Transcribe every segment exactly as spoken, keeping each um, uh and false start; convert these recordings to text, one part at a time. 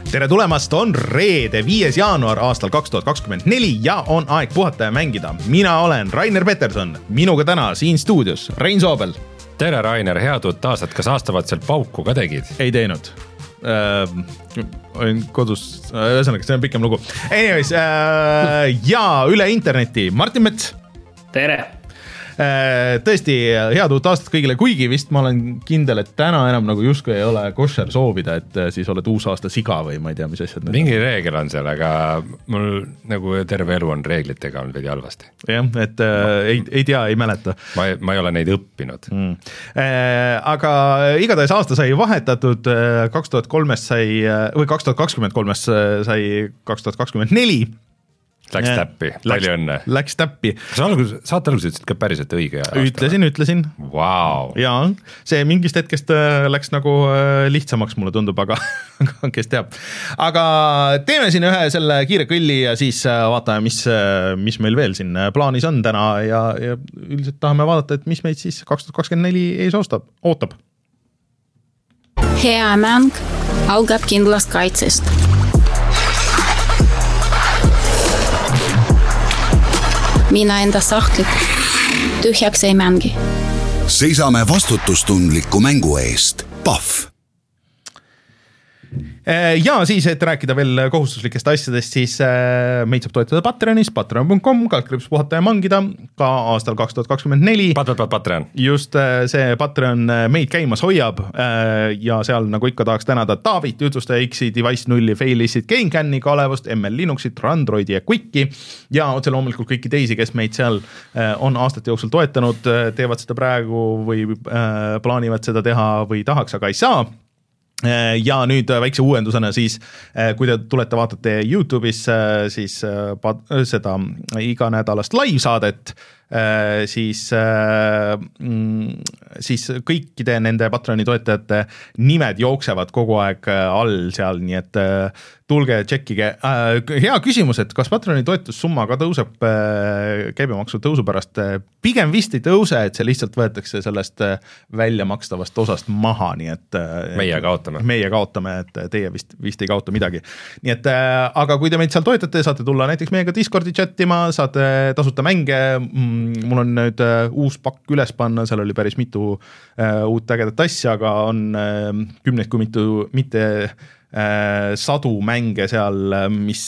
tere tulemast, on reede, viies jaanuar aastal kaks tuhat kakskümmend neli ja on aeg puhata ja mängida. Mina olen Rainer Peterson, minuga täna siin stuudios Rein Soobel. Tere Rainer, head uut aastat, kas aastavad seal pauku ka tegid? Ei teinud. Äh, olin kodus, ühesõnaga, see on pikem lugu. Anyways, äh, ja üle interneti Martin Mets. Tere! Tõesti, head uut aastat kõigile, kuigi vist ma olen kindel, et täna enam nagu justkui ei ole košer soovida, et siis oled uus aasta siga või ma ei tea, mis asjad. Mingi reegel on seal, aga mul nagu terve elu on reeglitega olnud veidi halvasti. Jah, et äh, ei, ei tea, ei mäleta. Ma, ma ei ole neid õppinud. Mm. Äh, aga igatahes aasta sai vahetatud, kaks tuhat kolm sai, või kaks tuhat kakskümmend kolm sai kaks tuhat kakskümmend neli. Läks täppi, palju õnne. Läks täppi. Kas algus, saate alguses ütlesid ka päriselt õige aasta? Ütlesin, ütlesin. Wow. Ja see mingist hetkest läks nagu lihtsamaks, mulle tundub, aga kes teab. Aga teeme siin ühe selle kiire kõlli ja siis vaatame, mis, mis meil veel siin plaanis on täna ja, ja üldiselt tahame vaadata, et mis meid siis kaks tuhat kakskümmend neli ees ootab. ootab. Hea mäng algab kindlast kaitsest. Mina enda sahtlik tühjaks ei mängi. Seisame vastutustundliku mängu eest. Pahv! Ja siis, et rääkida veel kohustuslikest asjadest, siis meid saab toetada Patreonis, patreon punkt com, kaldkriips puhata ja mangida, ka aastal kaks tuhat kakskümmend neli. Pat, pat, pat, Patreon. Just see Patreon meid käimas hoiab ja seal nagu ikka tahaks tänada Taavit, Jutustaja X-i, Device nulli, Failissit, GameCami, Kalevust, M L Linuxit, Androidi ja Quicki ja otse loomulikult kõiki teisi, kes meid seal on aastate jooksul toetanud, teevad seda praegu või plaanivad seda teha või tahaks, aga ei saa. Ja nüüd väikse uuendusena siis, kui te tulete vaatate YouTube'is siis seda iganädalast live-saadet, siis, siis kõikide nende Patreoni toetajate nimed jooksevad kogu aeg all seal, nii et tulge, tšekkige. Hea küsimus, et kas Patreoni toetussumma ka tõuseb käibemaksu tõusu pärast? Pigem vist ei tõuse, et see lihtsalt võetakse sellest välja makstavast osast maha, nii et meie kaotame. Meie kaotame, et teie vist, vist ei kaota midagi. Nii et, aga kui te meid seal toetate, saate tulla näiteks meiega Discordi chattima, saate tasuta mänge, mul on nüüd uus pakk üles panna, seal oli päris mitu uut ägedat asja, aga on kümneid kui mitu, mitte sadu mänge seal, mis,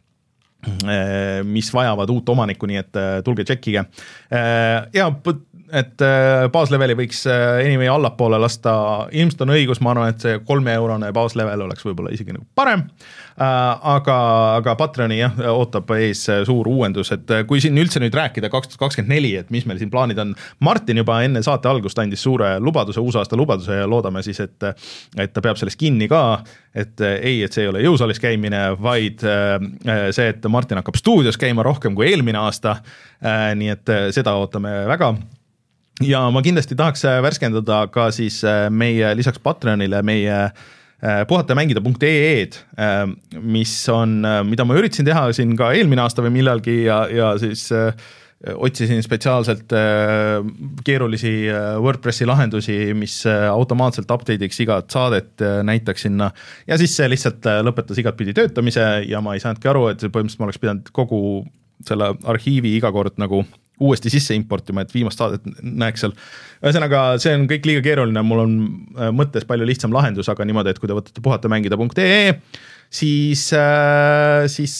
mis vajavad uut omanikku, nii et tulge tšekkige. Ja et baasleveli võiks anyway allapoole lasta, ilmselt on õigus, ma arvan, et see kolme eurone baaslevel oleks võib-olla isegi nagu parem, aga, aga Patreoni jah, ootab ees suur uuendus, et kui siin üldse nüüd rääkida kaks tuhat kakskümmend neli, et mis meil siin plaanid on, Martin juba enne saate algust andis suure lubaduse, uusaasta lubaduse ja loodame siis, et, et ta peab sellest kinni ka, et ei, et see ei ole jõusaalis käimine, vaid see, et Martin hakkab stuudios käima rohkem kui eelmine aasta, nii et seda ootame väga. Ja ma kindlasti tahaks värskendada ka siis meie lisaks Patreonile meie puhata mängida punkt ee e-d, mis on, mida ma üritasin teha siin ka eelmine aasta või millalgi ja, ja siis otsisin spetsiaalselt keerulisi WordPressi lahendusi, mis automaatselt update'iks igat saadet näitaks sinna ja siis see lihtsalt lõpetas igat pidi töötamise ja ma ei saanudki aru, et põhimõtteliselt ma oleks pidanud kogu selle arhiivi iga kord nagu uuesti sisse importima, et viimast saadet näeks seal. Ühesõnaga, see on kõik liiga keeruline, mul on mõttes palju lihtsam lahendus, aga niimoodi, et kui te võtate puhata mängida punkt ee e, siis, siis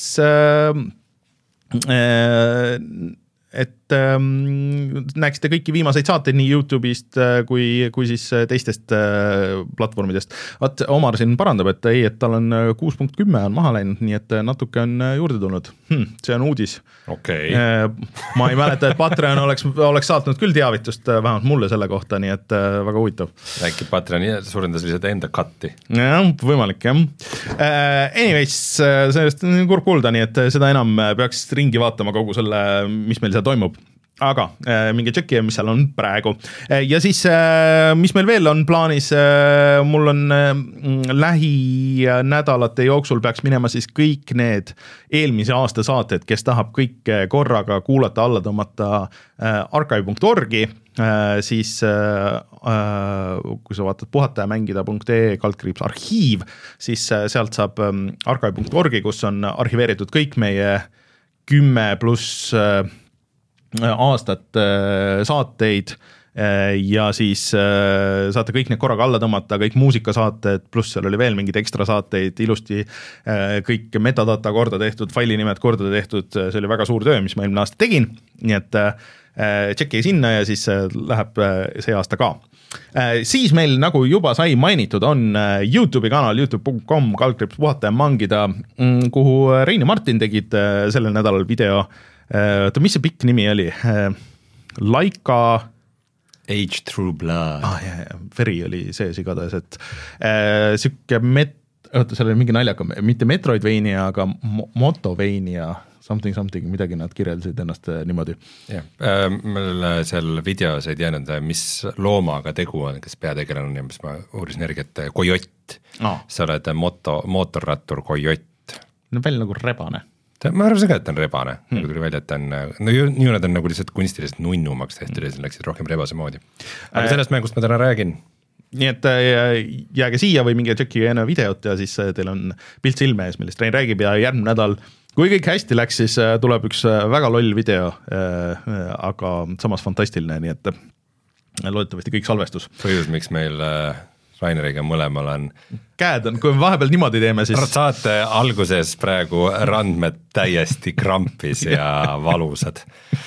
et näeksite kõiki viimaseid saateid nii YouTube'ist kui, kui siis teistest platvormidest. Vaat Omar siin parandab, et ei, et tal on kuus punkt kümme on maha läinud, nii et natuke on juurde tulnud. Hm, see on uudis. Okay. Ma ei mäleta, et Patreon oleks, oleks saatnud küll teavitust vähemalt mulle selle kohta, nii et väga huvitav. Äkki Patreon suurendas lihtsalt enda katti. Ja, võimalik, jah. Anyways, sellest on kurb kuulda, nii et seda enam peaks ringi vaatama kogu selle, mis meil seal toimub. aga äh, minge tšekki, mis seal on praegu. Ja siis, äh, mis meil veel on plaanis, äh, mul on äh, lähinädalate jooksul peaks minema siis kõik need eelmise aasta saated, kes tahab kõik korraga kuulata, alla tõmmata äh, archive punkt org-i, äh, siis äh, kui sa vaatad puhata ja mängida punkt ee kaldkriips arhiiv, siis äh, sealt saab äh, archive punkt org-i, kus on arhiveeritud kõik meie kümme pluss äh, aastat äh, saateid äh, ja siis äh, saate kõik need korraga alla tõmmata, kõik muusikasaated, pluss seal oli veel mingid ekstra saateid, ilusti äh, kõik metadata korda tehtud, failinimed korda tehtud, see oli väga suur töö, mis ma eelmine aasta tegin, nii et äh, tšekki sinna ja siis äh, läheb äh, see aasta ka. Äh, siis meil, nagu juba sai mainitud, on äh, YouTube'i kanal youtube punkt com kaldkriips puhata ja mangida, mm, kuhu Rein ja Martin tegid äh, sellel nädalal video. Oota, mis see pikk nimi oli? Laika Age True Blood. Ah, jah, jah, Veri oli sees igatahes, et äh, siuke met-, oota, seal oli mingi naljaka, mitte Metroidvania, aga Motovania, something, something, midagi nad kirjeldasid ennast niimoodi. Jah, äh, meil seal videos ei teadnud, mis loomaga tegu on, kes peategelane, mis ma uurisin järgi, et kojott. Ah. Sa oled moto, mootorrattur kojott. No veel nagu rebane. Ma arvasin ka, et ta on rebane, hmm. nagu tuli välja, et ta on, no ju, ju nad on nagu lihtsalt kunstiliselt nunnumaks tehtud ja siis läksid rohkem rebase moodi. Aga äh, sellest mängust ma täna räägin. Nii et jääge siia või minge tšekki enne videot ja siis teil on pilt silme ees, millest Rein räägib ja järgmine nädal, kui kõik hästi läks, siis tuleb üks väga loll video, aga samas fantastiline, nii et loodetavasti kõik salvestus. Põhjus, miks meil Raineriga mõlemal on käed on, kui me vahepeal niimoodi teeme, siis saate alguses praegu randmed täiesti krampis ja valusad.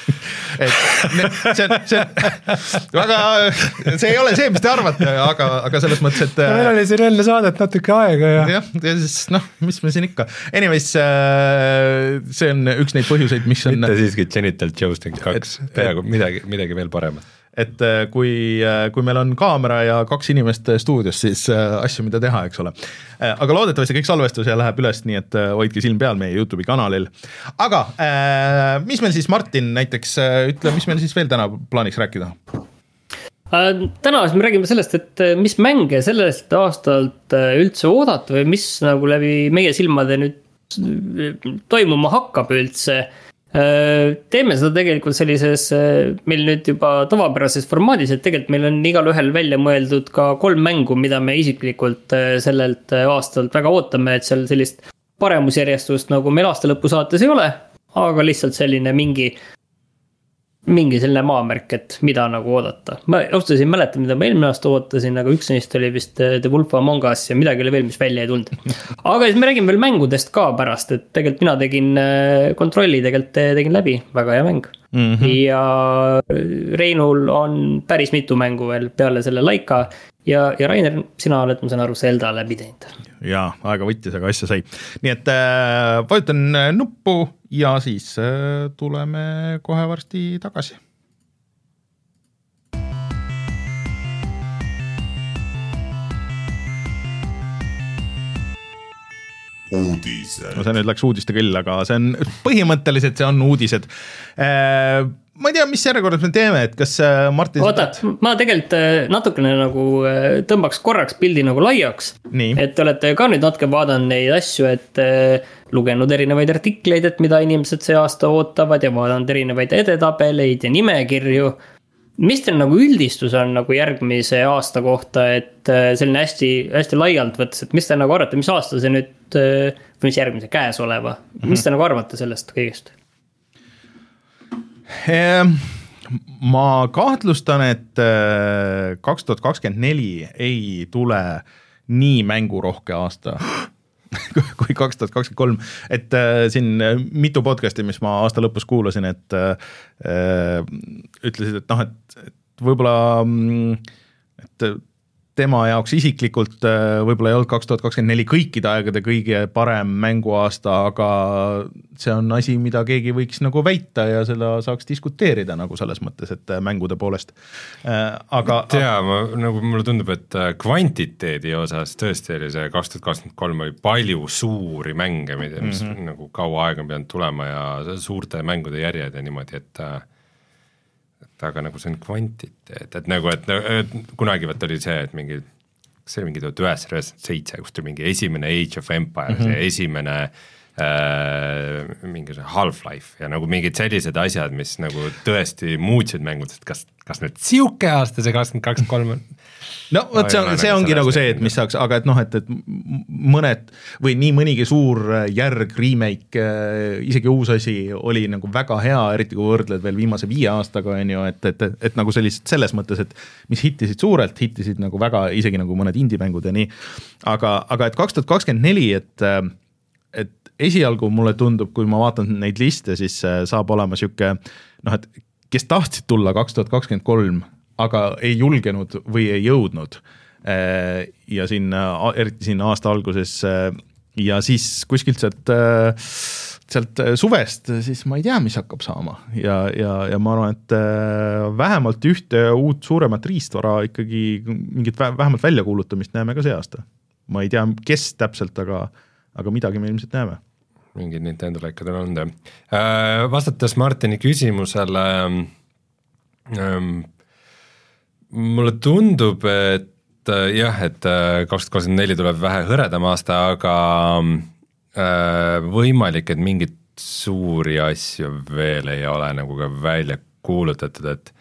et ne, see on, see on väga, see ei ole see, mis te arvate, aga, aga selles mõttes, et no, meil oli siin enne saadet natuke aega ja jah, ja siis noh, mis me siin ikka anyways, see on üks neid põhjuseid, mis on mitte siiski Genital Jousting kaks, peaaegu midagi, midagi veel paremat. Et kui, kui meil on kaamera ja kaks inimest stuudios, siis asju, mida teha, eks ole. Aga loodetavasti kõik salvestus ja läheb üles, nii et hoidke silm peal meie YouTube'i kanalil. Aga mis meil siis, Martin, näiteks ütle, mis meil siis veel täna plaaniks rääkida? Täna me räägime sellest, et mis mänge sellest aastalt üldse oodata või mis nagu läbi meie silmade nüüd toimuma hakkab üldse. Teeme seda tegelikult sellises meil nüüd juba tavapärases formaadis, et tegelikult meil on igal ühel välja mõeldud ka kolm mängu, mida me isiklikult sellelt aastalt väga ootame, et seal sellist paremusjärjestust nagu meil aasta lõpu saates ei ole, aga lihtsalt selline mingi mingi selline maamärk, et mida nagu oodata. Ma otsusin mäleta, mida ma eelmine aasta ootasin, aga üks neist oli vist The Wolf Among Us ja midagi oli veel, mis välja ei tulnud. Aga siis me räägime veel mängudest ka pärast, et tegelikult mina tegin kontrolli, tegelikult tegin läbi, väga hea mäng. Mm-hmm. Ja Reinul on päris mitu mängu veel peale selle Laika ja, ja Rainer, sina oled, ma saan aru, Zelda läbi teinud. Jaa, aega võttis, aga asja sai. Nii et äh, vajutan nuppu ja siis äh, tuleme kohe varsti tagasi. Uudised. No see nüüd läks uudiste küll, aga see on põhimõtteliselt, see on uudised. Äh, ma ei tea, mis järjekorras me teeme, et kas Martin... Oota, ma tegelikult natukene nagu tõmbaks korraks pildi nagu laiaks. Nii. Et olete ka nüüd natuke vaadanud neid asju, et lugenud erinevaid artikleid, et mida inimesed see aasta ootavad ja vaadanud erinevaid edetabeleid ja nimekirju. Mis teil nagu üldistus on nagu järgmise aasta kohta, et selline hästi, hästi laialt võttes, et mis te nagu arvate, mis aasta see nüüd, või mis järgmise käes oleva, mis te nagu arvate sellest kõigest? Ma kahtlustan, et kaks tuhat kakskümmend neli ei tule nii mängurohke aasta kui kaks tuhat kakskümmend kolm, et äh, siin mitu podcasti, mis ma aasta lõpus kuulasin, et äh, ütlesid, et noh, et, et võib-olla et tema jaoks isiklikult äh, võib-olla ei olnud kaks tuhat kakskümmend neli kõikide aegade kõige parem mänguaasta, aga see on asi, mida keegi võiks nagu väita ja selle saaks diskuteerida nagu selles mõttes, et mängude poolest. Äh, aga tea, ma, nagu mulle tundub, et kvantiteedi osas tõesti oli see kaks tuhat kakskümmend kolm oli palju suuri mänge, mis mm-hmm. nagu kaua aega on pidanud tulema ja suurte mängude järjed ja niimoodi, et aga nagu see on kvantiteet, et nagu, et, et kunagi võt oli see, et mingi, kas see oli mingi tuhat üheksasada üheksakümmend seitse, kus tuli mingi esimene Age of Empires mm -hmm. ja esimene äh, mingi Half-Life ja nagu mingid sellised asjad, mis nagu tõesti muutsid mängud, et kas, kas nüüd siuke aasta see kakskümmend kaks kolm on? No vot, see, on, see ongi nagu see, et mis saaks, aga et noh, et, et mõned või nii mõnigi suur järg, remake, isegi uus asi oli nagu väga hea, eriti kui võrdled veel viimase viie aastaga, on ju, et, et, et, et nagu sellised selles mõttes, et mis hittisid suurelt, hittisid nagu väga, isegi nagu mõned indie-mängud ja nii, aga, aga et kaks tuhat kakskümmend neli, et et esialgu mulle tundub, kui ma vaatan neid liste, siis saab olema siuke, noh, et kes tahtsid tulla kaks tuhat kakskümmend kolm, aga ei julgenud või ei jõudnud ja siin, eriti siin aasta alguses ja siis kuskilt sealt, sealt suvest, siis ma ei tea, mis hakkab saama ja, ja, ja ma arvan, et vähemalt ühte uut suuremat riistvara ikkagi mingit vähemalt väljakuulutamist näeme ka see aasta. Ma ei tea, kes täpselt, aga, aga midagi me ilmselt näeme. Mingid Nintendo laikadel on ta. Vastates Martini küsimusele ähm, mulle tundub, et jah, et kaks tuhat kakskümmend neli tuleb vähe hõredam aasta, aga äh, võimalik, et mingit suuri asju veel ei ole nagu ka välja kuulutatud, et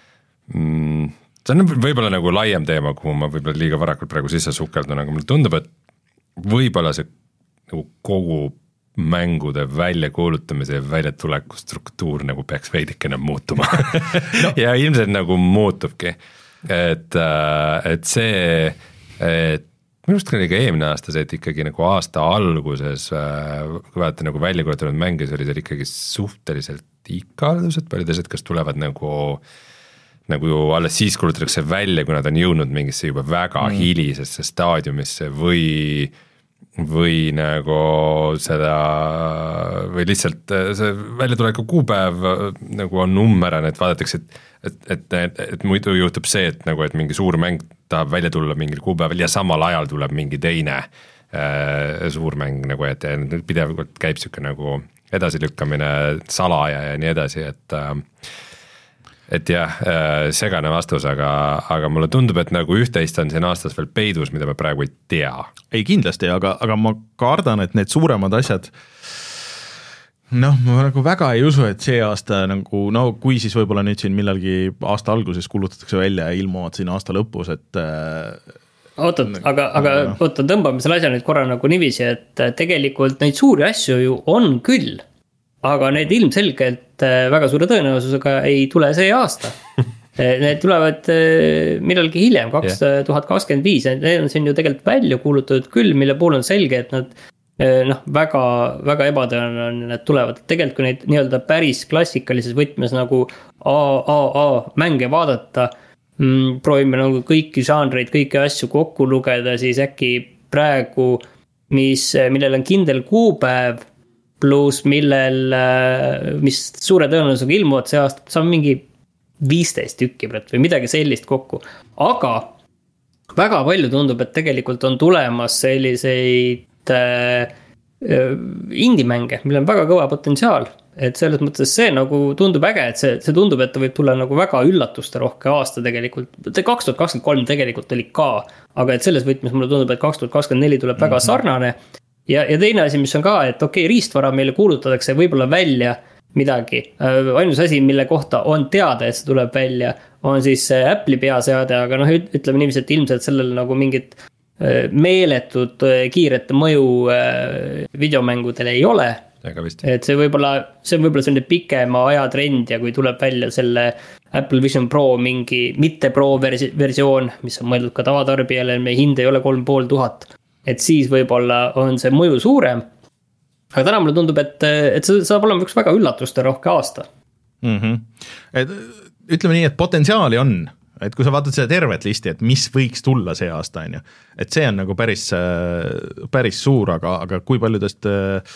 mm, see on võib-olla nagu laiem teema, kuhu ma võib-olla liiga varakult praegu sisse sukeldun, aga mulle tundub, et võib-olla see nagu kogu mängude väljakuulutamise ja väljatuleku struktuur nagu peaks veidikene muutuma no. ja ilmselt nagu muutubki, et, et see, et minu arust oli ka eelmine aasta see, et ikkagi nagu aasta alguses, kui vaadata nagu väljakuulutatud mänge, see oli seal ikkagi suhteliselt ikaldused, paljud asjad, kas tulevad nagu nagu ju alles siis kuulutatakse välja, kui nad on jõudnud mingisse juba väga mm. hilisesse staadiumisse või või nagu seda või lihtsalt see väljatuleku kuupäev nagu on nummerane, et vaadatakse, et, et, et, et, et muidu juhtub see, et nagu, et mingi suur mäng tahab välja tulla mingil kuupäeval ja samal ajal tuleb mingi teine äh, suur mäng nagu, et pidevalt käib siuke nagu edasilükkamine, salaja ja nii edasi, et äh, et jah, segane vastus, aga, aga mulle tundub, et nagu üht-teist on siin aastas veel peidus, mida me praegu ei tea. Ei kindlasti, aga, aga ma kardan, et need suuremad asjad, noh, ma nagu väga ei usu, et see aasta nagu, no kui siis võib-olla nüüd siin millalgi aasta alguses kulutatakse välja ja ilmuvad siin aasta lõpus, et Ootot, aga, aga oota, tõmbame selle asja nüüd korra nagu niiviisi, et tegelikult neid suuri asju ju on küll, aga need ilmselgelt väga suure tõenäosusega ei tule see aasta. Need tulevad millalgi hiljem, kaks tuhat kakskümmend viis, need on siin ju tegelikult välja kuulutatud küll, mille puhul on selge, et nad noh, väga, väga ebatõenäoline need tulevad. Tegelikult kui neid nii-öelda päris klassikalises võtmes nagu A A A mänge vaadata, mm, proovime nagu kõiki žanreid, kõiki asju kokku lugeda, siis äkki praegu, mis, millel on kindel kuupäev, pluss millel, mis suure tõenäosusega ilmuvad see aasta, saab mingi viisteist tükki või midagi sellist kokku. Aga väga palju tundub, et tegelikult on tulemas selliseid äh, indie-mänge, millel on väga kõva potentsiaal. Et selles mõttes see nagu tundub äge, et see, see tundub, et ta võib tulla nagu väga üllatuste rohke aasta tegelikult. kaks tuhat kakskümmend kolm tegelikult oli ka, aga et selles võtmes mulle tundub, et kaks tuhat kakskümmend neli tuleb väga sarnane. Ja, ja teine asi, mis on ka, et okei, okay, riistvara meile kuulutatakse võib-olla välja midagi. Ainus asi, mille kohta on teada, et see tuleb välja, on siis Apple'i peaseade, aga noh, ütleme niiviisi, et ilmselt sellel nagu mingit meeletud kiirete mõju videomängudele ei ole. Et see võib-olla, see on võib-olla selline pikema ajatrend ja kui tuleb välja selle Apple Vision Pro mingi mitte Pro versi- versioon, mis on mõeldud ka tavatarbijale, meie hind ei ole kolm pool tuhat. Et siis võib-olla on see mõju suurem. Aga täna mulle tundub, et, et see saab olema üks väga üllatuste rohke aasta. Mm-hmm. Et, ütleme nii, et potentsiaali on. Et kui sa vaatad seda tervet listi, et mis võiks tulla see aasta, on ju, et see on nagu päris, päris suur, aga, aga kui paljudest,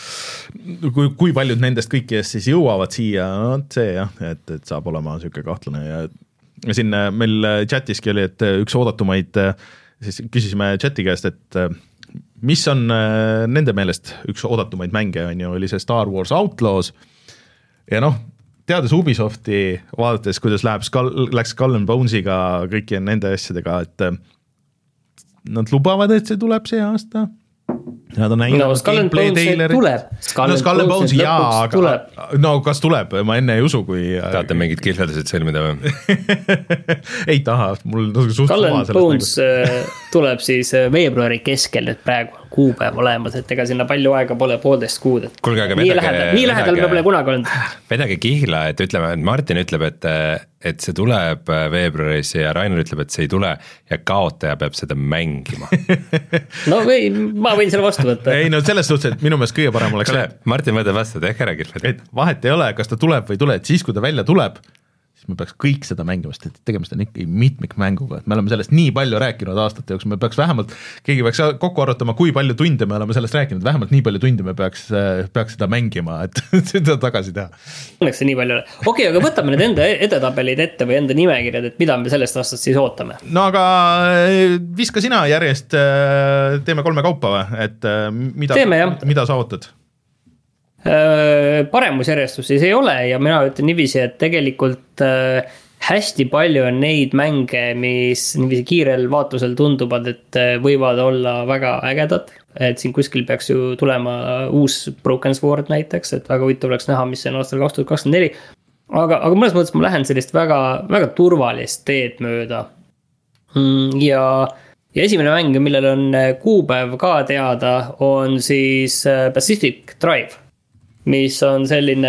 kui, kui paljud nendest kõikidest siis jõuavad siia, no see jah, et, et saab olema siuke kahtlane ja, ja siin meil chatiski oli, et üks oodatumaid, siis küsisime chati käest, et mis on nende meelest üks oodatumaid mänge, on ju, oli see Star Wars Outlaws ja noh, teades Ubisofti, vaadates, kuidas läheb Skull, läks Skull and Bonesiga kõiki nende asjadega, et nad lubavad, et see tuleb see aasta. Nad on näinud no, Skull and Bones tuleb. Skull no, Skull and Bones jaa, aga tuleb. No kas tuleb, ma enne ei usu, kui tahate mingid kilfedused sõlmida või? ei taha, mul on suht Skull and Bones tuleb siis veebruari keskel nüüd praegu kuupäev olemas, et ega sinna palju aega pole poolteist kuud. Kulge, aga nii vedage, lähedal, nii lähedal me pole kunagi olnud. Vedage kihla, et ütleme, et Martin ütleb, et, et see tuleb veebruaris ja Rainer ütleb, et see ei tule ja kaotaja peab seda mängima. no või, ma võin selle vastu võtta. ei no selles suhtes, et minu meelest kõige parem oleks Kale, Martin võtab vastu, tehke ära kihla. Et vahet ei ole, kas ta tuleb või ei tule, et siis kui ta välja tuleb, siis me peaks kõik seda mängimast, et tegemist on ikka mitmikmänguga, et me oleme sellest nii palju rääkinud aastate jooksul, me peaks vähemalt, keegi peaks kokku arutama, kui palju tunde me oleme sellest rääkinud, vähemalt nii palju tunde me peaks, peaks seda mängima, et seda tagasi teha. Õnneks see nii palju ole. Okei, okay, aga võtame need enda edetabelid ette või enda nimekirjad, et mida me sellest aastast siis ootame? No aga viska sina järjest, teeme kolme kaupa või, et mida, teeme, mida sa ootad? Paremusjärjestus siis ei ole ja mina ütlen niiviisi, et tegelikult hästi palju on neid mänge, mis niiviisi kiirel vaatusel tunduvad, et võivad olla väga ägedad, et siin kuskil peaks ju tulema uus Broken Sword näiteks, et väga huvitav oleks näha, mis see on aastal kaks tuhat kakskümmend neli, aga, aga mõnes mõttes ma lähen sellist väga, väga turvalist teed mööda ja ja esimene mäng, millel on kuupäev ka teada, on siis Pacific Drive, mis on selline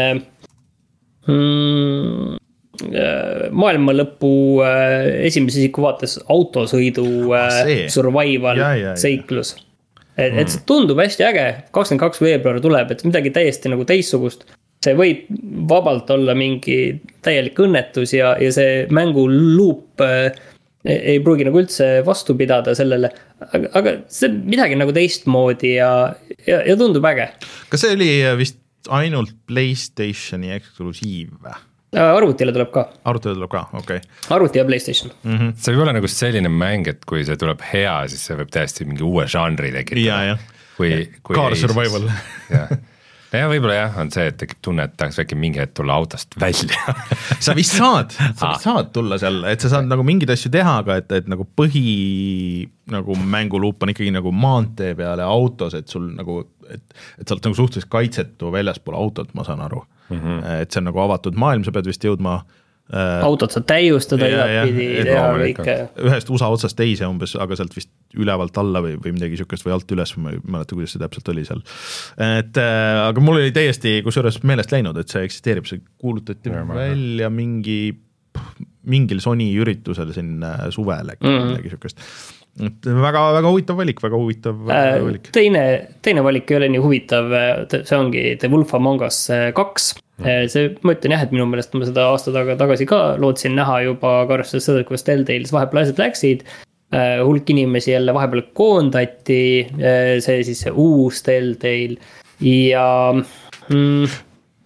mm, maailma lõpu esimese isiku vaates autosõidu see. survival ja, ja, ja. seiklus. Et, mm. et see tundub hästi äge, kakskümmend kaks veebruar tuleb, et midagi täiesti nagu teistsugust. See võib vabalt olla mingi täielik õnnetus ja, ja see mängu loop ei pruugi nagu üldse vastu pidada sellele, aga, aga see midagi nagu teistmoodi ja, ja, ja tundub äge. Kas see oli vist ainult PlayStationi eksklusiiv või? Arvutile tuleb ka. Arvutile tuleb ka, okei okay.. Arvuti ja PlayStation. Mm-hmm. See võib olla nagu selline mäng, et kui see tuleb hea, siis see võib täiesti mingi uue žanri tekitada. Ja, ja. Kui, kui Car survival. Ja. ja võib-olla jah, on see, et tekib tunne, et tahaks väike mingi hetk tulla autost välja. sa vist saad, sa vist saad tulla seal, et sa saad nagu mingeid asju teha, aga et, et nagu põhi nagu mänguluup on ikkagi nagu maantee peale autos, et sul nagu, et, et sa oled nagu suhteliselt kaitsetu väljaspool autot, ma saan aru. Mm-hmm. Et see on nagu avatud maailm, sa pead vist jõudma autot saad täiustada igatpidi teha kõike. Ühest U S A otsast teise umbes, aga sealt vist ülevalt alla või, või midagi sükest või alt üles, ma ei mäleta, kuidas see täpselt oli seal. Et, aga mul oli täiesti kusjuures meelest läinud, et see eksisteerib, see kuulutati ja, välja mingi, mingil Sony üritusel siin suvel äkki mm. midagi sükest. Et väga, väga huvitav valik, väga huvitav äh, valik. Teine, teine valik ei ole nii huvitav, see ongi The Wolf Among Us kaks. See, ma ütlen jah, et minu meelest ma seda aasta taga tagasi ka lootsin näha juba, aga arvestades seda, kuidas Telltale'is vahepeal asjad läksid, hulk inimesi jälle vahepeal koondati, see siis see uus Telltale ja mm,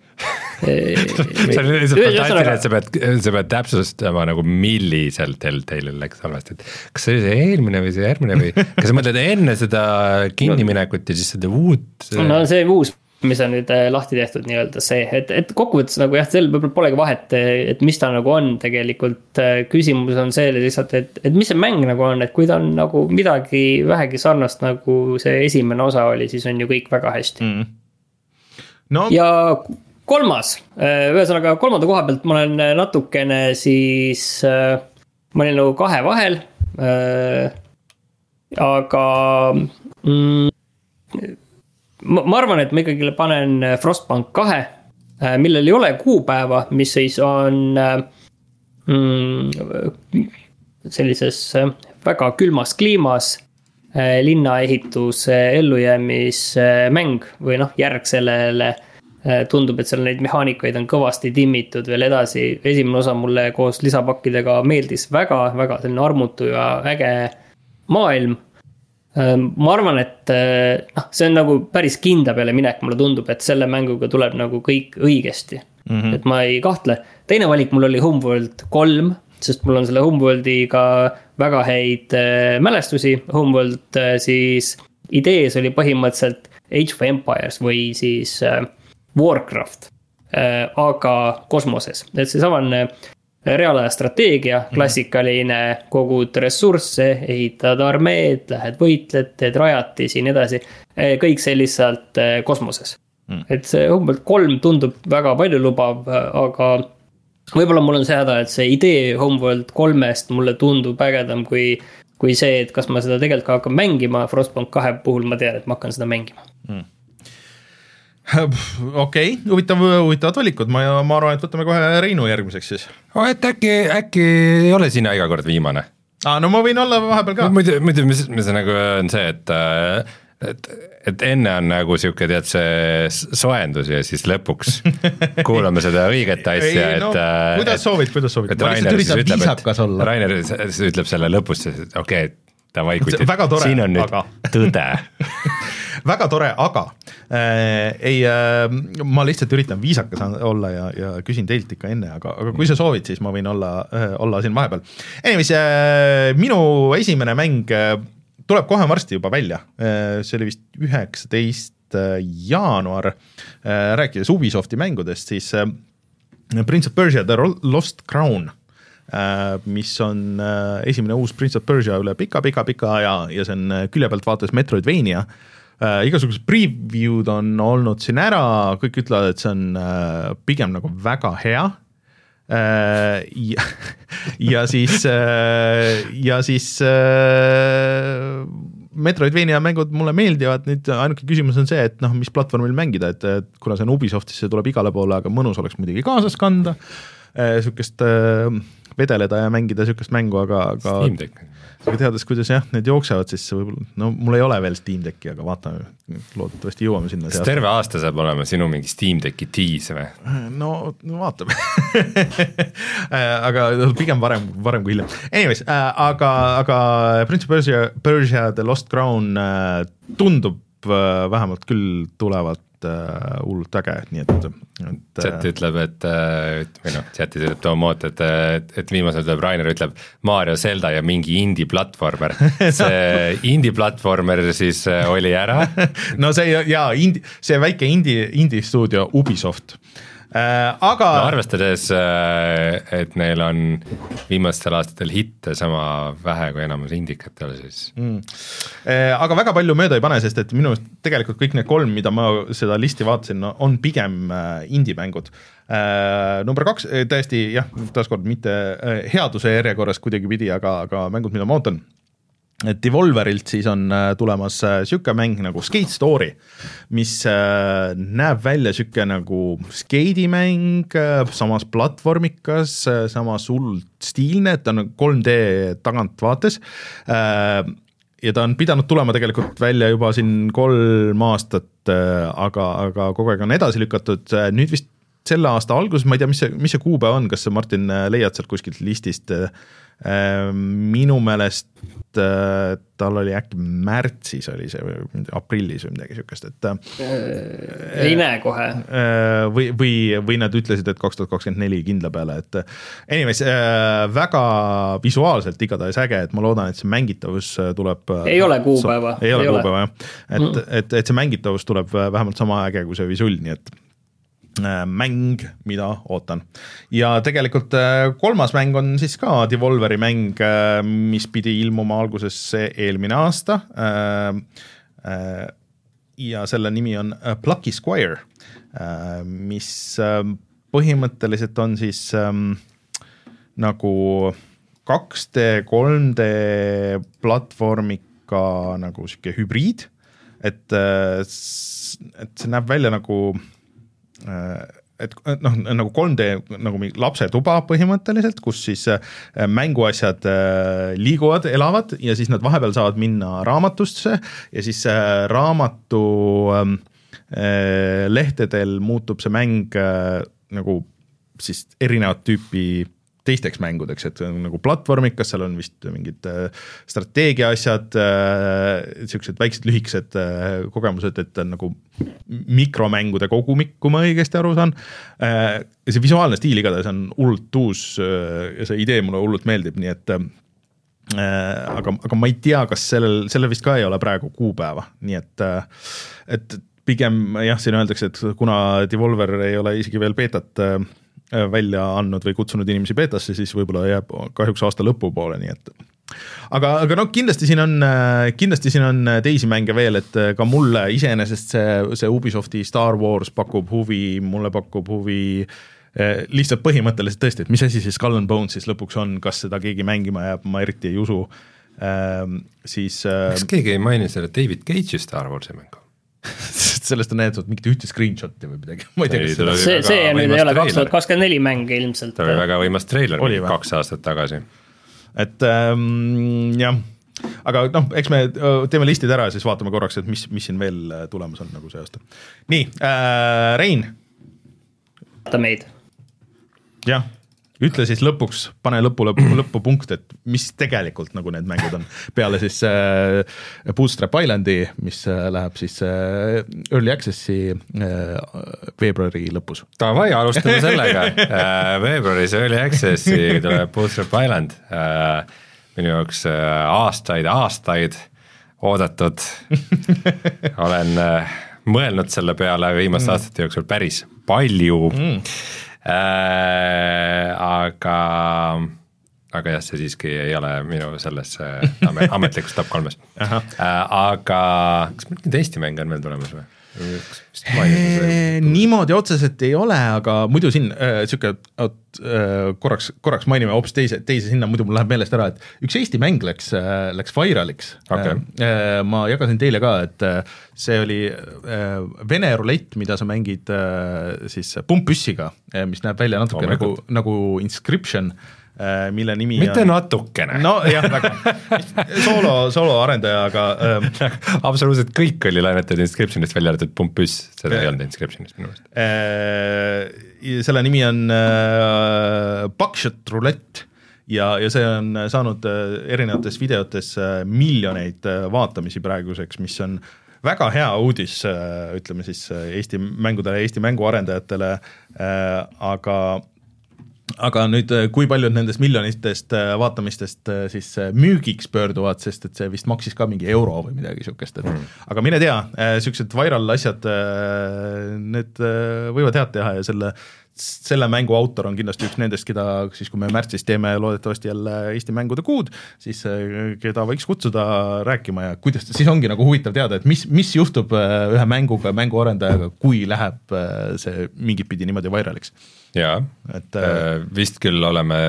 see on lihtsalt fantastiline, et sa pead, sa pead täpsustama nagu milliselt Telltale'il läks halvasti, et kas see oli see eelmine või see järgmine või kas sa mõtled enne seda kinniminekut ja siis seda uut no see uus mis on nüüd lahti tehtud nii-öelda see, et, et kokkuvõttes nagu jah, seal võib-olla polegi vahet, et mis ta nagu on tegelikult, küsimus on see lihtsalt, et, et mis see mäng nagu on, et kui ta on nagu midagi vähegi sarnast nagu see esimene osa oli, siis on ju kõik väga hästi mm. no. Ja kolmas, ühesõnaga kolmanda koha pealt ma olen natukene siis, ma olin nagu kahe vahel, aga mm, ma, ma arvan, et ma ikkagi panen Frostpunk kahe, millel ei ole kuupäeva, mis siis on mm, sellises väga külmas kliimas linnaehitus ellujäämismäng või noh, järg sellele tundub, et seal neid mehaanikaid on kõvasti timmitud veel edasi. Esimene osa mulle koos lisapakkidega meeldis väga, väga selline armutu ja äge maailm. Ma arvan, et noh, see on nagu päris kinda peale minek, mulle tundub, et selle mänguga tuleb nagu kõik õigesti. Mm-hmm. Et ma ei kahtle. Teine valik mul oli Homeworld kolm, sest mul on selle Homeworldiga väga häid mälestusi. Homeworld siis idees oli põhimõtteliselt Age of Empires või siis Warcraft. aga kosmoses. Et see samanne reaalaja strateegia, klassikaline, kogud ressursse, ehitad armeed, lähed võitled, teed rajatisi, nii edasi. Kõik see lihtsalt kosmoses. Mm. Et see Homeworld kolm tundub väga palju lubav, aga võib-olla mul on see häda, et see idee Homeworld kolmest mulle tundub ägedam kui, kui see, et kas ma seda tegelikult hakkan mängima. Frostpunk kahe puhul ma tean, et ma hakkan seda mängima. Mm. Okei, okay. huvitav, huvitavad valikud, ma, ma arvan, et võtame kohe Reinu järgmiseks siis. Oh, et äkki, äkki ei ole sina iga kord viimane? Ah, no ma võin olla vahepeal ka. Muidu, muidu mis, mis nagu on see, et, et, et enne on nagu siuke tead see soendus ja siis lõpuks kuulame seda õiget asja. Ei, no, et, kuidas et, soovid, kuidas soovid? Ma lihtsalt üritan viisakas olla. Rainer ütleb selle lõpus, okei, okay, davai, kui siin on nüüd aga... tõde. Väga tore, aga äh, ei, äh, ma lihtsalt üritan viisakas olla ja, ja küsin teilt ikka enne, aga, aga kui sa soovid, siis ma võin olla, äh, olla siin vahepeal. Anyways, äh, minu esimene mäng äh, tuleb kohe varsti juba välja, äh, see oli vist üheksateist jaanuar, äh, rääkides Ubisofti mängudest, siis äh, Prince of Persia The Lost Crown, äh, mis on äh, esimene uus Prince of Persia üle pika-pika-pika ja, ja see on külje pealt vaates Metroidvania. Uh, igasugused preview'd on olnud siin ära, kõik ütlevad, et see on uh, pigem nagu väga hea uh, ja, ja siis uh, ja siis uh, Metroidvania mängud mulle meeldivad, nüüd ainuke küsimus on see, et noh, mis platvormil mängida, et, et kuna see on Ubisoftis, see tuleb igale poole, aga mõnus oleks muidugi kaasas kanda uh, sükest uh, vedeleda ja mängida sükest mängu, aga, aga Steam Deck. Aga teades, kuidas jah, need jooksevad, siis võib-olla, no mul ei ole veel Steam Decki, aga vaatame, loodetavasti jõuame sinna. Kas terve aasta saab olema sinu mingi Steam Decki tiis või? No, no vaatame. aga pigem varem, varem kui hiljem. Anyways, aga, aga Prince of Persia, Persia The Lost Crown tundub vähemalt küll tulevat hullult äge, nii et, et chat ütleb, et või noh, chatis ütleb Tomoot, et, et, et viimasel tuleb Rainer ütleb Mario, Zelda ja mingi indie-platvormer. See indie-platvormer siis oli ära. No see, jaa, indie, see väike indie, indie-stuudio Ubisoft. Äh, aga no, arvestades, et neil on viimastel aastatel hitte sama vähe kui enamus indikatel, siis mm. äh, aga väga palju mööda ei pane, sest et minu tegelikult kõik need kolm, mida ma seda listi vaatasin, no, on pigem äh, indie-mängud. äh, number kaks, täiesti jah, taaskord mitte äh, headuse järjekorras kuidagi pidi, aga, aga mängud, mida ma ootan. Et Devolverilt siis on tulemas süke mäng nagu Skate Story, mis näeb välja süke nagu skeidimäng, samas platvormikas, samas hullult stiilne, et ta on kolm D tagantvaates ja ta on pidanud tulema tegelikult välja juba siin kolm aastat, aga, aga kogu aeg on edasi lükatud, nüüd vist selle aasta alguses, ma ei tea, mis see, mis see kuupäev on, kas sa, Martin, leiad sealt kuskilt listist, minu meelest tal oli äkki märtsis oli see või aprillis või midagi sükest, et ei näe kohe või, või, või nad ütlesid, et kaks tuhat kakskümmend neli kindla peale, et anyways, väga visuaalselt igatahes äge, et ma loodan, et see mängitavus tuleb ei ole kuupäeva ei ole kuupäeva, jah, et, mm. et, et see mängitavus tuleb vähemalt sama äge kui see visull, nii et mäng, mida ootan. Ja tegelikult kolmas mäng on siis ka Devolveri mäng, mis pidi ilmuma alguses eelmine aasta ja selle nimi on Plucky Squire, mis põhimõtteliselt on siis nagu kaks D, kolm D platvormika nagu siuke hübriid, et, et see näeb välja nagu et noh, nagu kolm D nagu lapse tuba põhimõtteliselt, kus siis mänguasjad liiguvad, elavad ja siis nad vahepeal saavad minna raamatusse ja siis raamatu lehtedel muutub see mäng nagu siis erinevat tüüpi teisteks mängudeks, et nagu platvormikas, seal on vist mingid strateegia asjad, sellised väiksed lühikesed kogemused, et on nagu mikromängude kogumik, kui ma õigesti aru saan. See visuaalne stiil igatahes on hullult uus ja see idee mulle hullult meeldib, nii et aga, aga ma ei tea, kas sellel, sellel vist ka ei ole praegu kuupäeva, nii et, et pigem jah, siin öeldakse, et kuna Devolver ei ole isegi veel beetat välja andnud või kutsunud inimesi beetasse, siis võib-olla jääb kahjuks aasta lõpu poole, nii et aga, aga no kindlasti siin on, kindlasti siin on teisi mänge veel, et ka mulle iseenesest see, see Ubisofti Star Wars pakub huvi, mulle pakub huvi lihtsalt põhimõtteliselt tõesti, et mis asi siis Skull and Bones siis lõpuks on, kas seda keegi mängima jääb, ma eriti ei usu. Ähm, siis kas keegi ei maini selle David Cage'i Star Warsi mängu? sellest on näidatud mingit ühte screenshoti või midagi. Ma ei tea, see, see, see nüüd ei ole kaks tuhat kakskümmend neli mäng ilmselt. Ta oli väga võimas trailer kaks aastat tagasi. Et ähm, jah, aga noh, eks me teeme listid ära ja siis vaatame korraks, et mis, mis siin veel tulemas on nagu see aasta. Nii, äh, Rein. Vaata meid. Jah. Ütle siis lõpuks, pane lõpu, lõpu, lõpu punkt, et mis tegelikult nagu need mängud on. Peale siis äh, Bootstrap Islandi, mis äh, läheb siis äh, Early Accessi äh, veebruari lõpus. Tavai, alustame sellega. äh, veebruaris Early Accessi tuleb Bootstrap Island. Äh, minu jaoks äh, aastaid, aastaid oodatud. Olen äh, mõelnud selle peale viimaste mm. aastate jooksul päris palju. Mm. Äh, aga aga jah, see siiski ei ole minu selles ametlikus top kolmes. äh, aga kas meil nüüd Eesti mänge on veel tulemas või? Eee, niimoodi otseselt ei ole, aga muidu siin äh, siuke, äh, korraks, korraks mainime hoopis teise, teise sinna, muidu mul läheb meelest ära, et üks Eesti mäng läks, äh, läks viraliks. Okay. Äh, ma jagasin teile ka, et äh, see oli äh, Vene rulett, mida sa mängid äh, siis pumppüssiga, äh, mis näeb välja natuke oh nagu, nagu Inscription, mille nimi mitte on... natukene. No jah, väga. Soolo, soolo arendaja, aga... Ähm... absoluutselt kõik oli laimetatud Inscriptionist välja arvatud pumppüss, seda ei olnud Inscriptionist minu meelest. Äh, selle nimi on äh, Buckshot Roulette ja, ja see on saanud erinevates videotes miljoneid vaatamisi praeguseks, mis on väga hea uudis, ütleme siis Eesti mängudele, Eesti mänguarendajatele, äh, aga aga nüüd, kui paljud nendest miljonitest vaatamistest siis müügiks pöörduvad, sest et see vist maksis ka mingi euro või midagi siukest, et mm. aga mine tea, siuksed viral asjad, need võivad head teha ja selle, selle mängu autor on kindlasti üks nendest, keda siis kui me märtsis teeme loodetavasti jälle Eesti mängude kuud, siis keda võiks kutsuda rääkima ja kuidas, siis ongi nagu huvitav teada, et mis, mis juhtub ühe mänguga, mänguarendajaga, kui läheb see mingit pidi niimoodi viraliks. Jaa, et, äh, vist küll oleme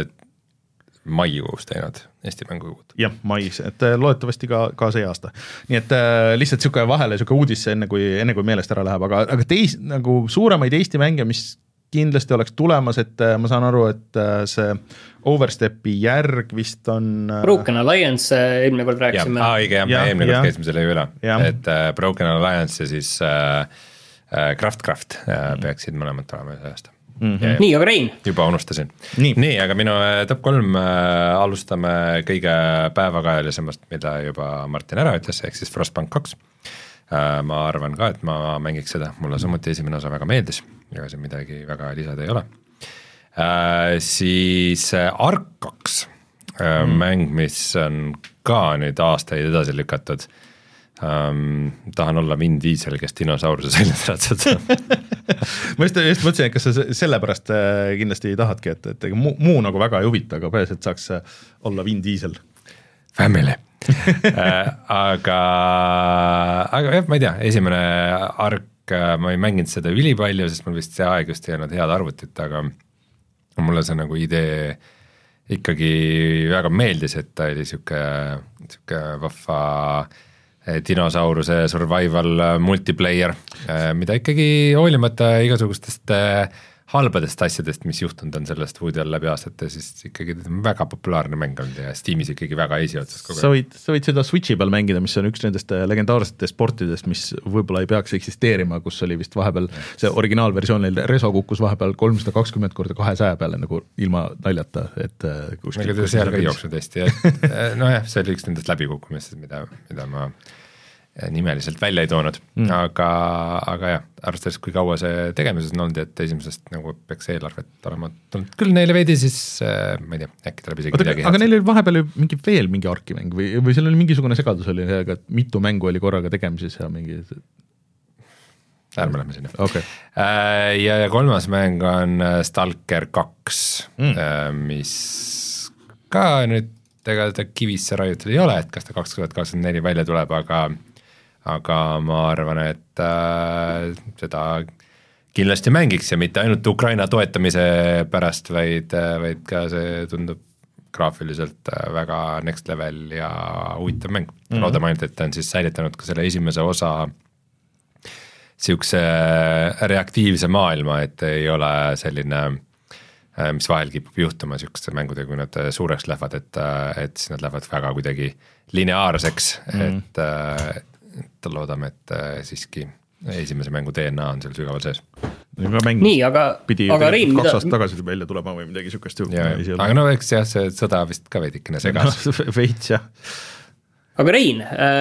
maikuus teinud Eesti mängukuud. Jah, mais, et loodetavasti ka, ka see aasta. Nii et äh, lihtsalt siuke vahele, siuke uudis enne kui, enne kui meelest ära läheb, aga, aga teis, nagu suuremaid Eesti mänge, mis kindlasti oleks tulemas, et äh, ma saan aru, et äh, see Overstepi järg vist on äh... Broken Alliance, eelmine kord rääkisime. Ja, õige, jah, ja, eelmine kord käisime selle üle, et äh, Broken Alliance ja siis äh, Craft Craft äh, peaksid mõlemad tulema ühe aasta. Mm-hmm. Nii, aga Rein? Juba unustasin. Nii, Nii aga minu top kolm äh, alustame kõige päevakajalisemast, mida juba Martin ära ütles, ehk siis Frostpunk kaks. Äh, ma arvan ka, et ma mängiks seda, mulle samuti esimene osa väga meeldis, ega see midagi väga lisada ei ole. Äh, siis Ark kaks, äh, mm. mäng, mis on ka nüüd aastaid edasi lükatud. Um, tahan olla Vin Diesel, kes dinosauruse seljas ratsad. ma just, just mõtlesin, et kas sa sellepärast kindlasti tahadki, et, et muu, muu nagu väga ei huvita, aga päris, et saaks olla Vin Diesel. Family. aga, aga jah, ma ei tea, esimene Ark, ma ei mänginud seda ülipalju, sest mul vist see aeg just ei olnud head arvutit, aga mulle see nagu idee ikkagi väga meeldis, et ta oli siuke, siuke vahva dinosauruse survival multiplayer, mida ikkagi hoolimata igasugustest halbadest asjadest, mis juhtunud on sellest Woody all läbi aastate, siis ikkagi väga populaarne mäng on ja Steamis ikkagi väga esiotsas kogu aeg. Sa võid, sa võid seda Switchi peal mängida, mis on üks nendest legendaarsetest sportidest, mis võib-olla ei peaks eksisteerima, kus oli vist vahepeal see originaalversioonil Reso kukkus vahepeal kolmsada kakskümmend korda kahesaja peale nagu ilma naljata, et kuskil, kuskil seal ka jooksnud hästi, et nojah, see oli üks nendest läbikukkumistest, mida, mida ma nimeliselt välja ei toonud, mm. aga, aga jah, arvestades kui kaua see tegemises on olnud, et esimesest nagu peaks eelarvet olema tulnud küll neile veidi, siis äh, ma ei tea, äkki tuleb isegi Oota, midagi. Aga neil oli vahepeal mingi veel mingi arkimäng või, või seal oli mingisugune segadus oli, et mitu mängu oli korraga tegemises ja mingi... ärme lähme sinna okay. äh, ja, ja kolmas mäng on Stalker kaks mm., äh, mis ka nüüd ega ta kivisse raiutud ei ole, et kas ta kaks tuhat kakskümmend neli välja tuleb, aga aga ma arvan, et äh, seda kindlasti mängiks ja mitte ainult Ukraina toetamise pärast, vaid, vaid ka see tundub graafiliselt väga next level ja huvitav mäng mm. -hmm. loodame ainult, et ta on siis säilitanud ka selle esimese osa siukse reaktiivse maailma, et ei ole selline, mis vahel kipub juhtuma siukeste mängudega, kui nad suureks lähevad, et, et siis nad lähevad väga kuidagi lineaarseks mm, -hmm. et, et loodame, et siiski esimese mängu D N A on seal sügaval sees. Nii, aga, pidi aga Rein, kaks mida... aastat tagasi välja tulema või midagi sükest ju. aga no eks jah, see sõda vist ka veidikene segas no,. Veits jah. Aga Rein,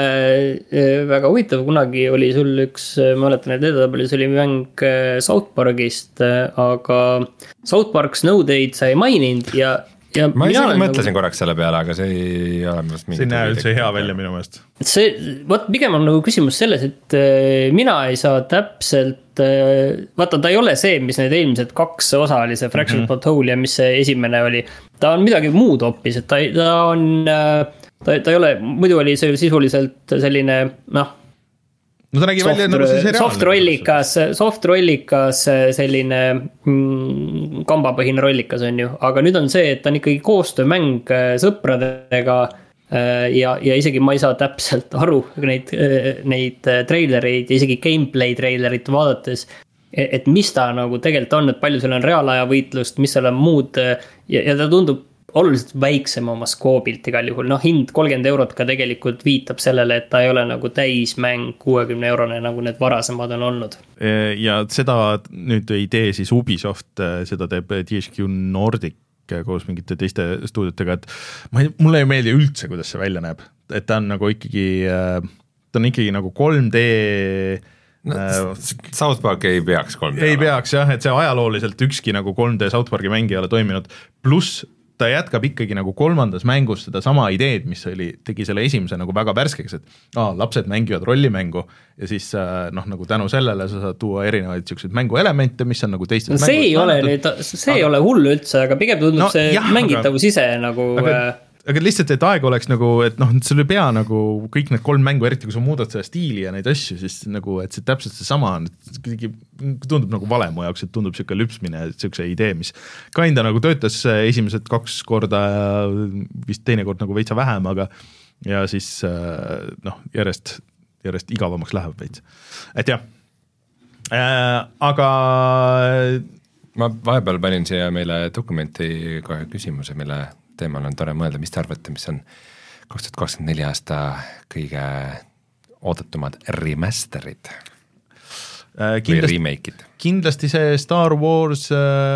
äh, väga huvitav, kunagi oli sul üks, ma mäletan, et edetabelis oli mäng South Parkist, aga South Park Snow Day'd sa ei maininud ja, ja ma isegi mõtlesin nagu... korraks selle peale, aga see ei ole minust see ei näe üldse hea välja minu meelest. See, võt, pigem on nagu küsimus selles, et mina ei saa täpselt, vaata ta ei ole see, mis need eelmised kaks osa oli, see Fractured mm -hmm. Butthole ja mis see esimene oli, ta on midagi muud hoopis, et ta, ta on ta, ta ei ole, muidu oli see sisuliselt selline, noh, no ta nägi välja nagu see seriaalne. Soft rollikas, soft rollikas selline mm, kambapõhine rollikas on ju, aga nüüd on see, et ta on ikkagi koostöömäng sõpradega ja, ja isegi ma ei saa täpselt aru neid, neid trailereid ja isegi gameplay trailerit vaadates, et mis ta nagu tegelikult on, et palju seal on reaalaja võitlust, mis seal on muud ja, ja ta tundub oluliselt väiksem oma skoobilt igal juhul, noh hind kolmkümmend eurot ka tegelikult viitab sellele, et ta ei ole nagu täismäng kuuekümne eurone, nagu need varasemad on olnud. Ja seda nüüd ei tee siis Ubisoft, seda teeb T H Q Nordic koos mingite teiste stuudiotega, et ma ei, mulle ei meeldi üldse, kuidas see välja näeb, et ta on nagu ikkagi, ta on ikkagi nagu kolm D no, South Park ei peaks kolm D ei peaks jah, et see ajalooliselt ükski nagu kolm D South Parki mäng ei ole toiminud, pluss ta jätkab ikkagi nagu kolmandas mängus seda sama ideed, mis oli, tegi selle esimese nagu väga värskeks, et aa, lapsed mängivad rollimängu ja siis noh, nagu tänu sellele sa saad tuua erinevaid siukseid mänguelemente, mis on nagu teistes no, see ei ole nüüd, see aga... ei ole hull üldse, aga pigem tundub no, see jah, mängitavus ise nagu aga... aga lihtsalt, et aeg oleks nagu, et noh, sul ei pea nagu kõik need kolm mängu, eriti kui sa muudad seda stiili ja neid asju, siis nagu, et see täpselt see sama on, et tundub nagu vale mu jaoks, et tundub siuke lüpsmine, siukse idee, mis kinda nagu töötas esimesed kaks korda ja vist teine kord nagu veitsa vähem, aga ja siis noh, järjest, järjest igavamaks läheb veits. Et jah, äh, aga ma vahepeal panin siia meile dokumenti kohe küsimuse, mille teemal on tore mõelda, mis te arvate, mis on kaks tuhat kakskümmend neli aasta kõige oodatumad remasterid äh, kindlasti, või remake'id? Kindlasti see Star Wars,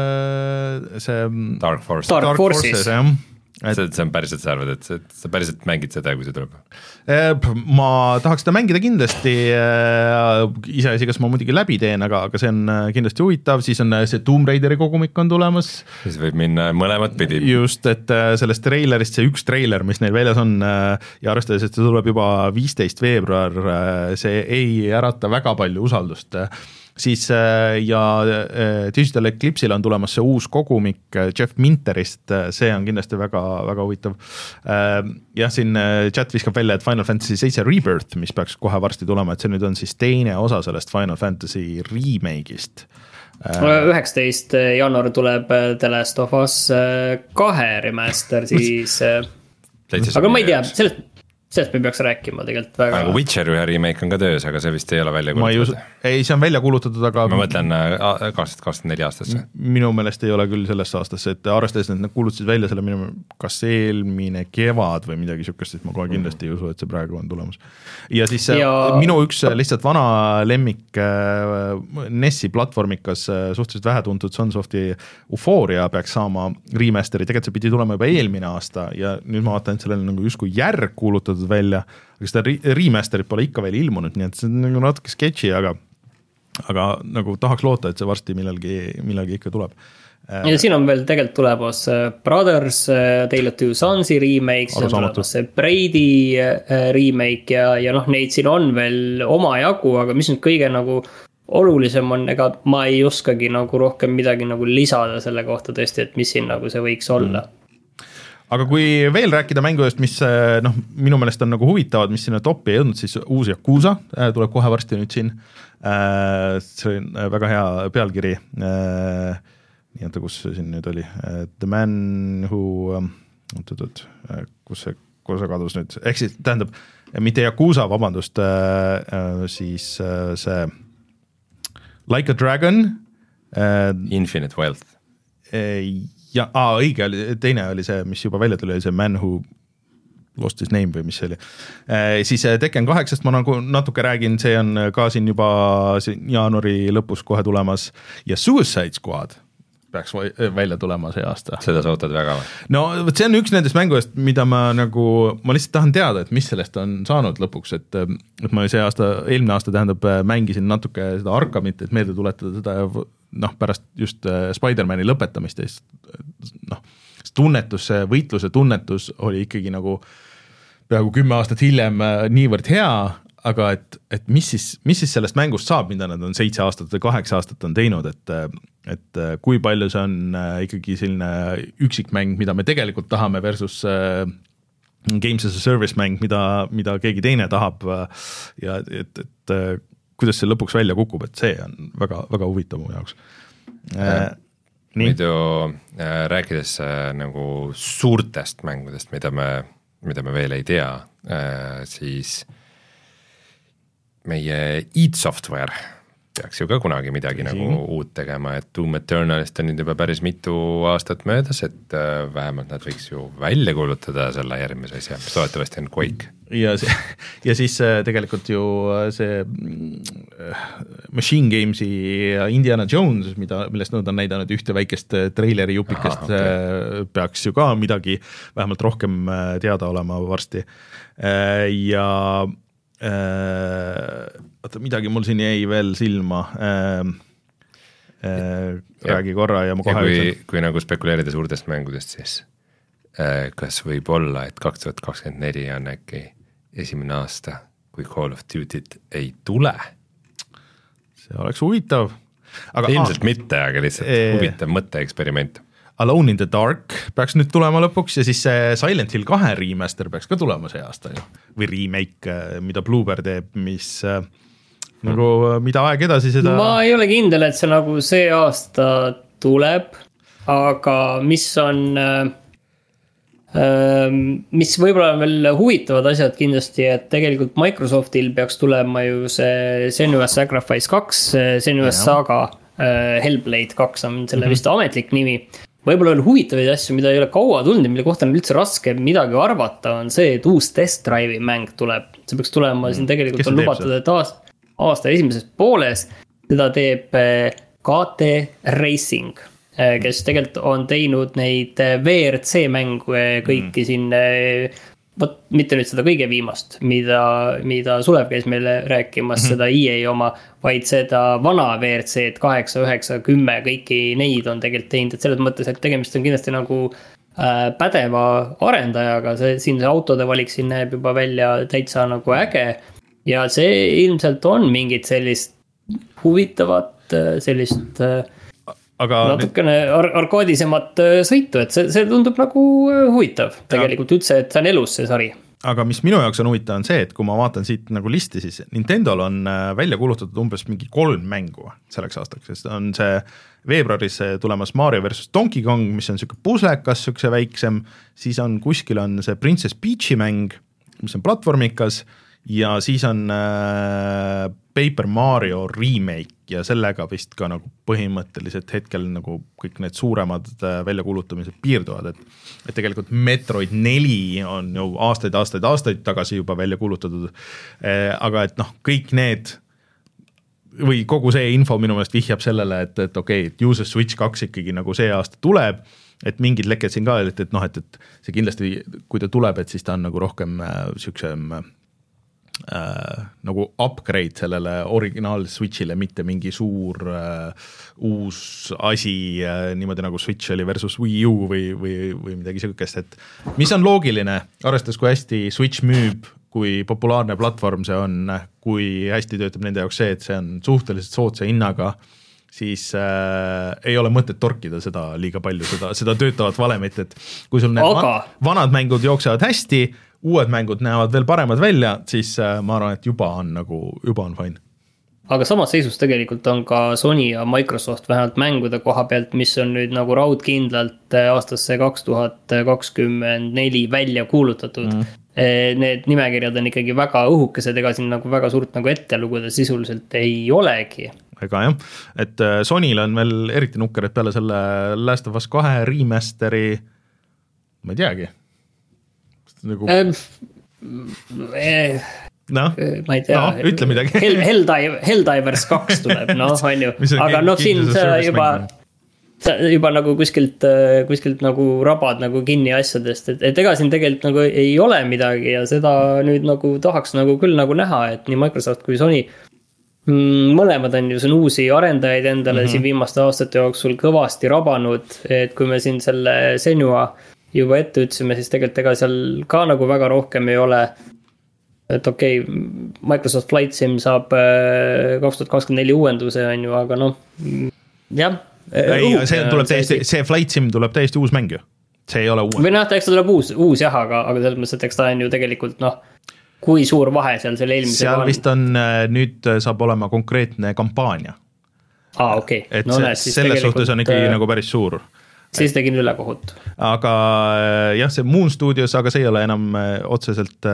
see Dark Forces, Dark Dark Forces. Forces jah. Et... See, see on päriselt, sa arvad, et see, sa päriselt mängid seda, kui see tuleb? Ma tahaks seda mängida kindlasti, iseasi, kas ma muidugi läbi teen, aga, aga see on kindlasti huvitav, siis on see Tomb Raideri kogumik on tulemas. Siis võib minna mõlemat pidi. Just, et sellest treilerist, see üks treiler, mis neil väljas on ja arvestades, et see tuleb juba viisteist veebruar, see ei ärata väga palju usaldust. Siis ja Digital Eclipse'il on tulemas see uus kogumik Jeff Minterist, see on kindlasti väga, väga huvitav. Jah, siin chat viskab välja, et Final Fantasy seitse Rebirth, mis peaks kohe varsti tulema, et see nüüd on siis teine osa sellest Final Fantasy remake'ist. üheksateist jaanuar tuleb The Last of Us kahe remaster, siis aga ma ei tea, sellest sellest me peaks rääkima tegelikult väga. Aga Witcher ühe remake on ka töös, aga see vist ei ole välja kuulutatud. Ei, see on välja kuulutatud, aga ma mõtlen kaks tuhat kakskümmend neli aastasse. Minu meelest ei ole küll sellesse aastasse, et arvestades, et nad kuulutasid välja selle minu kas eelmine kevad või midagi sükest, siis ma kohe kindlasti ei usu, et see praegu on tulemas. Ja siis ja... minu üks lihtsalt vana lemmik Nessi platvormikas suhteliselt vähetuntud Sunsofti Euphoria peaks saama remasteri, tegelikult see pidi tulema juba eelmine aasta ja nüüd ma vaatan, et sellele nagu justkui järg kuulutatud välja, aga seda remasterit pole ikka veel ilmunud, nii et see on nagu natuke sketši, aga, aga nagu tahaks loota, et see varsti millalgi, millalgi ikka tuleb. Ja siin on veel tegelikult tulemas Brothers, Tale of Two Sonsi remake, siin on tulemas see Brady remake ja, ja noh, neid siin on veel oma jagu, aga mis nüüd kõige nagu olulisem on, ega ma ei oskagi nagu rohkem midagi nagu lisada selle kohta tõesti, et mis siin nagu see võiks olla. Aga kui veel rääkida mängudest, mis noh, minu meelest on nagu huvitavad, mis sinna topi ei jõudnud, siis uus Yakuza tuleb kohe varsti nüüd siin. See on väga hea pealkiri. Nii anta, kus siin nüüd oli? The Man Who... kus see, kus see kadus nüüd? Ehk siis tähendab, mitte Yakuza, vabandust, siis see Like a Dragon. Infinite Wealth. Ja aa, õige, teine oli see, mis juba välja tuli, oli see Man Who Lost His Name või mis see oli. Siis Tekken kaheksast ma nagu natuke räägin, see on ka siin juba siin jaanuari lõpus kohe tulemas ja Suicide Squad peaks välja tulema see aasta. Seda sa ootad väga või? No see on üks nendest mängudest, mida ma nagu, ma lihtsalt tahan teada, et mis sellest on saanud lõpuks, et, et ma see aasta, eelmine aasta tähendab, mängisin natuke seda Arkhamit, et meelde tuletada seda ja noh, pärast just Spider-Mani lõpetamist ja noh, tunnetus, see võitluse tunnetus oli ikkagi nagu peaaegu kümme aastat hiljem niivõrd hea, aga et, et mis, siis, mis siis sellest mängust saab, mida nad on seitse aastat või kaheksa aastat on teinud, et, et kui palju see on ikkagi selline üksikmäng, mida me tegelikult tahame versus Games as a Service mäng, mida, mida keegi teine tahab ja et, et kuidas see lõpuks välja kukub, et see on väga, väga huvitav mu jaoks. Muidu äh, rääkides äh, nagu suurtest mängudest, mida me, mida me veel ei tea, äh, siis meie id Software peaks ju ka kunagi midagi mm. nagu uut tegema, et Doom Eternalist on nüüd juba päris mitu aastat möödas, et äh, vähemalt nad võiks ju välja kuulutada selle järgmise asja, mis loodetavasti on Quake. Ja, see, ja siis äh, tegelikult ju see äh, Machine Gamesi ja Indiana Jones, mida, millest nad on näidanud ühte väikest treileri jupikest, Aha, okay. peaks ju ka midagi vähemalt rohkem teada olema varsti. Äh, ja Äh, oota, midagi mul siin jäi veel silma äh, äh, räägi korra ja ma kohe ja kui, kui nagu spekuleerida suurtest mängudest, siis äh, kas võib olla, et kaks tuhat kakskümmend neli on äkki esimene aasta, kui Call of Duty't ei tule? See oleks huvitav aga, ilmselt ah, mitte, aga lihtsalt ee... huvitav mõtteeksperiment. Alone in the Dark peaks nüüd tulema lõpuks ja siis see Silent Hill kahe remaster peaks ka tulema see aasta ju. Või remake, mida Bluebird teeb, mis nagu, mida aeg edasi seda... Ma ei ole kindel, et see nagu see aasta tuleb, aga mis on, mis võib-olla on veel huvitavad asjad kindlasti, et tegelikult Microsoftil peaks tulema ju see Senua's Sacrifice kaks, Senua's Saga, Hellblade kaks on selle mm-hmm. vist ametlik nimi. Võib-olla on huvitavaid asju, mida ei ole kaua tulnud, mille kohta on üldse raske midagi arvata, on see, et uus Test Drive'i mäng tuleb. See peaks tulema, siin tegelikult Kes on lubatud, et aasta, aasta esimeses pooles seda teeb K T Racing, kes tegelikult on teinud neid V R C mängu kõiki mm. siin, võt, mitte nüüd seda kõige viimast, mida, mida Sulev käis meile rääkimas, mm-hmm. seda E A oma, vaid seda vana V R C kaheksa, üheksa, kümme, kõiki neid on tegelikult teinud, et selles mõttes, et tegemist on kindlasti nagu äh, pädeva arendajaga, see, siin see autode valik siin näeb juba välja täitsa nagu äge ja see ilmselt on mingit sellist huvitavat, sellist äh, aga natukene ar- arkaadisemat sõitu, et see, see tundub nagu huvitav tegelikult ja. Üldse, et see on elus see sari. Aga mis minu jaoks on huvitav on see, et kui ma vaatan siit nagu listi, siis Nintendol on välja kuulutatud umbes mingi kolm mängu selleks aastaks, sest on see veebruaris tulemas Mario versus Donkey Kong, mis on siuke puslekas, siukse väiksem, siis on kuskil on see Princess Peach'i mäng, mis on platvormikas ja siis on äh, Paper Mario remake ja sellega vist ka nagu põhimõtteliselt hetkel nagu kõik need suuremad äh, väljakuulutamised piirduvad, et, et tegelikult Metroid neli on ju aastaid, aastaid, aastaid tagasi juba välja kuulutatud, äh, aga et noh, kõik need või kogu see info minu meelest vihjab sellele, et, et okei, et Use Switch kaks ikkagi nagu see aasta tuleb, et mingid lekked siin ka, et, et noh, et, et see kindlasti, kui ta tuleb, et siis ta on nagu rohkem äh, siuksem Äh, nagu upgrade sellele originaal Switchile, mitte mingi suur äh, uus asi äh, niimoodi nagu Switch oli versus Wii U või, või, või midagi sellist, et mis on loogiline, arvestades kui hästi Switch müüb, kui populaarne platvorm see on, kui hästi töötab nende jaoks see, et see on suhteliselt soodsa hinnaga, siis äh, ei ole mõtet torkida seda liiga palju, seda, seda töötavat valemit, et kui sul need Aga... vanad mängud jooksevad hästi, uued mängud näevad veel paremad välja, siis äh, ma arvan, et juba on nagu, juba on fine. Aga samas seisus tegelikult on ka Sony ja Microsoft vähemalt mängude koha pealt, mis on nüüd nagu raudkindlalt aastasse kaks tuhat kakskümmend neli välja kuulutatud. Mm. Need nimekirjad on ikkagi väga õhukesed, ega siin nagu väga suurt nagu ettelugude sisuliselt ei olegi. Ega jah, et Sonyl on veel eriti nukker, et peale selle Last of Us kahe remasteri, ma ei teagi. Nagu... Ähm, eh... No, ma ei tea, no, ütle midagi. Hell, Helldive, Helldivers kaks tuleb, noh, on ju, aga noh, siin juba, juba nagu kuskilt, kuskilt nagu rabad nagu kinni asjadest, et, et ega siin tegelikult nagu ei ole midagi ja seda nüüd nagu tahaks nagu küll nagu näha, et nii Microsoft kui Sony mõlemad on ju, see on uusi arendajaid endale mm-hmm. siin viimaste aastate jooksul kõvasti rabanud, et kui me siin selle Senua juba ette ütlesime, siis tegelikult ega seal ka nagu väga rohkem ei ole. Et okei, okay, Microsoft Flight Sim saab kaks tuhat kakskümmend neli uuenduse on ju, aga noh, jah. Ei, see, tuleb täiesti, see Flight Sim tuleb täiesti uus mäng ju, see ei ole uus. Või noh, eks ta tuleb uus, uus jah, aga, aga selles mõttes, et eks ta on ju tegelikult noh, kui suur vahe seal selle eelmise seal on. Vist on, nüüd saab olema konkreetne kampaania. Aa, okei. Okay. Et no, see, näed, selles suhtes on ikkagi nagu päris suur. Siis tegin üle kohut. Aga jah, see Moon Studios, aga see ei ole enam otseselt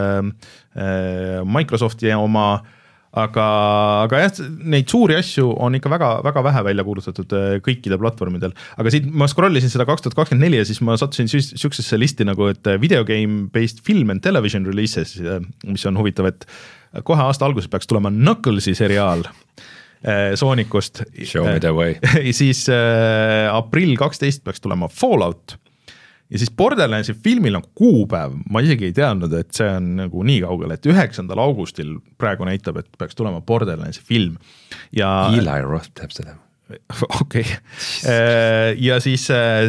Microsofti oma, aga, aga jah, neid suuri asju on ikka väga, väga vähe välja kuulutatud kõikide platvormidel. Aga siit ma scrollisin seda kaks tuhat kakskümmend neli ja siis ma sattusin sükksesse listi nagu, et video game based film and television releases, mis on huvitav, et kohe aasta alguses peaks tulema Knucklesi seriaal Soonikust. Show me the way. Siis äh, aprill kaksteist peaks tulema Fallout ja siis Borderlandsi filmil on kuupäev, ma isegi ei teadnud, et see on nagu nii kaugel, et üheksandal augustil praegu näitab, et peaks tulema Borderlandsi film. Ja Eli Roth teeb seda. Okei. Okay. Ja siis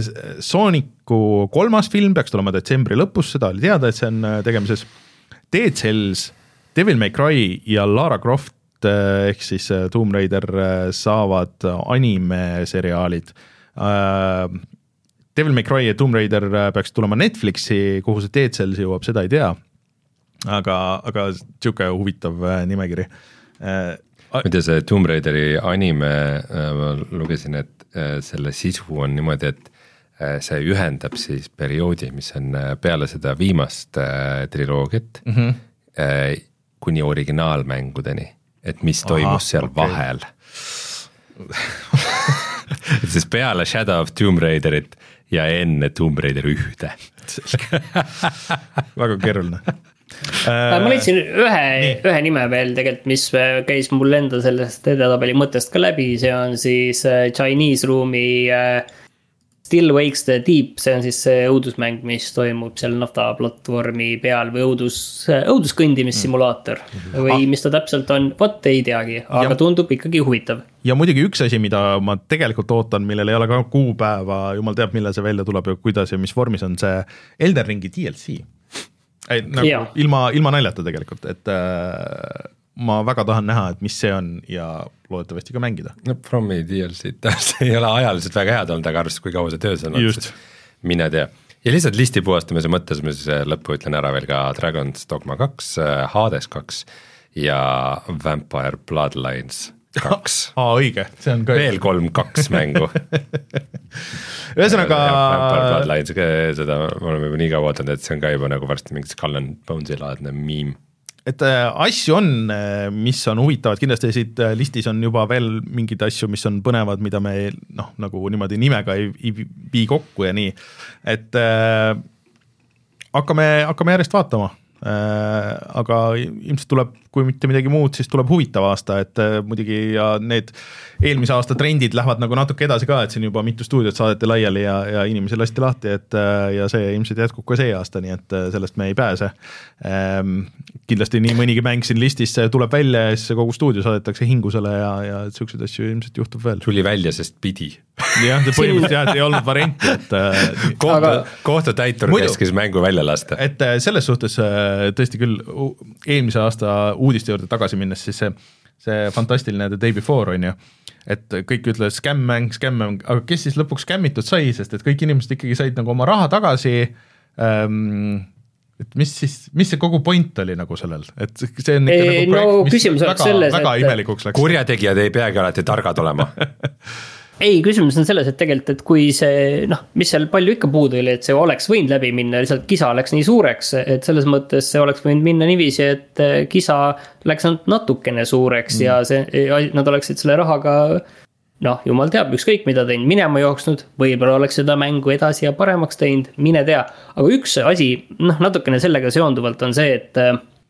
Sooniku kolmas film peaks tulema detsembri lõpus, seda oli teada, et see on tegemises. Dead Cells, Devil May Cry ja Lara Croft ehk siis Tomb Raider saavad anime-seriaalid. Devil May Cry ja Tomb Raider peaks tulema Netflixi, kuhu see Dead Cells jõuab, seda ei tea. Aga, aga siuke huvitav nimekiri. Ma tea, see Tomb Raideri anime, ma lugesin, et selle sisu on niimoodi, et see ühendab siis perioodi, mis on peale seda viimast triloogiat mm-hmm. kuni originaalmängudeni. Et mis toimus Aha, seal okay. vahel. Et siis peale Shadow of Tomb Raiderit ja enne Tomb Raider ühte. Väga keeruline. Ma leidsin ühe, ühe nime veel tegelikult, mis käis mul enda sellest edetabeli mõttest ka läbi, see on siis Chinese Room'i Still Wakes the Deep, see on siis see õudusmäng, mis toimub seal nafta platvormi peal või õudus, õuduskõndimissimulaator või ah. mis ta täpselt on, võt ei teagi, aga ja, tundub ikkagi huvitav. Ja muidugi üks asi, mida ma tegelikult ootan, millel ei ole ka kuupäeva, jumal teab, millal see välja tuleb ja kuidas ja mis vormis on see Elden Ringi D L C. Ei, nagu ilma, ilma naljata tegelikult, et äh, ma väga tahan näha, et mis see on ja loodetavasti ka mängida. No Fromi D L C, see ei ole ajaliselt väga head olnud, aga arvest, kui kaua see töös on. Just. Mine tea. Ja lihtsalt listi puhastamise mõttes ma siis lõppu ütlen ära veel ka Dragon's Dogma kaks, Hades kaks ja Vampire Bloodlines kaks. Aa, õige, see on ka veel kolm kaks mängu. Ühesõnaga Vampire Bloodlines, seda me oleme juba nii kaua ootanud, et see on ka juba nagu varsti mingi Skull and Bones'i laadne meme. Et asju on, mis on huvitavad, kindlasti siit listis on juba veel mingid asju, mis on põnevad, mida me noh, nagu niimoodi nimega ei, ei vii kokku ja nii, et äh, hakkame, hakkame järjest vaatama äh,, aga ilmselt tuleb kui mitte midagi muud, siis tuleb huvitav aasta, et muidugi ja need eelmise aasta trendid lähevad nagu natuke edasi ka, et siin juba mitu stuudiot saadeti laiali ja, ja inimesi lasti lahti, et ja see ilmselt jätkub ka see aasta, nii et sellest me ei pääse. Ehm, kindlasti nii mõnigi mäng siin listis tuleb välja ja siis kogu stuudio saadetakse hingusele ja, ja selliseid asju ilmselt juhtub veel. Tuli välja, sest pidi. jah, põhimõtteliselt jah, et ei olnud varianti, et kohtu, aga... kohtutäitur keskis mängu välja lasta. Et selles suhtes tõesti küll eelmise aasta uudiste juurde tagasi minnes, siis see, see fantastiline The Day Before on ju, et kõik ütlevad skämmäng, skämmäng, aga kes siis lõpuks skämmitud sai, sest et kõik inimesed ikkagi said nagu oma raha tagasi, ähm, et mis siis, mis see kogu point oli nagu sellel, et see on ikka ei, nagu projekt, no, mis väga, selles, väga et... imelikuks läks. Kurjategijad ei peagi alati targad olema. Ei, küsimus on selles, et tegelikult, et kui see, noh, mis seal palju ikka puudu oli, et see oleks võinud läbi minna, lihtsalt kisa läks nii suureks, et selles mõttes see oleks võinud minna niiviisi, et kisa läks natukene suureks mm. ja see, nad oleksid selle rahaga, noh, jumal teab, ükskõik mida teinud, minema jooksnud, võib-olla oleks seda mängu edasi ja paremaks teinud, mine tea. Aga üks asi, noh, natukene sellega seonduvalt on see, et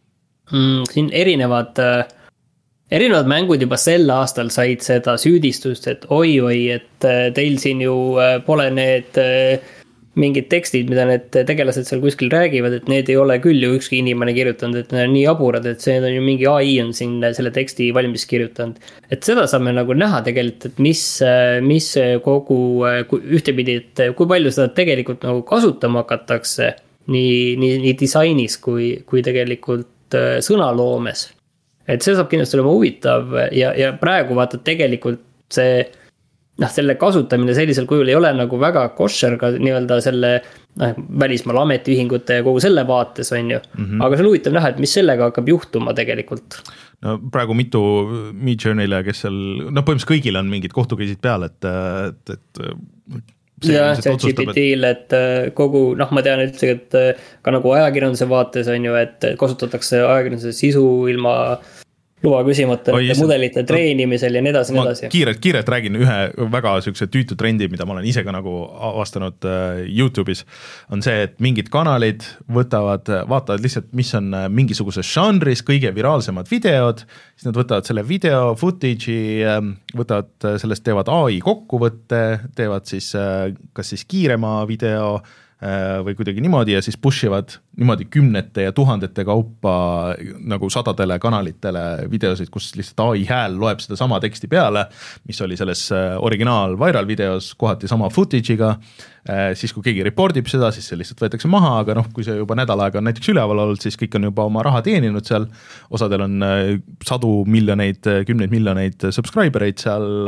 mm, siin erinevad... Erinevad mängud juba sel aastal said seda süüdistust, et oi-oi, et teil siin ju pole need mingid tekstid, mida need tegelased seal kuskil räägivad, et need ei ole küll ju ükski inimene kirjutanud, et need on nii aburad, et see on ju mingi A I on siin selle teksti valmis kirjutanud. Et seda saame nagu näha tegelikult, et mis, mis kogu ühtepidi, et kui palju seda tegelikult nagu kasutama hakatakse nii, nii, nii disainis kui, kui tegelikult sõnaloomes. Et see saab kindlasti olema huvitav ja, ja praegu vaata tegelikult see, noh, selle kasutamine sellisel kujul ei ole nagu väga košer ka nii-öelda selle noh, välismaal ametiühingute ja kogu selle vaates on ju, mm-hmm. aga see on huvitav näha, et mis sellega hakkab juhtuma tegelikult. No praegu mitu Midjourney'le, kes seal, no põhimõtteliselt kõigil on mingid kohtukeisid peal, et, et, et ja see G P T-l, et kogu, noh, ma tean üldse, et ka nagu ajakirjanduse vaates on ju, et kasutatakse ajakirjanduse sisu ilma luba küsimata Oi, mudelite no, treenimisel ja nii edasi, nii edasi. Kiirelt, kiirelt räägin ühe väga sükse tüütu trendi, mida ma olen ise ka nagu avastanud YouTube'is, on see, et mingid kanalid võtavad, vaatavad lihtsalt, mis on mingisuguses žanris kõige viraalsemad videod, siis nad võtavad selle video footage'i, võtavad sellest, teevad A I kokkuvõtte, teevad siis kas siis kiirema video või kuidagi niimoodi ja siis pushivad niimoodi kümnete ja tuhandete kaupa nagu sadadele kanalitele videosid, kus lihtsalt A I hääl loeb seda sama teksti peale, mis oli selles originaal viral videos kohati sama footage'iga, siis kui keegi reportib seda, siis see lihtsalt võetakse maha, aga noh, kui see juba nädal aega on näiteks üleval olnud, siis kõik on juba oma raha teeninud seal, osadel on sadu miljoneid, kümneid miljoneid subscribereid seal,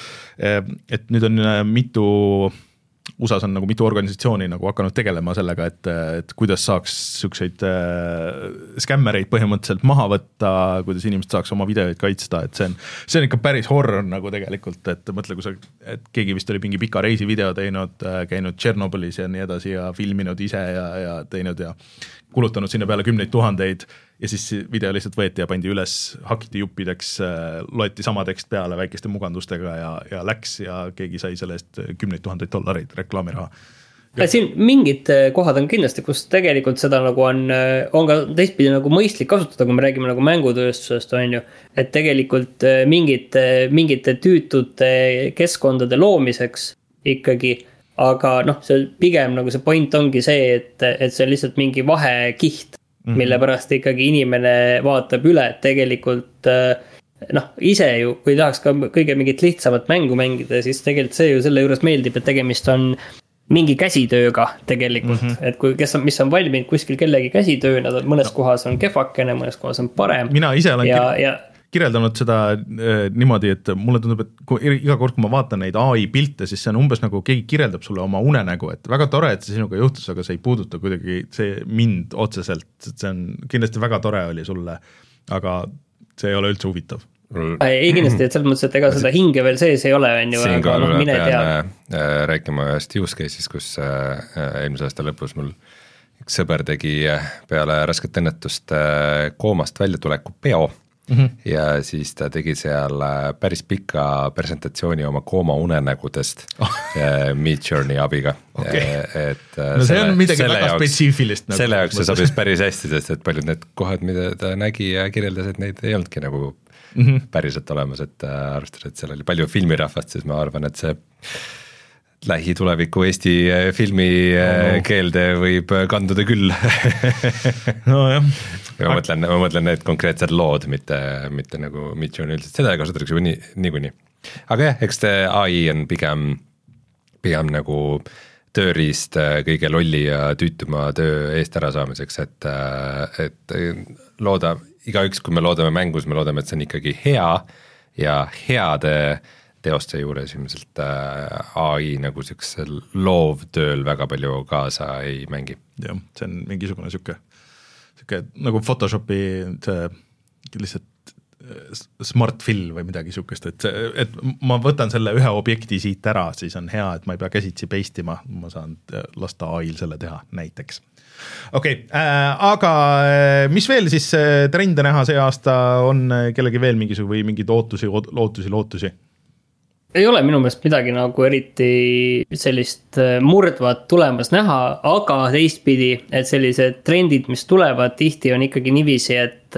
et nüüd on mitu U S A-s on nagu mitu organisatsiooni nagu hakanud tegelema sellega, et, et kuidas saaks selliseid äh, skämmereid põhimõtteliselt maha võtta, kuidas inimesed saaks oma videoid kaitsta, et see on, see on ikka päris horror nagu tegelikult, et mõtle, kui sa, et keegi vist oli mingi pika reisi video teinud, käinud Tšernobõlis ja nii edasi ja filminud ise ja, ja teinud ja kulutanud sinna peale kümneid tuhandeid ja siis video lihtsalt võeti ja pandi üles, hakiti juppideks, loeti sama tekst peale väikeste mugandustega ja, ja läks ja keegi sai selle eest kümneid tuhandeid dollareid reklaamiraha. Siin mingid kohad on kindlasti, kus tegelikult seda nagu on, on ka teistpidi nagu mõistlik kasutada, kui me räägime nagu mängutööstusest, on ju, et tegelikult mingite, mingite tüütute keskkondade loomiseks ikkagi, aga noh, see pigem nagu see point ongi see, et, et see on lihtsalt mingi vahekiht, mm-hmm. mille pärast ikkagi inimene vaatab üle, et tegelikult noh, ise ju, kui tahaks ka kõige mingit lihtsamat mängu mängida, siis tegelikult see ju selle juures meeldib, et tegemist on mingi käsitööga tegelikult, mm-hmm. et kui, kes on, mis on valminud kuskil kellegi käsitöö, nad on mõnes no. kohas on kehvakene, mõnes kohas on parem. Mina ise olen ja, ja kirjeldanud seda äh, niimoodi, et mulle tundub, et kui, iga kord, kui ma vaatan neid A I pilte, siis see on umbes nagu keegi kirjeldab sulle oma unenägu, et väga tore, et see sinuga juhtus, aga see ei puuduta kuidagi see mind otseselt, see on kindlasti väga tore oli sulle, aga see ei ole üldse huvitav. Ei kindlasti, et selles mõttes, et ega seda hinge veel sees ei ole, on ju, aga noh, mine tea. Äh, rääkima ühest use case'is, kus äh, eelmise aasta lõpus mul üks sõber tegi peale rasket õnnetust äh, koomast välja tuleku peo mm-hmm. ja siis ta tegi seal päris pika presentatsiooni oma kooma unenägudest oh. Midjourney abiga okay. et no see selle, on midagi väga jaoks, spetsiifilist nagu, selle jaoks see sobis päris hästi, sest et paljud need kohad, mida ta nägi ja kirjeldas, et neid ei olnudki nagu mm-hmm. päriselt olemas, et arvestades, et seal oli palju filmirahvast, siis ma arvan, et see lähituleviku Eesti filmi oh, no. keelde võib kanduda küll no jah. ma mõtlen, ma mõtlen need konkreetsed lood, mitte, mitte nagu Midjourney üldiselt, seda kasutatakse juba nii, niikuinii. aga jah, eks see A I on pigem, pigem nagu tööriist kõige lolli ja tüütuma töö eest ära saamiseks, et, et looda, igaüks, kui me loodame mängus, me loodame, et see on ikkagi hea ja heade teoste juures ilmselt A I nagu sellisel loovtööl väga palju kaasa ei mängi. jah, see on mingisugune siuke, siuke nagu Photoshopi see lihtsalt smart fill või midagi siukest, et, et ma võtan selle ühe objekti siit ära, siis on hea, et ma ei pea käsitsi paste'ima, ma saan lasta A I-l selle teha näiteks. okei okay, äh,, aga mis veel siis trende näha see aasta, on kellegi veel mingisugune või mingeid ootusi, lootusi, lootusi? Ei ole minu meelest midagi nagu eriti sellist murdvat tulemas näha, aga teistpidi, et sellised trendid, mis tulevad, tihti on ikkagi niiviisi, et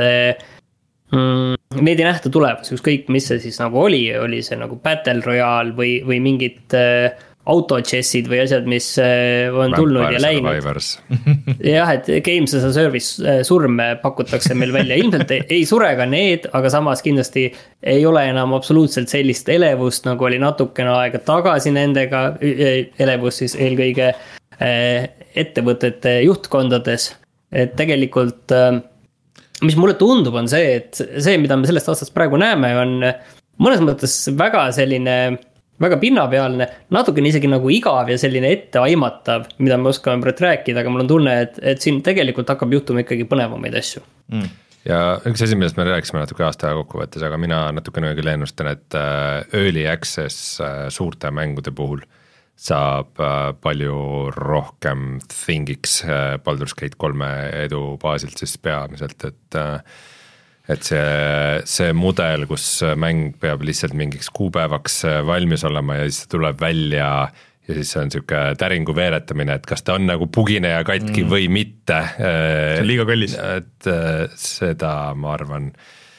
mm, meid ei nähta tulevas, ükskõik mis see siis nagu oli, oli see nagu Battle Royale või, või mingid äh, autochessid või asjad, mis on tulnud Vampire ja läinud. jah, et Games as a Service surme pakutakse meil välja. Ilmselt ei, ei sure ka need, aga samas kindlasti ei ole enam absoluutselt sellist elevust, nagu oli natukene aega tagasi nendega. Elevus siis eelkõige ettevõtete juhtkondades. Et tegelikult, mis mulle tundub, on see, et see, mida me sellest aastast praegu näeme, on mõnes mõttes väga selline väga pinnapealne, natukene isegi nagu igav ja selline etteaimatav, mida me oskame praegu rääkida, aga mul on tunne, et, et siin tegelikult hakkab juhtuma ikkagi põnevamaid asju. Mm. Ja üks asi, millest me rääkisime natuke aasta kokkuvõttes, aga mina natukene küll ennustan, et early access suurte mängude puhul saab palju rohkem thingiks Baldur's Gate kolme edu baasilt siis peamiselt, et et see, see mudel, kus mäng peab lihtsalt mingiks kuupäevaks valmis olema ja siis tuleb välja ja siis see on siuke täringu veeretamine, et kas ta on nagu pugine ja katki mm. või mitte. See on liiga kallis. Et seda ma arvan,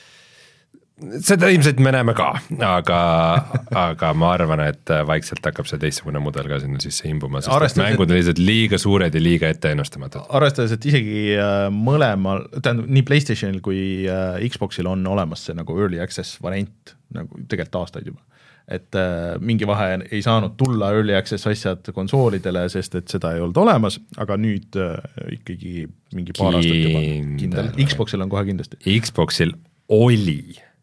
seda ilmselt me näeme ka, aga, aga ma arvan, et vaikselt hakkab see teistsugune mudel ka sinna sisse imbuma, sest arvestades, mängud on lihtsalt liiga suured ja liiga ette ennustamatud. Arvestades, et isegi mõlemal, tähendab nii PlayStationil kui Xboxil on olemas see nagu early access variant, nagu tegelikult aastaid juba. Et mingi vahe ei saanud tulla early access asjad konsoolidele, sest et seda ei olnud olemas, aga nüüd ikkagi mingi paar aastat juba kindel. Xboxil on kohe kindlasti. Xboxil oli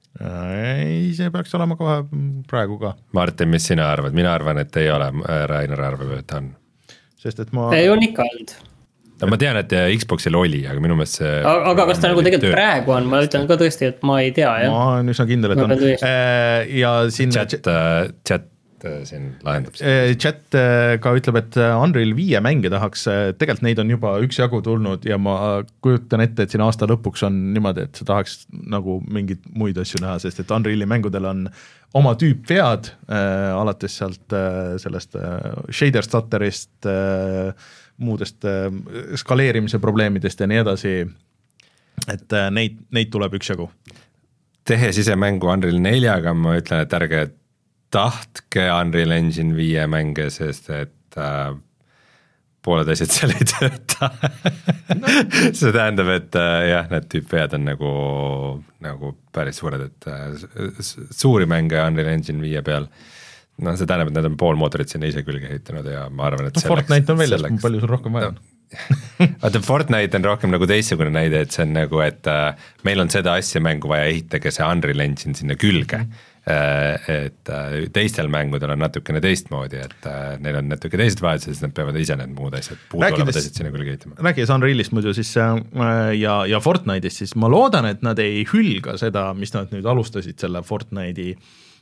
ei, see peaks olema kohe praegu ka. Martin, mis sina arvad? Mina arvan, et ei ole. Rainer arvab, et on. Sest et ma... ei on ikka olnud. No, ma tean, et Xboxil oli, aga minu meelest see... Aga, aga kas ta nagu tegelikult töö. Praegu on? Ma ütlen ka tõesti, et ma ei tea. Jah? Ma olen üsna kindel, et on. Ja siin... Chat, chat siin lahendab. Chat ka ütleb, et Unreal viie mänge tahaks, tegelikult neid on juba üks jagu tulnud ja ma kujutan ette, et siin aasta lõpuks on niimoodi, et sa tahaks nagu mingid muid asju näha, sest et Unreali mängudel on oma tüüp vead, äh, alates sealt äh, sellest äh, shader stutterist, äh, muudest äh, skaleerimise probleemidest ja nii edasi, et äh, neid, neid tuleb üks jagu. Tehes ise mängu Unreal neljaga, ma ütlen, et ärge tahtke Unreal Engine viie mänge, sest et äh, pooled asjad seal ei tööta no. See tähendab, et äh, jah, need tüüpvead on nagu, nagu päris suured, et äh, suuri mänge Unreal Engine viie peal, no see tähendab, et need on pool mootorit sinna ise külge ehitanud ja ma arvan, et no, selleks, Fortnite on väljas, palju sul rohkem vaja on no. Vaata, Fortnite on rohkem nagu teistsugune näide, et see on nagu, et äh, meil on seda asja mängu vaja ehitage see Unreal Engine sinna külge mm. et teistel mängudel on natukene teistmoodi, et neil on natuke teised vahed, siis nad peavad ise need muud asjad, puuduolevad asjad sinna külge ehitama. Rääkides Unrealist muidu siis ja, ja Fortnite'ist, siis ma loodan, et nad ei hülga seda, mis nad nüüd alustasid selle Fortnite'i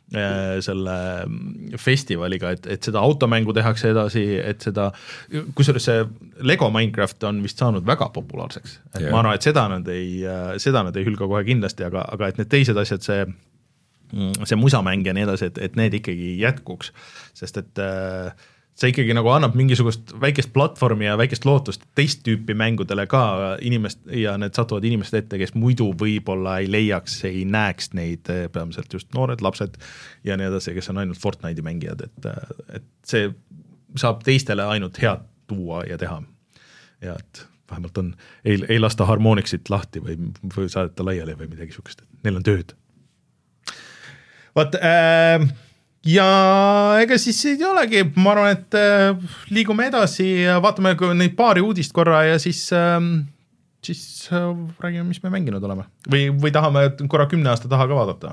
selle festivaliga, et, et seda automängu tehakse edasi, et seda, kusjuures see Lego Minecraft on vist saanud väga populaarseks, et yeah. ma arvan, et seda nad ei, seda nad ei hülga kohe kindlasti, aga, aga et need teised asjad, see see musamäng ja nii edasi, et, et need ikkagi jätkuks, sest et äh, see ikkagi nagu annab mingisugust väikest platvormi ja väikest lootust teist tüüpi mängudele ka inimest ja need satuvad inimesed ette, kes muidu võib-olla ei leiaks, ei näeks neid peamiselt just noored lapsed ja nii edasi, kes on ainult Fortnite'i mängijad, et, et see saab teistele ainult head tuua ja teha. Ja et vähemalt on, ei, ei lasta Harmonixit lahti või, või saadeta laiali või midagi sukest, neil on tööd. Vaat, äh, ja ega siis ei olegi, ma arvan, et äh, liigume edasi ja vaatame neid paari uudist korra ja siis, äh, siis äh, räägime, mis me mänginud oleme. Või, või tahame korra kümne aasta taha ka vaadata?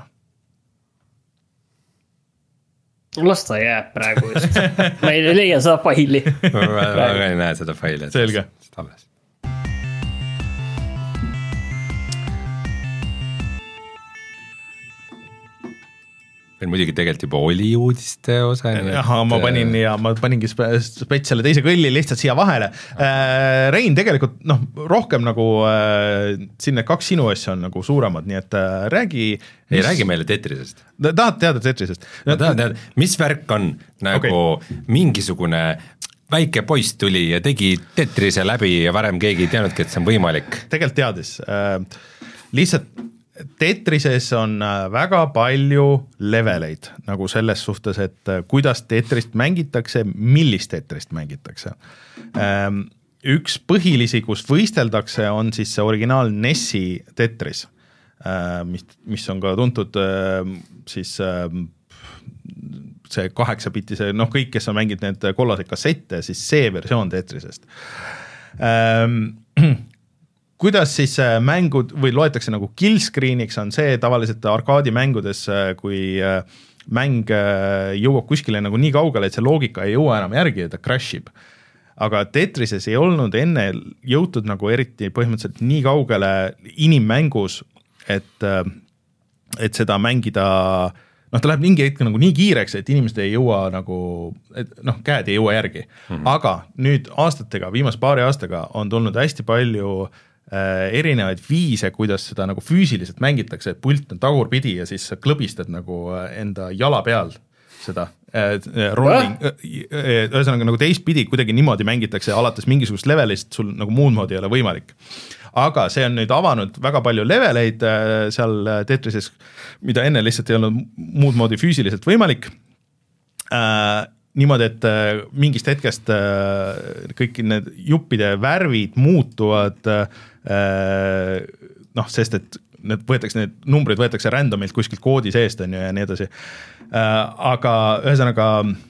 Las ta jääb praegu just. Ma ei leia seda faili. ma ei näe seda faili. Selge. Alles. muidugi tegelikult juba oli uudiste osa. Aha, ma panin ja ma paningi spets selle teise kõlli lihtsalt siia vahele. Rein, tegelikult noh, rohkem nagu sinne kaks sinu asja on nagu suuremad, nii et räägi. Ei mis... räägi meile Tetrisest. Tahad teada Tetrisest? Ma tahan teada, mis värk on nagu okay. mingisugune väike poiss tuli ja tegi Tetrise läbi ja varem keegi ei teadnudki, et see on võimalik. Tegelikult teadis. Lihtsalt Tetrises on väga palju leveleid nagu selles suhtes, et kuidas Tetrist mängitakse, millist Tetrist mängitakse. Üks põhilisi, kus võisteldakse, on siis see originaal Nessi Tetris, mis, mis on ka tuntud siis see kaheksapitise, noh kõik, kes on mänginud need kollaseid kassette, siis see versioon Tetrisest. Kuidas siis mängud või loetakse nagu killscreeniks on see tavaliselt arkaadimängudes, kui mäng jõuab kuskile nagu nii kaugele, et see loogika ei jõua enam järgi ja ta crashib. Aga Tetrises ei olnud enne jõutud nagu eriti põhimõtteliselt nii kaugele inimmängus, et, et seda mängida, noh ta läheb mingi hetk nagu nii kiireks, et inimesed ei jõua nagu, et noh käed ei jõua järgi. Mm-hmm. Aga nüüd aastatega, viimase paari aastaga on tulnud hästi palju erinevaid viise, kuidas seda nagu füüsiliselt mängitakse, et pult on tagurpidi ja siis sa klõbistad nagu enda jala peal seda rolling, ühesõnaga nagu teistpidi kuidagi niimoodi mängitakse alates mingisugust levelist, sul nagu muud moodi ei ole võimalik. Aga see on nüüd avanud väga palju leveleid seal Tetrises, mida enne lihtsalt ei olnud muud moodi füüsiliselt võimalik. Niimoodi, et mingist hetkest kõik need juppide värvid muutuvad, noh, sest et need võetakse, need numbrid võetakse randomilt kuskilt koodi seest on ju ja nii edasi. Aga ühesõnaga,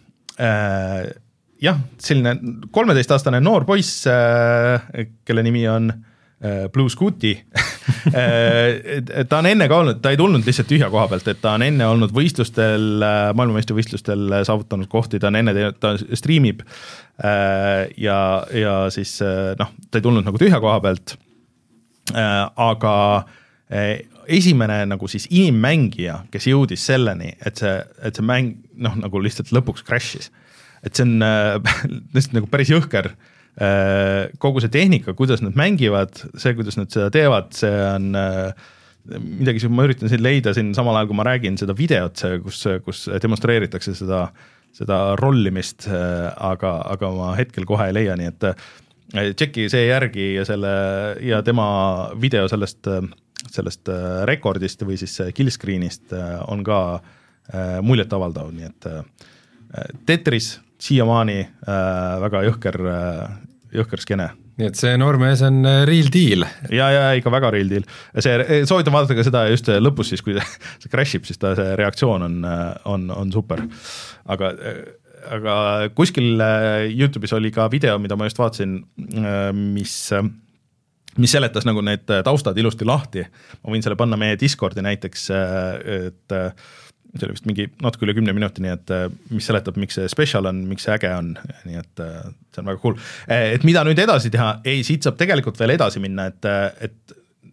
jah, selline kolmeteistaastane noor poiss, kelle nimi on Blue Scooty, ta on enne ka olnud, ta ei tulnud lihtsalt tühja koha pealt, et ta on enne olnud võistlustel, maailmameistrivõistlustel saavutanud kohti, ta on enne, ta streamib ja, ja siis noh, ta ei tulnud nagu tühja koha pealt, aga esimene nagu siis inimmängija, kes jõudis selleni, et see, et see mäng noh, nagu lihtsalt lõpuks crashis, et see on lihtsalt nagu päris jõhker kogu see tehnika, kuidas nad mängivad, see, kuidas nad seda teevad, see on midagi, ma üritan siin leida siin samal ajal, kui ma räägin seda videot, kus, kus demonstreeritakse seda, seda rollimist, aga, aga ma hetkel kohe ei leia, nii et tšeki see järgi ja, selle, ja tema video sellest, sellest rekordist või siis killscreenist on ka muljet avaldav, nii et Tetris siiamaani äh, väga jõhker, äh, jõhker skene. Nii et see noormees on real deal. Ja, ja ikka väga real deal. See, soovitan vaadata ka seda just lõpus siis, kui see crashib, siis ta see reaktsioon on, on, on super. Aga, aga kuskil YouTube'is oli ka video, mida ma just vaatasin, mis, mis seletas nagu need taustad ilusti lahti. Ma võin selle panna meie Discordi näiteks, et see oli vist mingi natuke üle kümne minuti, nii et mis seletab, miks see special on, miks see äge on, nii et see on väga cool. Et mida nüüd edasi teha, ei, siit saab tegelikult veel edasi minna, et, et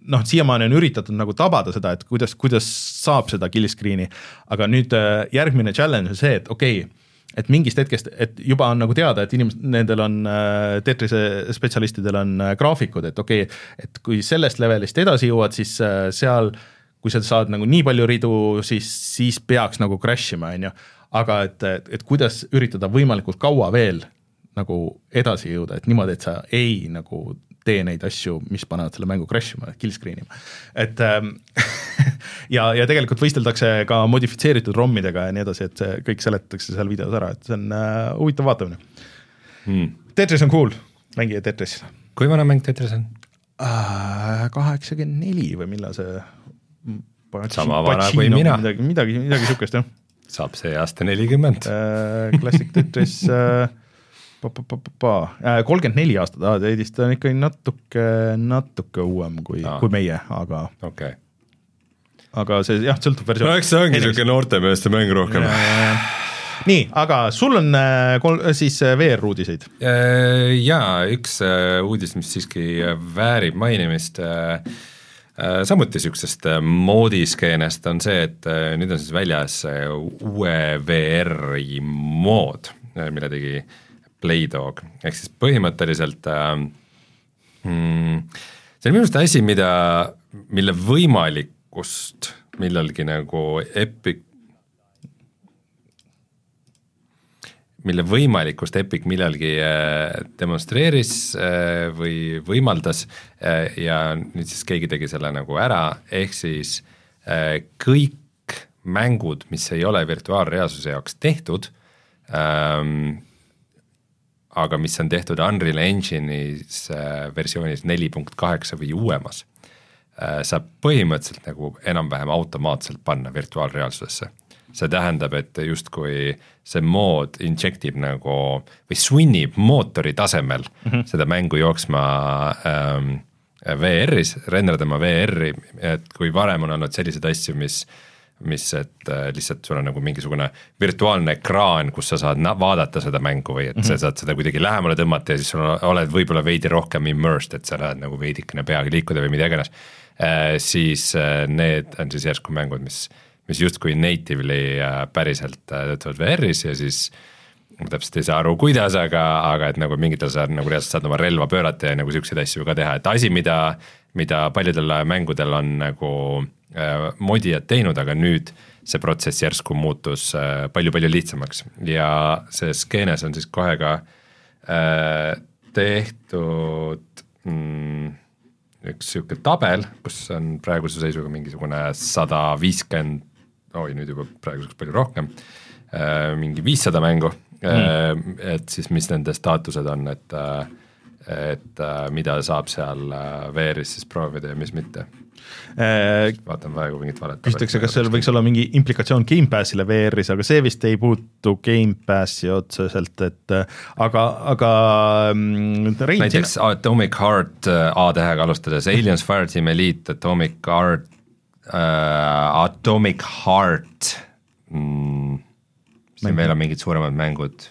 noh, siiamaani on üritatud nagu tabada seda, et kuidas, kuidas saab seda kill screen'i, aga nüüd järgmine challenge on see, et okei okay,, et mingist hetkest, et juba on nagu teada, et inimesed, nendel on Tetrise spetsialistidel on graafikud, et okei okay,, et kui sellest levelist edasi jõuad, siis seal, kui sa saad nagu nii palju ridu, siis, siis peaks nagu crash ima, on ju. Aga et, et, et kuidas üritada võimalikult kaua veel nagu edasi jõuda, et niimoodi, et sa ei nagu tee neid asju, mis panevad selle mängu crash ima, kill screen ima. Et ähm, ja, ja tegelikult võisteldakse ka modifitseeritud rommidega ja nii edasi, et see kõik seletatakse seal videos ära, et see on äh, huvitav vaatamine hmm.. Tetris on cool, mängija Tetris. Kui vana mäng Tetris on? Äh, kaheksakümmend neli või millal see sama vana kui mina. Midagi, midagi, midagi sukest, jah. Saab see aasta nelikümmend. Äh, Classic Tetris äh, kolmkümmend neli aastat, ah, teedist on ikka natuke, natuke uuem kui, ah. kui meie, aga okay. aga see jah, sõltub versioon. No eks see ongi siuke noortemeeste mäng rohkem. Nii, aga sul on kol, siis V R-uudiseid? Jaa, üks uudis, mis siiski väärib mainimist, samuti siuksest moodiskeenest on see, et nüüd on siis väljas uue V R-i mood, mille tegi Playdog, ehk siis põhimõtteliselt äh, mm, see on minu arust asi, mida, mille võimalikkust millalgi nagu Epic, mille võimalikkust Epic millalgi äh, demonstreeris äh, või võimaldas äh, ja nüüd siis keegi tegi selle nagu ära, ehk siis äh, kõik mängud, mis ei ole virtuaalreaalsuse jaoks tehtud, ähm, aga mis on tehtud Unreal Engine'is äh, versioonis neli punkt kaheksa või uuemas, äh, saab põhimõtteliselt nagu enam-vähem automaatselt panna virtuaalreaalsusesse. See tähendab, et justkui see mood injectib nagu või sunnib mootori tasemel mm-hmm. seda mängu jooksma ähm, V R-is, renderdama V R-i, et kui varem on olnud sellised asju, mis mis, et lihtsalt sul on nagu mingisugune virtuaalne ekraan, kus sa saad na- vaadata seda mängu või et mm-hmm. sa saad seda kuidagi lähemale tõmmata ja siis sul oled võib-olla veidi rohkem immersed, et sa lähed nagu veidikene peagi liikuda või mida iganes, äh, siis äh, need on siis järsku mängud, mis, mis justkui natively äh, päriselt äh, töötavad V R-is ja siis ma täpselt ei saa aru, kuidas, aga, aga et nagu mingitel sa nagu reaalselt saad oma relva pöörata ja nagu siukseid asju ka teha, et asi, mida, mida paljudel mängudel on nagu modijad teinud, aga nüüd see protsess järsku muutus palju-palju lihtsamaks ja see skeenes on siis kohe ka äh, tehtud mm, üks siuke tabel, kus on praeguse seisuga mingisugune sada viiskümmend, oi nüüd juba praeguseks palju rohkem, äh, mingi viissada mängu mm., äh, et siis mis nende staatused on, et, et mida saab seal V R-is siis proovida ja mis mitte. Vaatan praegu mingit valet. Küsitakse, kas seal võiks olla mingi implikatsioon Game Passile V R-is, aga see vist ei puutu Game Passi otseselt, et aga, aga Rein, näiteks sina... Atomic Heart A-tähega alustades, Aliens Fireteam Elite, Atomic Heart uh, Atomic Heart mm, siin veel on mingid suuremad mängud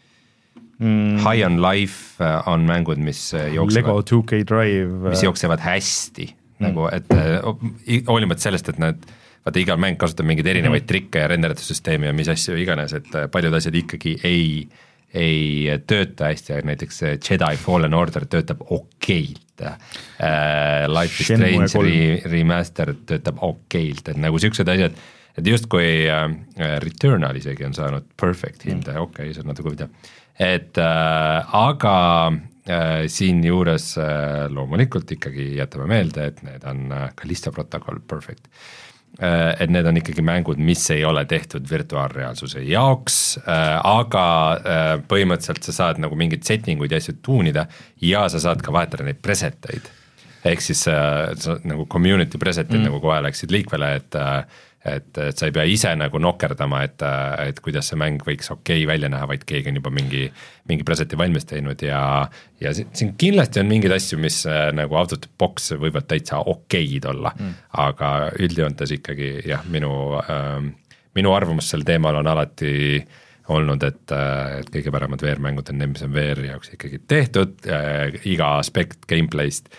mm. High on Life on mängud, mis jooksevad Lego two K Drive mis jooksevad hästi nagu, et hoolimata sellest, et nad, vaata igal mäng kasutab mingeid erinevaid trikke ja renderdussüsteemi ja mis asju iganes, et paljud asjad ikkagi ei, ei tööta hästi, näiteks Jedi Fallen Order töötab okeilt uh,, Life is Strange re, Remaster töötab okeilt, et nagu siuksed asjad, et justkui uh, Returnal isegi on saanud perfect hinda ja okei okay,, see on natuke huvitav, et uh, aga Äh, siin juures äh, loomulikult ikkagi jätame meelde, et need on äh, Callisto Protocol Perfect, äh, et need on ikkagi mängud, mis ei ole tehtud virtuaalreaalsuse jaoks, äh, aga äh, põhimõtteliselt sa saad nagu mingid settinguid ja asju tuunida ja sa saad ka vahetada neid preseteid, ehk siis äh, sa, nagu community presetid mm. nagu kohe läksid liikvele, et äh, et, et sa ei pea ise nagu nokerdama, et, et kuidas see mäng võiks okei okay välja näha, vaid keegi on juba mingi, mingi preseti valmis teinud ja, ja siin kindlasti on mingeid asju, mis nagu out of the box võivad täitsa okeid olla, mm. aga üldjoontes ikkagi jah, minu, ähm, minu arvamus sel teemal on alati olnud, et, et kõige paremad V R-mängud on need, mis on V R-i jaoks ikkagi tehtud äh,, iga aspekt gameplayst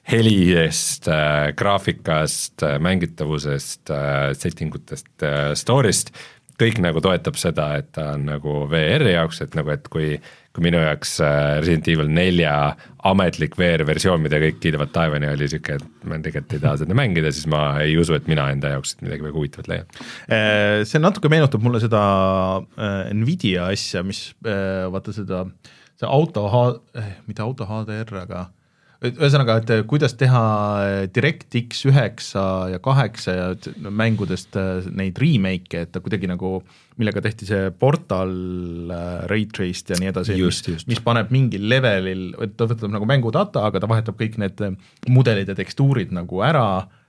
helist, graafikast, mängitavusest, setting utest, story'st, kõik nagu toetab seda, et ta on nagu V R-i jaoks, et nagu, et kui kui minu jaoks Resident Evil nelja ametlik V R-versioon, mida kõik kiidavad taevani, oli siuke, et ma tegelikult ei taha seda mängida, siis ma ei usu, et mina enda jaoks midagi väga huvitavat leian. See natuke meenutab mulle seda Nvidia asja, mis vaata seda, see auto, mitte auto H D R, aga ühesõnaga, et kuidas teha DirectX üheksa ja kaheksa ja mängudest neid remake, et kuidagi nagu, millega tehti see Portal, Ray Traced ja nii edasi, just, mis, just. mis paneb mingil levelil, et ta võtab nagu mängudata, aga ta vahetab kõik need mudelid ja tekstuurid nagu ära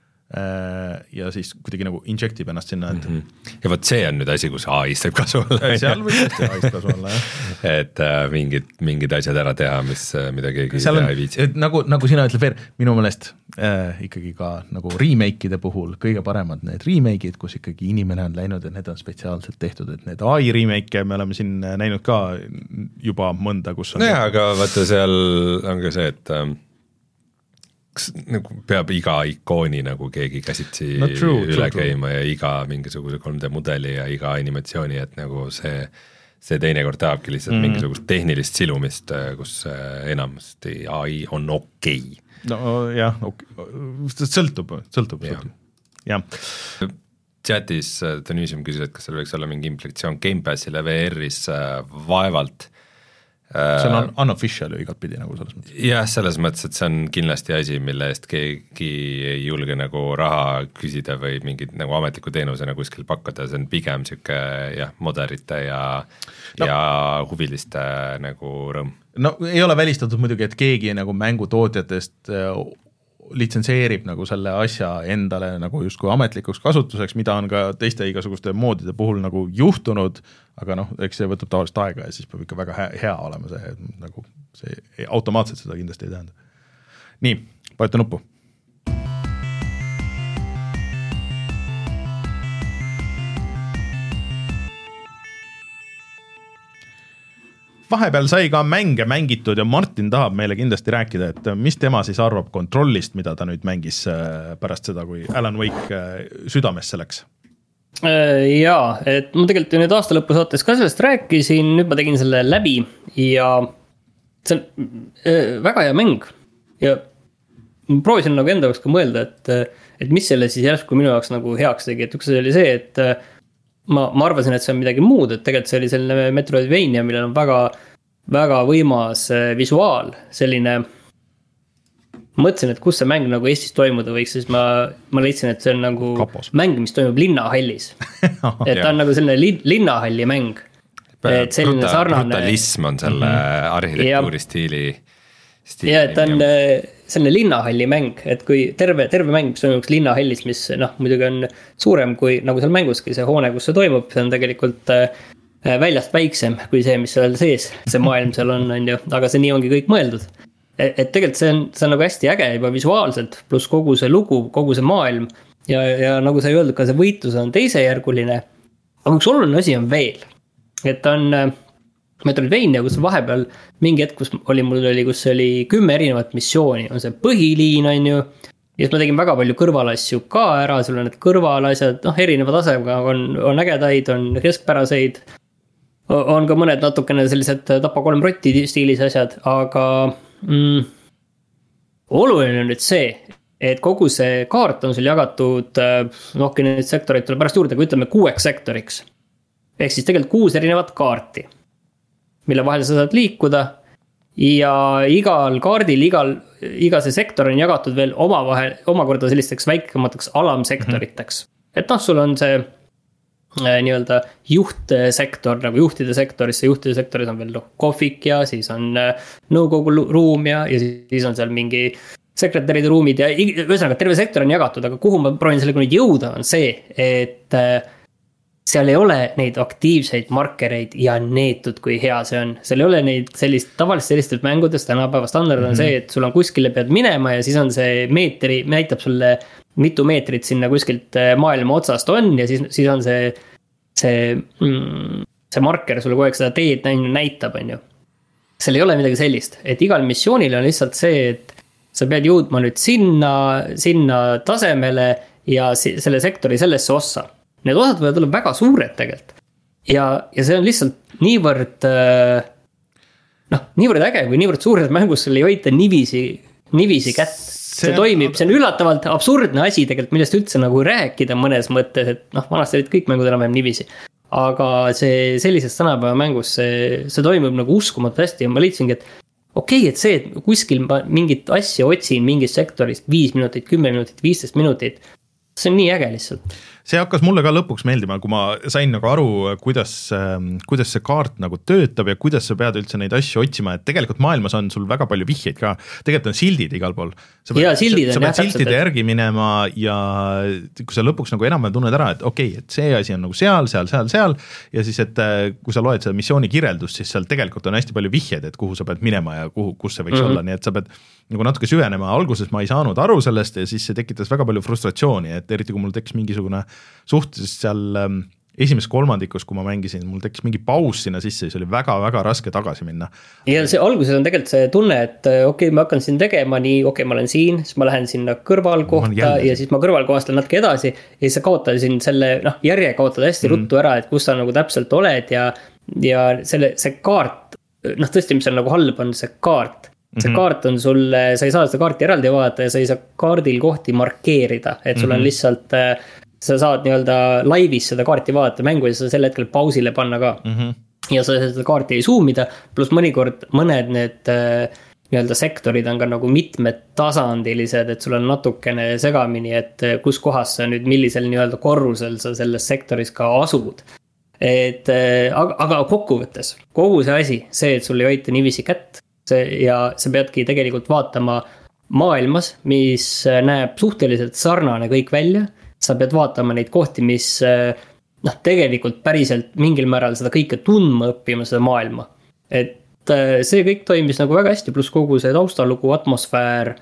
ja siis kuidagi nagu injectib ennast sinna, et mm-hmm. ja võt see on nüüd asi, kus A I-st võib kasu olla. seal võib tõesti A I-st kasu olla, jah. et äh, mingid, mingid asjad ära teha, mis, mida keegi seal on, ei viitsi. nagu, nagu sina ütled veel, minu meelest äh, ikkagi ka nagu remake'ide puhul kõige paremad need remake'id, kus ikkagi inimene on läinud, et need on spetsiaalselt tehtud, et need A I remake'e me oleme siin näinud ka juba mõnda, kus on no jah, aga vaata seal on ka see, et äh, kas nagu peab iga ikooni nagu keegi käsitsi no, true, üle true, käima true. Ja iga mingisuguse kolm D mudeli ja iga animatsiooni, et nagu see, see teinekord tahabki lihtsalt mm. mingisugust tehnilist silumist, kus enamasti A I on okei okay.. no jah, okay. sõltub, sõltub, ja. sõltub, jah. Chatis Denissium küsis, et kas seal võiks olla mingi implikatsioon Gamepassile V R-is vaevalt. See on unofficial ju igat pidi nagu selles mõttes. Jah, selles mõttes, et see on kindlasti asi, mille eest keegi ei julge nagu raha küsida või mingid nagu ametliku teenusena kuskil pakkuda, see on pigem siuke jah, moderite ja, no. ja huviliste nagu rõõm. No ei ole välistatud muidugi, et keegi nagu mängutootjatest litsenseerib nagu selle asja endale nagu justkui ametlikuks kasutuseks, mida on ka teiste igasuguste moodide puhul nagu juhtunud, aga noh, eks see võtab tavaliselt aega ja siis peab ikka väga hea, hea olema see, nagu see automaatselt seda kindlasti ei tähenda. Nii, vajuta nuppu. Vahepeal sai ka mänge mängitud ja Martin tahab meile kindlasti rääkida, et mis tema siis arvab kontrollist, mida ta nüüd mängis pärast seda, kui Alan Wake südamesse läks. Jaa, et ma tegelikult nüüd aasta lõpu saates ka sellest rääkisin, nüüd ma tegin selle läbi ja see on väga hea mäng ja ma proovisin nagu enda jaoks ka mõelda, et, et mis selle siis järsku minu jaoks nagu heaks tegi, et üks oli see, et ma, ma arvasin, et see on midagi muud, et tegelikult see oli selline Metroidvania, millel on väga, väga võimas visuaal, selline mõtlesin, et kus see mäng nagu Eestis toimuda võiks, siis ma, ma leidsin, et see on nagu Kapos. Mäng, mis toimub linnahallis. et ta on nagu selline li, linnahalli mäng. Et selline Bruta, sarnane brutalism on selle mm-hmm. arhitektuuri ja, stiili, stiili ja et ta on selline linnahalli mäng, et kui terve, terve mäng, mis toimuks linnahallis, mis noh, muidugi on suurem kui nagu seal mänguski see hoone, kus see toimub, see on tegelikult väljast väiksem kui see, mis seal sees, see maailm seal on, on ju, aga see nii ongi kõik mõeldud. Et, et tegelikult see on, see on nagu hästi äge juba visuaalselt, pluss kogu see lugu, kogu see maailm ja, ja nagu sai öeldud, ka see võitlus on teisejärguline, aga üks oluline asi on veel, et on Metroidvania, kus vahepeal mingi hetk, kus oli, mul oli, kus oli kümme erinevat missiooni, on see põhiliin, on ju, ja siis ma tegin väga palju kõrvalasju ka ära, sul on need kõrvalasjad, noh, erineva tasemega on, on ägedaid, on keskpäraseid, on ka mõned natukene sellised tapa kolm rotti stiilis asjad, aga mm, oluline on nüüd see, et kogu see kaart on sul jagatud, noh, neid sektoreid tuleb pärast juurde, kui ütleme kuueks sektoriks, ehk siis tegelikult kuus erinevat kaarti, mille vahel sa saad liikuda ja igal kaardil, igal, iga see sektor on jagatud veel oma vahel, omakorda sellisteks väikemateks alamsektoriteks. Mm-hmm. Et noh, sul on see äh, nii-öelda juhtsektor, nagu juhtide sektoris, see juhtide sektoris on veel kohvik ja siis on äh, nõukogu ruum ja, ja siis on seal mingi sekretäride ruumid ja ühesõnaga terve sektor on jagatud, aga kuhu ma proovin sellega nüüd jõuda on see, et äh, seal ei ole neid aktiivseid markereid ja neetud, kui hea see on. Seal ei ole neid sellist, tavalist sellistelt mängudest, tänapäeva standard on mm-hmm. see, et sul on kuskile pead minema ja siis on see meetri, näitab sulle mitu meetrit sinna kuskilt maailma otsast on ja siis, siis on see, see, mm, see marker sulle kogu aeg seda teed näitab, on ju. Seal ei ole midagi sellist, et igal missioonil on lihtsalt see, et sa pead jõudma nüüd sinna, sinna tasemele ja selle sektori sellesse ossa. Need osad võivad olla väga suured tegelikult. Ja, ja see on lihtsalt niivõrd, noh, niivõrd äge või niivõrd suures mängus selle ei hoita nivisi, nivisi kätt. See, see toimib, see on üllatavalt absurdne asi tegelikult, millest üldse nagu rääkida mõnes mõttes, et noh, vanasti olid kõik mängud enam nivisi. Aga see sellises tänapäeva mängus, see, see toimib nagu uskumatu hästi ja ma liitsingi, et okei, okay, et see, et kuskil ma mingit asja otsin mingist sektorist viis minutit, kümme minutit, viisteist minutit, see on nii äge lihtsalt. See hakkas mulle ka lõpuks meeldima, kui ma sain nagu aru, kuidas, kuidas see kaart nagu töötab ja kuidas sa pead üldse neid asju otsima, et tegelikult maailmas on sul väga palju vihjeid ka, tegelikult on sildid igal pool. Sa pead, ja, sildid on, sa pead jah, siltide täpselt, järgi minema ja kui sa lõpuks nagu enam tunned ära, et okei, okay, et see asi on nagu seal, seal, seal, seal ja siis, et kui sa loed seda missiooni kirjeldust, siis seal tegelikult on hästi palju vihjeid, et kuhu sa pead minema ja kuhu, kus see võiks mm-hmm. olla, nii et sa pead nagu natuke süvenema, alguses ma ei saanud aru sellest ja siis see tekitas väga palju frustratsiooni, et eriti kui mul tekkis mingisugune suhtes seal ähm, esimeses kolmandikus, kui ma mängisin, mul tekkis mingi paus sinna sisse, siis oli väga-väga raske tagasi minna. Ja see alguses on tegelikult see tunne, et okei okay,, ma hakkan siin tegema nii, okei okay,, ma olen siin, siis ma lähen sinna kõrvalkohta ja siis ma kõrvalkohast lähen natuke edasi ja siis sa kaotad siin selle, noh, järje kaotad hästi mm. ruttu ära, et kus sa nagu täpselt oled ja, ja selle, see kaart, noh tõesti, mis on nagu halb, on see kaart. See mm-hmm. kaart on sul, sa ei saa seda kaarti eraldi vaadata ja sa ei saa kaardil kohti markeerida, et sul mm-hmm. on lihtsalt, sa saad nii-öelda laivis seda kaarti vaadata mängu ja sa sel hetkel pausile panna ka. Mm-hmm. Ja sa seda kaarti ei zoomida, pluss mõnikord mõned need nii-öelda sektorid on ka nagu mitmed tasandilised, et sul on natukene segamini, et kus kohas sa nüüd millisel nii-öelda korrusel sa selles sektoris ka asud. Et, aga, aga kokkuvõttes, kogu see asi, see, et sul ei hoita nivisi kätt, ja sa peadki tegelikult vaatama maailmas, mis näeb suhteliselt sarnane kõik välja, sa pead vaatama neid kohti, mis noh, tegelikult päriselt mingil määral seda kõike tundma õppima, seda maailma. Et see kõik toimis nagu väga hästi, pluss kogu see taustalugu, atmosfäär,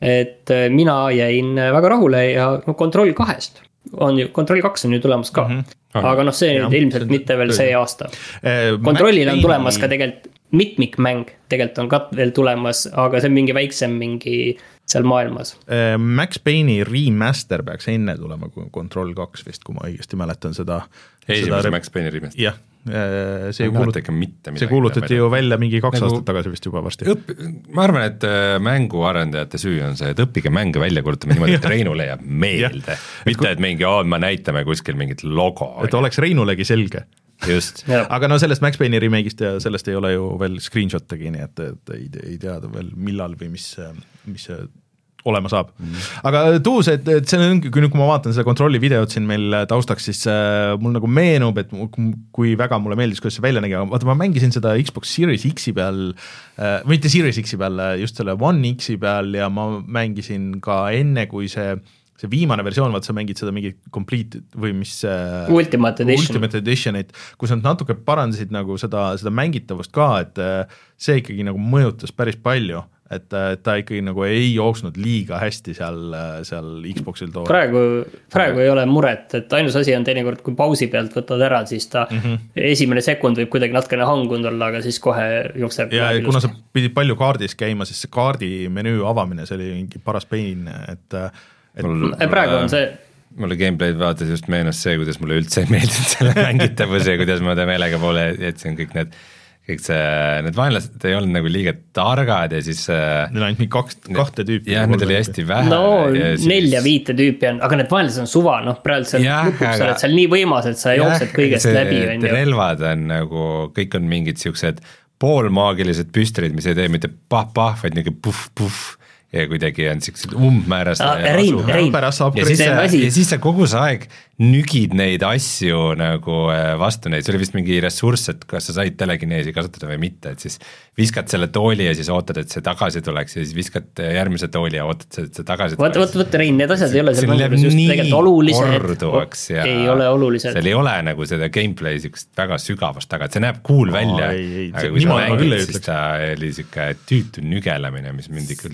et mina jäin väga rahule ja no, kontroll kahest. On ju, kontroll kaks on ju tulemas ka, mm-hmm. aga noh, see ja, ilmselt mitte veel see aasta. Kontrollil on tulemas ka tegelikult mitmikmäng, tegelikult on ka veel tulemas, aga see on mingi väiksem mingi seal maailmas. Max Payne'i remaster peaks enne tulema kui Control kaks vist, kui ma õigesti mäletan seda. Esimese seda... Max Payne'i remaster. Jah, see, kuulut... see kuulutati ju välja mingi kaks nagu... aastat tagasi vist juba varsti. Õpp... Ma arvan, et mänguarendajate süü on see, et õppige mänge välja kuulutama niimoodi, et Reinule jääb meelde. Mitte, et mingi, oh, ma näitame kuskil mingit logo. Et oleks Reinulegi selge. Just. Aga no sellest Max Payne'i remake'ist ja sellest ei ole ju veel screenshot'agi, nii et, et ei, ei teada veel millal või mis, mis olema saab. Mm. Aga tuus, et, et see on, kui nüüd kui ma vaatan seda kontrolli videot siin meil taustaks, siis äh, mul nagu meenub, et kui väga mulle meeldis, kuidas see välja nägi, aga vaata, ma mängisin seda Xbox Series X-i peal, äh, mitte Series X-i peal, just selle One X-i peal ja ma mängisin ka enne, kui see see viimane versioon, vaat sa mängid seda mingi complete või mis Ultimate Edition, Ultimate Editionit, kus nad natuke parandasid nagu seda, seda mängitavust ka, et see ikkagi nagu mõjutas päris palju, et ta ikkagi nagu ei jooksnud liiga hästi seal, seal Xboxil too. Praegu, praegu ei ole muret, et ainus asi on teinekord, kui pausi pealt võtad ära, siis ta mm-hmm. esimene sekund võib kuidagi natkene hangund olla, aga siis kohe jookseb. Ja kuna sa pidid palju kaardis käima, siis see kaardi menüü avamine, see oli mingi paras pein, et et mul, praegu on see mulle gameplay'd vaates just meenus see, kuidas mulle üldse ei meeldinud selle mängitavuse ja kuidas ma ta meelega poole jätsin kõik need kõik see, need vaenlased ei olnud nagu liiga targad ja siis neil ainult mingi kaks, kahte tüüpi. Jah, need oli hästi vähe. No siis... nelja viite tüüpi on, aga need vaenlased on suva, noh praegu seal lõpuks aga... oled seal nii võimas, et sa jooksed kõigest läbi. Relvad on nagu, kõik on mingid siuksed poolmaagilised püstrid, mis ei tee mitte pah-pah, vaid niisugune puff-puff ja kuidagi on siuksed umbmäärast ah, rein, rein. ja, siis sa, ja siis sa kogu see aeg nügid neid asju nagu vastu neid, see oli vist mingi ressurss, et kas sa said telekineesi kasutada või mitte, et siis viskad selle tooli ja siis ootad, et see tagasi tuleks ja siis viskad järgmise tooli ja ootad, et see tagasi tuleks. Võt, võt, võt, Rein, need asjad ei ole seal mängus just tegelikult olulised, ja ei ole olulised. Seal ei ole nagu seda gameplay siukest väga sügavast taga, et see näeb cool välja, ei, ei, aga kui sa mängid, siis ta oli siuke tüütu nügelamine, mis mind ikka lihtsalt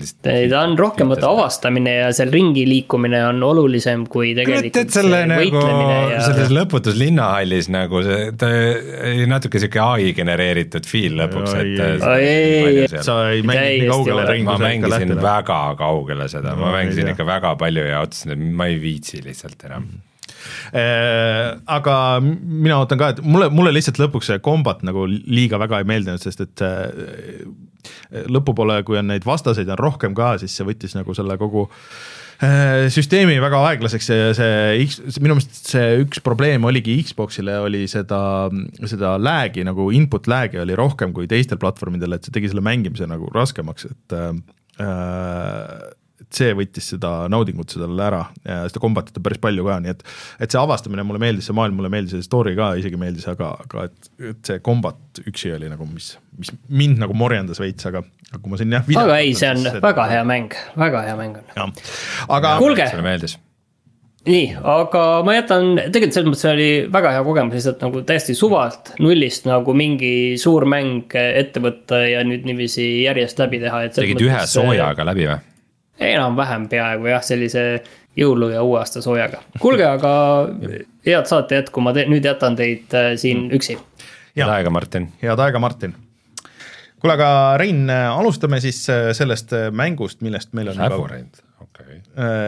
ta on rohkemate avastamine ja seal ringi liikumine on olulisem kui tegelikult selle see nagu, võitlemine ja... selles lõputus linnahallis nagu see, ta natuke siuke A I genereeritud feel lõpuks, et ei, ei, ei, sa ei mängi nii kaugele ringi. Ma mängisin väga kaugele seda, ma mängisin ikka väga palju ja otsusin, et ma ei viitsi lihtsalt enam. Äh, aga mina ootan ka, et mulle, mulle lihtsalt lõpuks see kombat nagu liiga väga ei meeldinud, sest et äh, lõpupoole, kui on neid vastaseid on rohkem ka, siis see võttis nagu selle kogu äh, süsteemi väga aeglaseks ja see, minu meelest see üks probleem oligi Xboxile oli seda, seda lag'i nagu input lag'i oli rohkem kui teistel platvormidel, et see tegi selle mängimise nagu raskemaks, et äh, et see võttis seda naudingut sellele ära ja seda kombatit on päris palju ka, nii et, et see avastamine mulle meeldis, see maailm mulle meeldis, see story ka isegi meeldis, aga, aga et, et see kombat üksi oli nagu, mis, mis mind nagu morjendas veits, aga kui ma siin jah video aga ei, see on seda... väga hea mäng, väga hea mäng on. Aga kuulge, meeldis. Nii, aga ma jätan, tegelikult selles mõttes oli väga hea kogemus, lihtsalt nagu täiesti suvalt nullist nagu mingi suur mäng ette võtta ja nüüd niiviisi järjest läbi teha. Tegid ühe soojaga läbi või? Enam-vähem peaaegu jah, sellise jõulu ja uue aasta soojaga. Kuulge, aga head saate jätku, ma te, nüüd jätan teid äh, siin üksi. Head aega, Martin. Head aega, Martin. Kuule, aga Rein, alustame siis sellest mängust, millest meil on okay.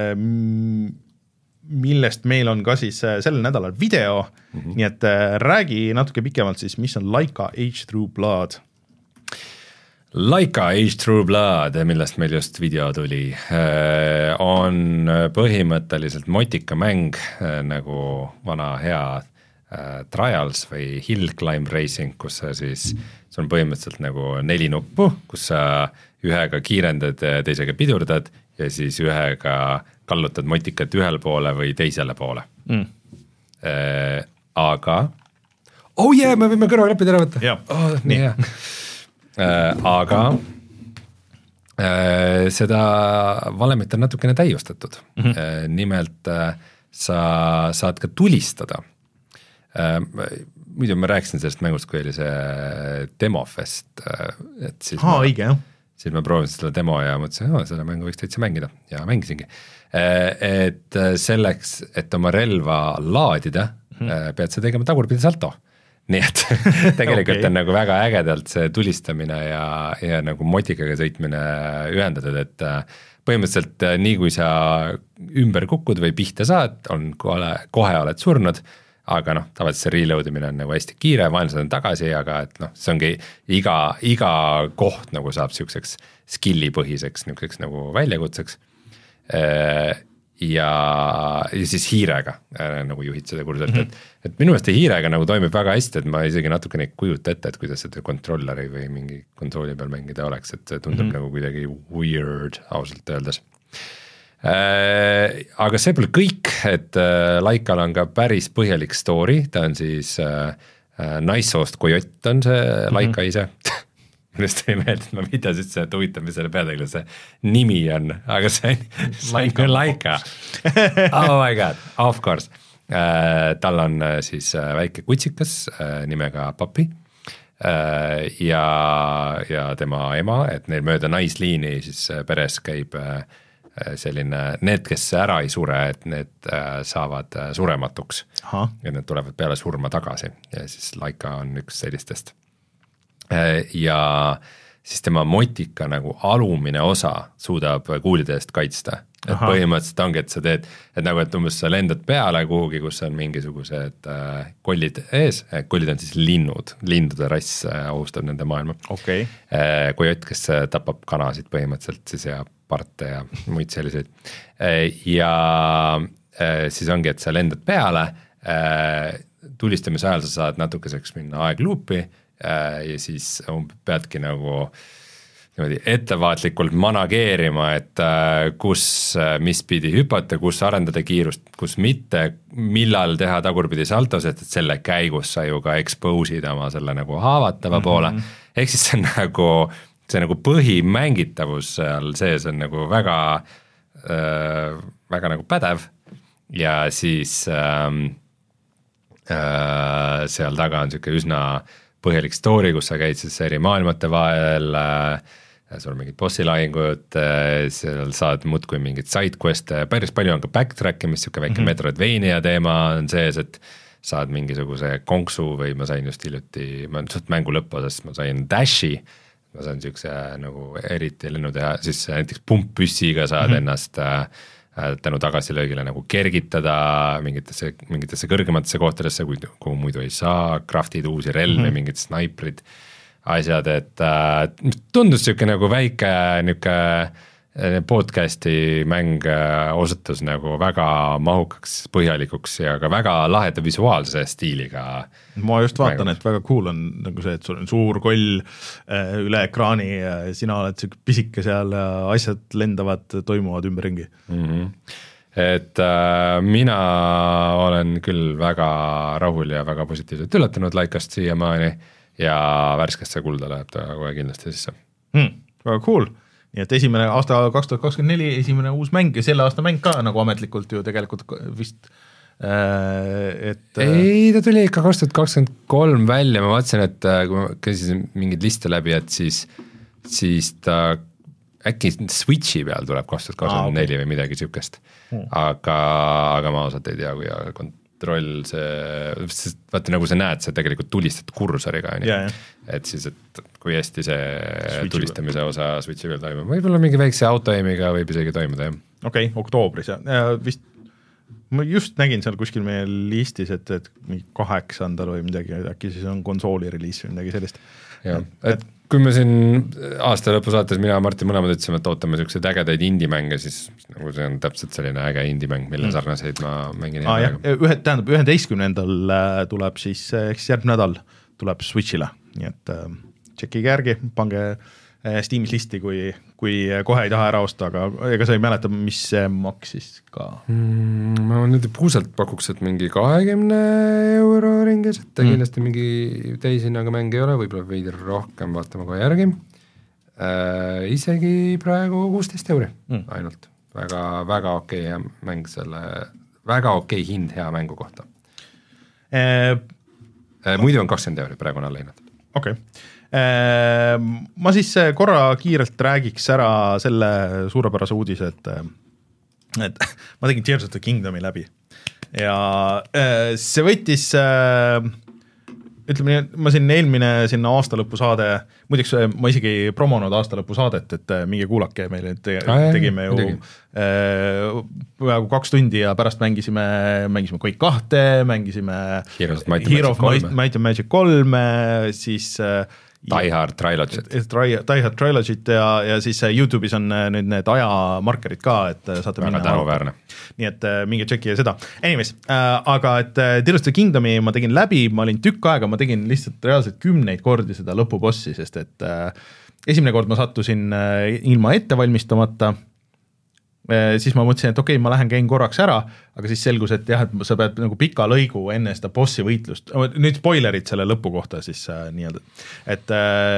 millest meil on ka siis sellel nädalal video, mm-hmm. nii et räägi natuke pikemalt siis, mis on Laika Age True Blood. Laika Age True Blood, millest meil just video tuli, on põhimõtteliselt motika mäng nagu vana hea Trials või Hill Climb Racing, kus sa siis, see on põhimõtteliselt nagu neli nuppu, kus sa ühega kiirendad, teisega pidurdad ja siis ühega kallutad motikat ühele poole või teisele poole mm.. Aga, oh yeah, me võime kõrvaklapid ära võtta. Oh, nii hea. Äh, aga äh, seda valemit on natukene täiustatud mm. -hmm. äh, nimelt äh, sa saad ka tulistada äh, muidu ma rääkisin sellest mängust, kui oli see demofest äh, et siis, Haa, ma, õige, siis ma proovisin selle demo ja mõtlesin, et selle mängu võiks täitsa mängida ja mängisingi äh, et selleks, et oma relva laadida mm. äh, pead sa tegema tagurpidi salto. Nii et tegelikult okay. on nagu väga ägedalt see tulistamine ja, ja nagu motikaga sõitmine ühendatud, et põhimõtteliselt nii kui sa ümber kukud või pihta saad, on kohe, kohe oled surnud, aga noh, tavaliselt see reload imine on nagu hästi kiire, vaenlased on tagasi, aga et noh, see ongi iga, iga koht nagu saab siukseks skilli põhiseks niiseks nagu väljakutseks ja, ja siis hiirega äh, nagu juhid seda kursuselt mm, -hmm. et, et minu meelest hiirega nagu toimib väga hästi, et ma isegi natukene ei kujuta ette, et kuidas seda kontrolleri või mingi konsooli peal mängida oleks, et see tundub mm -hmm. nagu kuidagi weird ausalt öeldes äh,. Aga see pole kõik, et äh, Laikal on ka päris põhjalik story, ta on siis äh, äh, naissoost kojott on see mm -hmm. Laika ise millest ei meelde, et ma pidas üldse, et huvitav, mis selle peategelase nimi on, aga see on küll Laika. Oh my god, of course. Äh, tal on siis väike kutsikas äh, nimega Papi äh, ja, ja tema ema, et neil mööda naisliini siis peres käib äh, selline, need, kes ära ei sure, et need äh, saavad äh, surematuks. Aha. Ja need tulevad peale surma tagasi ja siis Laika on üks sellistest. Ja siis tema motika nagu alumine osa suudab kuulide eest kaitsta. Et Aha. põhimõtteliselt ongi, et sa teed, et nagu, et umbes sa lendad peale kuhugi, kus on mingisugused äh, kollid ees, kollid on siis linnud, lindude rass äh, ohustab nende maailma. Okay. Äh, kojott, kes tapab kanasid põhimõtteliselt siis ja parte ja muid selliseid. Äh, ja äh, siis ongi, et sa lendad peale, äh, tulistamise ajal sa saad natukeseks minna aegluupi, ja siis peadki nagu niimoodi ettevaatlikult manageerima, et kus, mis pidi hüpata, kus arendada kiirust, kus mitte, millal teha tagurpidi saltos, et selle käigus sa ju ka expose'id oma selle nagu haavatava mm -hmm. poole. Ehk siis see on nagu, see nagu põhimängitavus seal sees on nagu väga, äh, väga nagu pädev ja siis ähm, äh, seal taga on siuke üsna põhjalik story, kus sa käid siis eri maailmate vahel, sul on mingid bossilahingud, seal saad muudkui mingid sidequest'e, päris palju on ka backtrack imist, siuke väike mm-hmm. Metroidvania teema on sees, et saad mingisuguse konksu või ma sain just hiljuti, ma suht mängu lõpuosas, ma sain Dashi, ma saan siukse nagu eriti lennu teha, siis näiteks pumppüssiga saad mm-hmm. ennast äh, tänu tagasilöögile nagu kergitada mingitesse, mingitesse kõrgematesse kohtadesse, kuhu muidu ei saa, craft'id uusi relvi mm-hmm., mingid snaiprid, asjad, et äh, tundus siuke nagu väike niuke podcasti mäng osutus nagu väga mahukaks, põhjalikuks ja ka väga laheda visuaalse stiiliga. Ma just vaatan, mängus. Et väga cool on nagu see, et sul on suur koll üle ekraani ja sina oled siuke pisike seal ja asjad lendavad, toimuvad ümberringi. Mm-hmm. Et äh, mina olen küll väga rahul ja väga positiivselt üllatanud Laikast siiamaani ja värskesse kulda läheb ta kohe kindlasti sisse. Hmm, väga cool. Nii et esimene aasta kaks tuhat kakskümmend neli, esimene uus mäng ja selle aasta mäng ka nagu ametlikult ju tegelikult vist, et ei, ta tuli ikka kaks tuhat kakskümmend kolm välja, ma vaatasin, et kui ma käisin mingid liste läbi, et siis, siis ta äkki Switchi peal tuleb kaks tuhat kakskümmend neli ah, okay. või midagi siukest, hmm. aga, aga ma osalt ei tea, kui kontroll see, vaata nagu sa näed, sa tegelikult tulistad kursoriga, yeah, et siis, et kui hästi see Switchi tulistamise peal. Osa Switchi peal toimub, võib-olla mingi väikse autoimiga võib isegi toimuda, jah. Okei, okay, oktoobris ja, ja vist, ma just nägin seal kuskil meie listis, et, et mingi kaheksandal või midagi, äkki siis on konsooli reliis või midagi sellist. Jah, et kui me siin aasta lõpu saates, mina ja Martin mõlemad ütlesime, et ootame selliseid ägedaid indie-mänge, siis nagu see on täpselt selline äge indie-mäng, mille mm. sarnaseid ma mängin. Ah, jah, ühe, tähendab, üheteistkümnendal tuleb siis, eks järgmine nädal tuleb Switchile, nii et äh, tšekkige järgi, pange äh, Steamis listi, kui, kui kohe ei taha ära osta, aga ega sa ei mäleta, mis see maksis ka? Mm, ma nüüd puusalt pakuks, et mingi kahekümne euro ringis, et mm. kindlasti mingi täishinnaga mäng ei ole, võib-olla veidi rohkem, vaatame kohe järgi. Äh, isegi praegu kuusteist euri mm. ainult. Väga, väga okei okay mäng selle, väga okei okay hind hea mängu kohta. Äh, äh, muidu on kakskümmend euri, praegu on alla hinnatud. Okei. Okay. Ma siis korra kiirelt räägiks ära selle suurepärase uudise, et, et ma tegin Tears of the Kingdomi läbi ja see võttis, ütleme nii, ma siin eelmine sinna aastalõpu saade, muideks ma isegi ei promonud aastalõpu saadet, et mingi kuulake meil te, tegime ju peaaegu kaks tundi ja pärast mängisime, mängisime Quake kahte, mängisime Hero of Might and Magic kolm, siis Die Hard Trilogyt. Die Hard Trilogyt ja, ja siis YouTube'is on nüüd need ajamarkerid ka, et saate väga tänuväärne. Nii et minge tšekki seda. Anyways, äh, aga et Tears of the Kingdomi ma tegin läbi, ma olin tükk aega, ma tegin lihtsalt reaalselt kümneid kordi seda lõpubossi, sest et äh, esimene kord ma sattusin äh, ilma ette valmistamata, äh, siis ma mõtlesin, et okei okay,, ma lähen käin korraks ära, aga siis selgus, et jah, et sa pead nagu pika lõigu enne seda bossi võitlust, nüüd spoilerid selle lõpu kohta siis äh, nii-öelda, et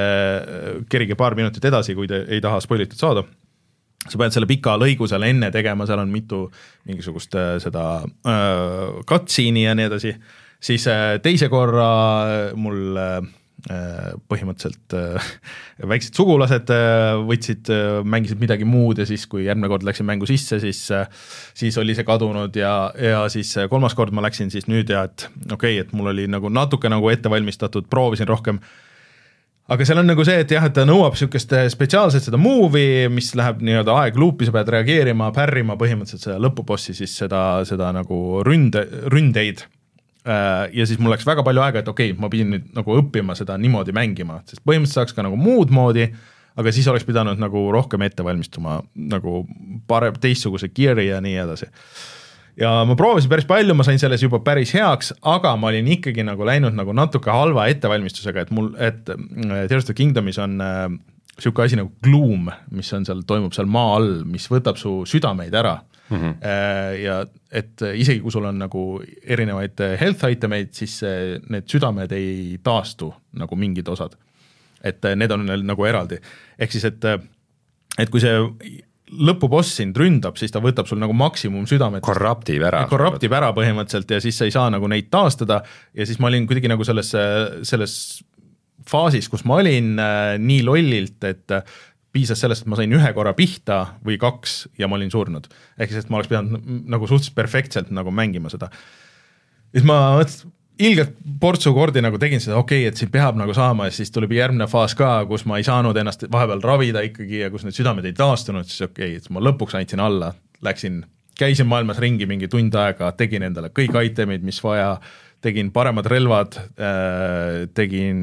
äh, kerige paar minutit edasi, kui te ei taha spoilitud saada, sa pead selle pika lõigu seal enne tegema, seal on mitu mingisugust äh, seda äh, cutscene'i ja nii edasi, siis äh, teise korra mul äh, põhimõtteliselt äh, väiksed sugulased äh, võtsid, äh, mängisid midagi muud ja siis, kui järgmine kord läksin mängu sisse, siis, äh, siis oli see kadunud ja, ja siis kolmas kord ma läksin siis nüüd ja et okei okay,, et mul oli nagu natuke nagu ette valmistatud, proovisin rohkem, aga seal on nagu see, et jah, et ta nõuab niisugust spetsiaalset seda move'i, mis läheb nii-öelda aegluupi, sa pead reageerima, pärrima põhimõtteliselt seda lõpubossi, siis seda, seda nagu ründe, ründeid. Ja siis mul läks väga palju aega, et okei, okay, ma pidin nüüd nagu õppima seda niimoodi mängima, sest põhimõtteliselt saaks ka nagu muud moodi, aga siis oleks pidanud nagu rohkem ette valmistuma nagu parem, teistsuguse gear'i ja nii edasi. Ja ma proovisin päris palju, ma sain selles juba päris heaks, aga ma olin ikkagi nagu läinud nagu natuke halva ettevalmistusega, et mul, et Tears of the Kingdomis on äh, siuke asi nagu gloom, mis on seal, toimub seal maa all, mis võtab su südameid ära. Mm-hmm. Ja et isegi kui sul on nagu erinevaid health itemeid, siis need südamed ei taastu nagu mingid osad. Et need on nagu eraldi. Ehk siis, et, et kui see lõpuboss sind ründab, siis ta võtab sul nagu maksimum südamed. Korruptib ära. Korruptib ära põhimõtteliselt ja siis sa ei saa nagu neid taastada ja siis ma olin kuidagi nagu selles, selles faasis, kus ma olin nii lollilt, et piisas sellest, et ma sain ühe korra pihta või kaks ja ma olin surnud. Ehk siis, et ma oleks pidanud nagu suhteliselt perfektselt nagu mängima seda. Siis ma ilgelt portsu kordi nagu tegin seda, okei, okay, et siin peab nagu saama ja siis tuli järgmine faas ka, kus ma ei saanud ennast vahepeal ravida ikkagi ja kus need südamed ei taastunud, siis okei, okay, et ma lõpuks andsin alla, läksin, käisin maailmas ringi mingi tund aega, tegin endale kõik itemid, mis vaja, tegin paremad relvad, tegin,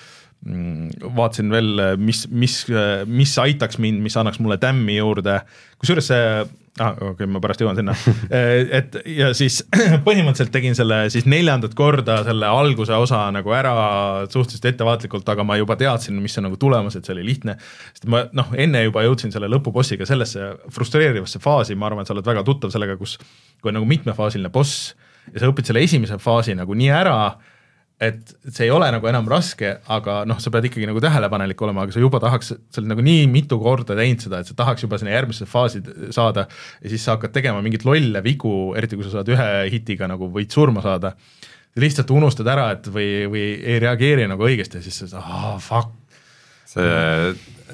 vaatasin veel, mis, mis, mis aitaks mind, mis annaks mulle tämmi juurde, kusjuures see ah, okei, okay, ma pärast jõuan sinna. et ja siis põhimõtteliselt tegin selle siis neljandat korda selle alguse osa nagu ära suhteliselt ettevaatlikult, aga ma juba teadsin, mis on nagu tulemas, et see oli lihtne. Sest ma noh, enne juba jõudsin selle lõpubossiga sellesse frustreerivasse faasi, ma arvan, et sa oled väga tuttav sellega, kus kui on nagu mitmefaasiline boss ja sa õpid selle esimese faasi nagu nii ära, et see ei ole nagu enam raske, aga noh, sa pead ikkagi nagu tähelepanelik olema, aga sa juba tahaks, sa oled nagu nii mitu korda teinud seda, et sa tahaks juba sinna järgmisse faasi saada ja siis sa hakkad tegema mingit lolle vigu, eriti kui sa saad ühe hitiga nagu võid surma saada. Lihtsalt unustad ära, et või, või ei reageeri nagu õigesti ja siis sa saad, ah, fuck. See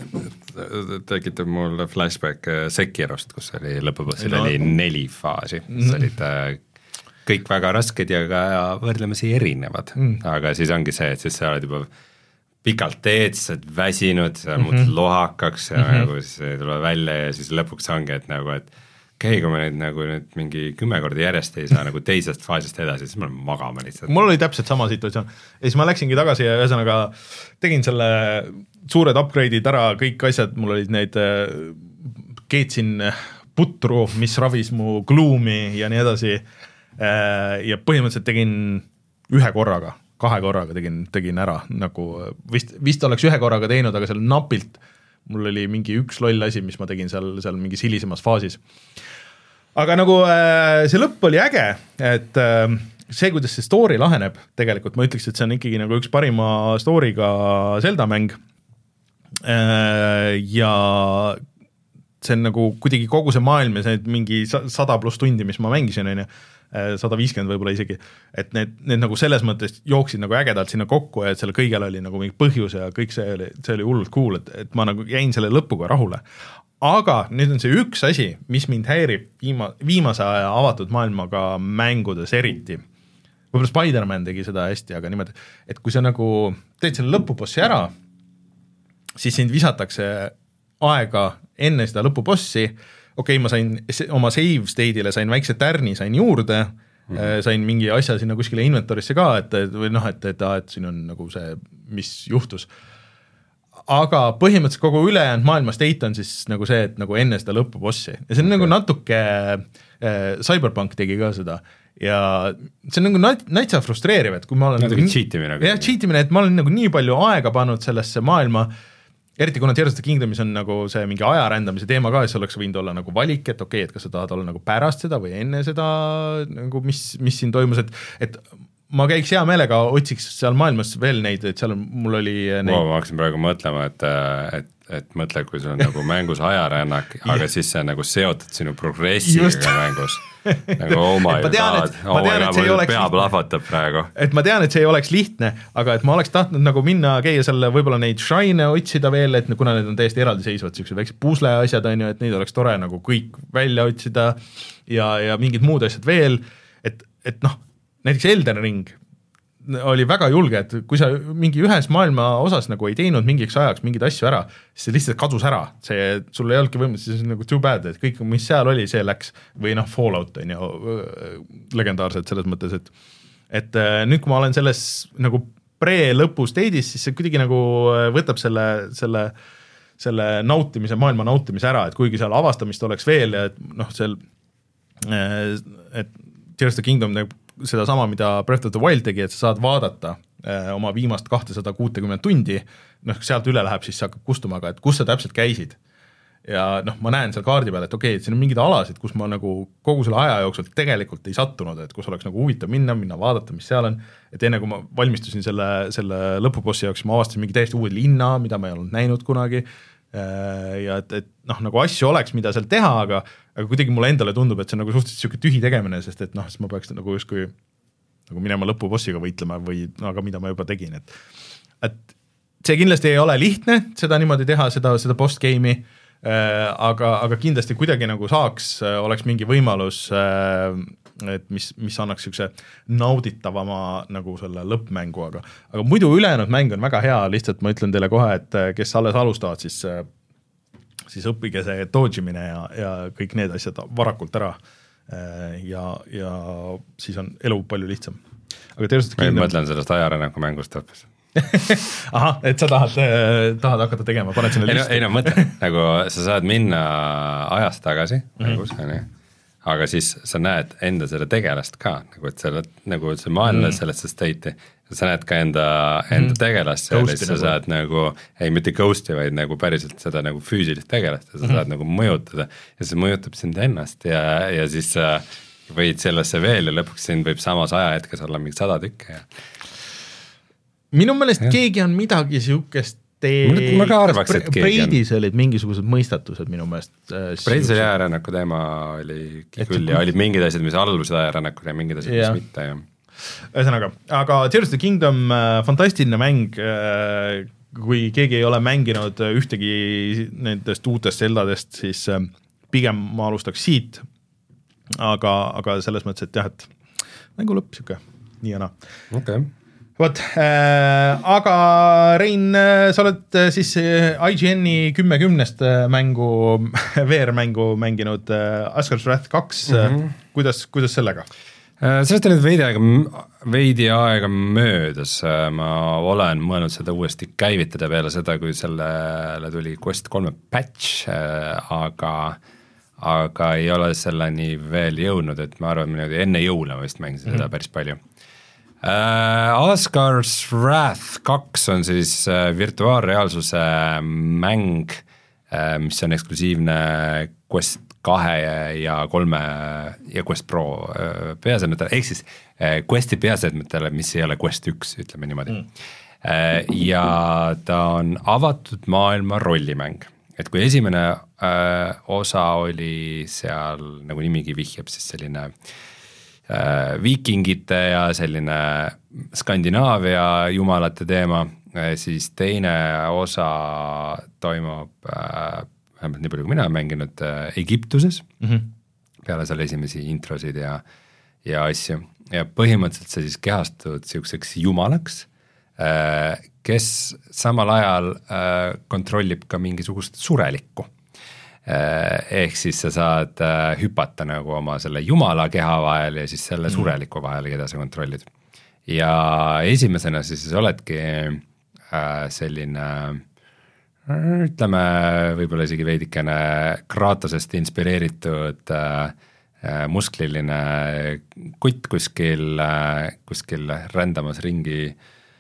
tekitab mul flashback Sekirost, kus oli lõpupõssil no, oli neli faasi, mis olid kõik väga rasked ja ka võrdlemisi erinevad, mm. aga siis ongi see, et siis sa oled juba pikalt teed, sa oled väsinud, sa mm-hmm. muud lohakaks ja mm-hmm. nagu siis tuleb välja ja siis lõpuks ongi, et nagu, et okei, kui ma nüüd nagu nüüd mingi kümme korda järjest ei saa nagu teisest faasist edasi, siis ma olen magama lihtsalt. Mul oli täpselt sama situatsioon. Ja siis ma läksingi tagasi ja ühesõnaga tegin selle suured upgrade'id ära, kõik asjad, mul olid neid keetsin putru, mis ravis mu gloomi ja nii edasi. Ja põhimõtteliselt tegin ühe korraga, kahe korraga tegin, tegin ära, nagu vist, vist oleks ühe korraga teinud, aga seal napilt mul oli mingi üks loll asi, mis ma tegin seal, seal mingis hilisemas faasis. Aga nagu see lõpp oli äge, et see, kuidas see story laheneb, tegelikult ma ütleks, et see on ikkagi nagu üks parima story'ga Zelda mäng ja see on nagu kuidagi kogu see maailm ja see mingi sada pluss tundi, mis ma mängisin, on ju, sada viiskümmend võib-olla isegi, et need, need nagu selles mõttes jooksid nagu ägedalt sinna kokku ja et selle kõigel oli nagu mingi põhjus ja kõik see oli, see oli hullult cool, et, et ma nagu jäin selle lõpuga rahule. Aga nüüd on see üks asi, mis mind häirib viima, viimase aja avatud maailmaga mängudes eriti. Võib-olla Spider-Man tegi seda hästi, aga niimoodi, et kui sa nagu teed selle lõpubossi ära, siis sind visatakse aega enne seda lõpubossi, okei okay,, ma sain oma save state'ile, sain väikse tärni, sain juurde, mm-hmm. sain mingi asja sinna kuskile inventorisse ka, et, või noh, et, et, et siin on nagu see, mis juhtus. Aga põhimõtteliselt kogu ülejäänud maailma state on siis nagu see, et nagu enne seda lõpubossi. Ja see on okay. nagu natuke, äh, Cyberpunk tegi ka seda ja see on nagu naitsa frustreeriv, et kui ma olen... Natuke cheatimine. Jah, cheatimine, et ma olen nagu nii palju aega pannud sellesse maailma, eriti kuna Tears of the Kingdomis on nagu see mingi aja rändamise teema ka, siis oleks võinud olla nagu valik, et okei okay,, et kas sa tahad olla nagu pärast seda või enne seda, nagu mis, mis siin toimus, et, et ma käiks hea meelega, otsiks seal maailmas veel neid, et seal on, mul oli neid... Wow, ma hakkasin praegu mõtlema, et, et, et mõtle, kui sul on nagu mängus ajarännak, aga siis see on nagu seotud sinu progressiga mängus. Nagu oh my god, oh my god, mul pea plahvatab praegu. Et ma tean, et see ei oleks lihtne, aga et ma oleks tahtnud nagu minna käia selle võib-olla neid shrine otsida veel, et kuna need on täiesti eraldiseisvad, sellised väiksed pusle asjad on ju, et neid oleks tore nagu kõik välja otsida ja, ja mingid muud asjad veel, et, et noh, näiteks Elden Ring oli väga julge, et kui sa mingi ühes maailma osas nagu ei teinud mingiks ajaks mingeid asju ära, siis see lihtsalt kadus ära, see, sul ei olnudki võimalus, siis on nagu too bad, et kõik, mis seal oli, see läks, või noh, Fallout on ju, legendaarsed selles mõttes, et et nüüd, kui ma olen selles nagu pre-lõpu state'is, siis see kuidagi nagu võtab selle, selle, selle nautimise, maailma nautimise ära, et kuigi seal avastamist oleks veel ja et noh, seal, et Tears of the Kingdom nagu seda sama, mida Breath of the Wild tegi, et sa saad vaadata äh, oma viimast kahtesada kuutekümmet tundi, noh, sealt üle läheb, siis see hakkab kustuma, aga et kus sa täpselt käisid. Ja noh, ma näen seal kaardi peal, et okei, et siin on mingid alasid, kus ma nagu kogu selle aja jooksul tegelikult ei sattunud, et kus oleks nagu huvitav minna, minna vaadata, mis seal on, et enne kui ma valmistusin selle, selle lõpubossi jaoks, ma avastasin mingi täiesti uue linna, mida ma ei olnud näinud kunagi, ja et, et noh, nagu asju oleks, mida seal teha, aga, aga kuidagi mulle endale tundub, et see on nagu suhteliselt siuke tühi tegemine, sest et noh, siis ma peaks nagu justkui nagu minema lõpubossiga võitlema või no, aga mida ma juba tegin, et, et see kindlasti ei ole lihtne, seda niimoodi teha, seda, seda postgame'i, aga, aga kindlasti kuidagi nagu saaks, oleks mingi võimalus, et mis, mis annaks niisuguse nauditavama nagu selle lõppmängu, aga, aga muidu ülejäänud mäng on väga hea, lihtsalt ma ütlen teile kohe, et kes alles alustavad, siis, siis õppige see dodgimine ja, ja kõik need asjad varakult ära ja, ja siis on elu palju lihtsam. Aga teoselt ma kindlam... mõtlen sellest ajarännaku mängust hoopis. Ahah, et sa tahad, tahad hakata tegema, paned sinna listi. Ei no, ei no mõtle, nagu sa saad minna ajast tagasi mm, -hmm. mängus, aga siis sa näed enda selle tegelast ka, nagu et sa oled, nagu see maailma mm. sellesse state'i, sa näed ka enda, enda mm. tegelast seal, siis sa nagu. Saad nagu, ei mitte ghost'i, vaid nagu päriselt seda nagu füüsilist tegelast ja sa mm -hmm. saad nagu mõjutada ja see mõjutab sind ennast ja, ja siis sa võid sellesse veel ja lõpuks sind võib samas ajahetkes olla mingi sada tükke ja minu meelest ja. Keegi on midagi siukest tee... ma ka arvaks, et keegi on. Breidis olid mingisugused mõistatused minu meelest. Breidis oli ajarännaku teema oli küll ja olid mingid asjad, mis allusid ajarännaku ja mingid asjad, mis mitte. Ja. Ühesõnaga, aga Tears of the Kingdom fantastiline mäng, kui keegi ei ole mänginud ühtegi nendest uutest Zeldadest, siis pigem ma alustaks siit, aga, aga selles mõttes, et jah, et mängu lõpp siuke, nii ja naa. Okei. Okay. Vot, äh, aga Rein, sa oled siis I G N-i kümme kümnest mängu, V R-mängu mänginud Asgard's Wrath kaks, mm -hmm. kuidas, kuidas sellega? Sellest oli veidi aega, veidi aega möödas, ma olen mõelnud seda uuesti käivitada peale seda, kui sellele tuli Quest kolme patch, aga, aga ei ole selleni veel jõudnud, et ma arvan, et enne jõule ma vist mängisin mm -hmm. seda päris palju. Uh, Asgard's Wrath kaks on siis uh, virtuaalreaalsuse mäng, uh, mis on eksklusiivne Quest kahe ja kolme ja Quest Pro uh, peaseadmetele, ehk siis uh, Questi peaseadmetele, mis ei ole Quest üks, ütleme niimoodi mm. uh, ja ta on avatud maailma rollimäng, et kui esimene uh, osa oli seal, nagu nimigi vihjab, siis selline viikingite ja selline Skandinaavia jumalate teema, siis teine osa toimub vähemalt nii palju, kui mina olen mänginud Egiptuses mm, -hmm. peale seal esimesi introsid ja, ja asju ja põhimõtteliselt sa siis kehastud siukseks jumalaks, kes samal ajal kontrollib ka mingisugust surelikku. Ehk siis sa saad hüpata nagu oma selle jumala keha vahel ja siis selle mm. sureliku vahel, keda sa kontrollid. Ja esimesena siis oledki selline, ütleme võib-olla isegi veidikene Kratosest inspireeritud muskliline kutt kuskil, kuskil rändamas ringi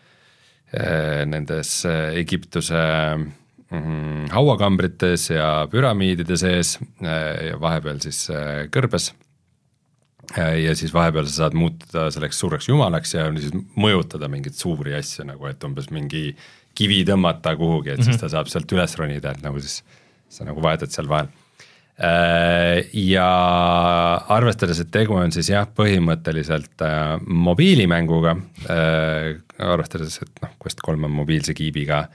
nendes Egiptuse hauakambrites ja püramiidide sees ja vahepeal siis kõrbes ja siis vahepeal sa saad muutuda selleks suureks jumalaks ja siis mõjutada mingeid suuri asju, nagu et umbes mingi kivi tõmmata kuhugi, et mm -hmm. siis ta saab sealt üles ronida, et nagu siis sa nagu vahetad seal vahel. Ja arvestades, et tegu on siis jah, põhimõtteliselt mobiilimänguga, arvestades, et noh, Quest kolm on mobiilse kiibiga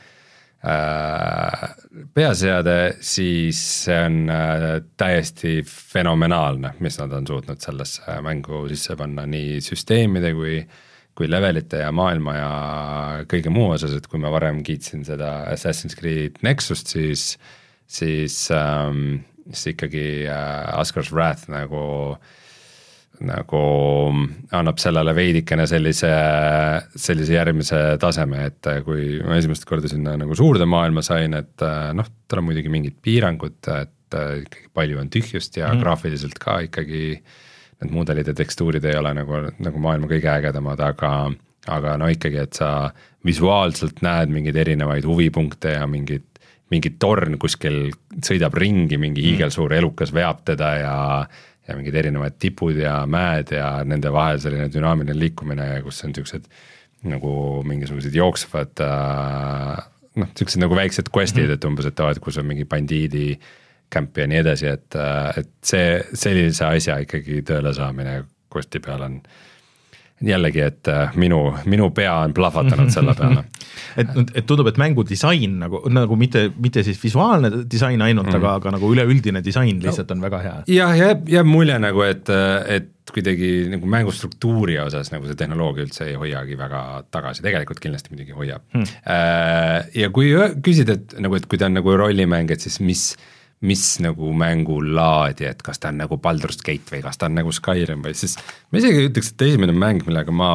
peaseade, siis see on täiesti fenomenaalne, mis nad on suutnud sellesse mängu sisse panna nii süsteemide kui, kui levelite ja maailma ja kõige muu osas, et kui ma varem kiitsin seda Assassin's Creed Nexust, siis, siis, ähm, siis ikkagi äh, Asgard's Wrath nagu nagu annab sellele veidikene sellise, sellise järgmise taseme, et kui ma esimest korda sinna nagu suurde maailma sain, et noh, tal on muidugi mingid piirangud, et ikkagi palju on tühjust ja mm. graafiliselt ka ikkagi need mudelid ja tekstuurid ei ole nagu, nagu maailma kõige ägedamad, aga, aga no ikkagi, et sa visuaalselt näed mingeid erinevaid huvipunkte ja mingid, mingid torn kuskil sõidab ringi, mingi hiigelsuur elukas veab teda ja ja mingid erinevad tipud ja mäed ja nende vahel selline dünaamiline liikumine, kus on niisugused nagu mingisugused jooksvad, noh, niisugused nagu väiksed questid mm, -hmm. et umbes, et oh, et kus on mingi bandiidi kämp ja nii edasi, et, et see sellise asja ikkagi tööle saamine questi peal on, jällegi, et minu, minu pea on plahvatanud selle peale. et, et tundub, et mängu disain nagu, nagu mitte, mitte siis visuaalne disain ainult mm., aga, aga nagu üleüldine disain lihtsalt on väga hea. jah, jääb, jääb mulje nagu, et, et kuidagi nagu mängustruktuuri osas nagu see tehnoloogia üldse ei hoiagi väga tagasi, tegelikult kindlasti midagi hoiab hmm. ja kui küsid, et nagu, et kui ta on nagu rollimäng, et siis mis mis nagu mängulaadi, et kas ta on nagu Baldur's Gate või kas ta on nagu Skyrim või siis ma isegi ütleks, et esimene mäng, millega ma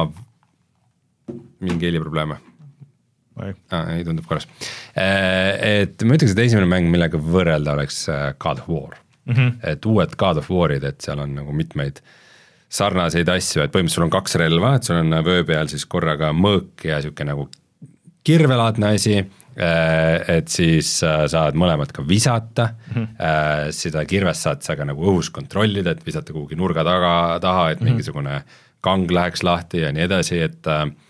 mingi heliprobleeme ah, ei tundub korras et ma ütleks, et esimene mäng, millega võrrelda oleks God of War mm-hmm. et uued God of Warid, et seal on nagu mitmeid sarnaseid asju, et põhimõtteliselt sul on kaks relva, et sul on vöö peal siis korraga mõõk ja siuke nagu kirvelaadne asi, et siis saad mõlemad ka visata mm-hmm. seda kirvest saad sa ka nagu õhus kontrollida, et visata kuhugi nurga taga, taha, et mm-hmm. mingisugune kang läheks lahti ja nii edasi, et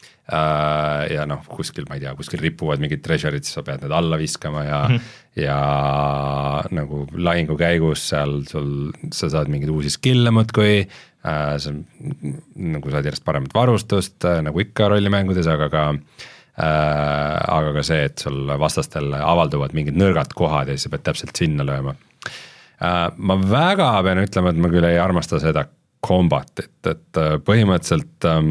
ja noh, kuskil, ma ei tea, kuskil ripuvad mingid treasure'id, siis sa pead need alla viskama ja mm-hmm. ja nagu lahingu käigus seal sul, sa saad mingeid uusi skill'e muudkui, sa nagu saad järjest paremat varustust, nagu ikka rollimängudes, aga ka Äh, aga ka see, et sul vastastel avalduvad mingid nõrgad kohad ja siis sa pead täpselt sinna lööma äh, ma väga pean ütlema, et ma küll ei armasta seda combatit, et põhimõtteliselt ähm,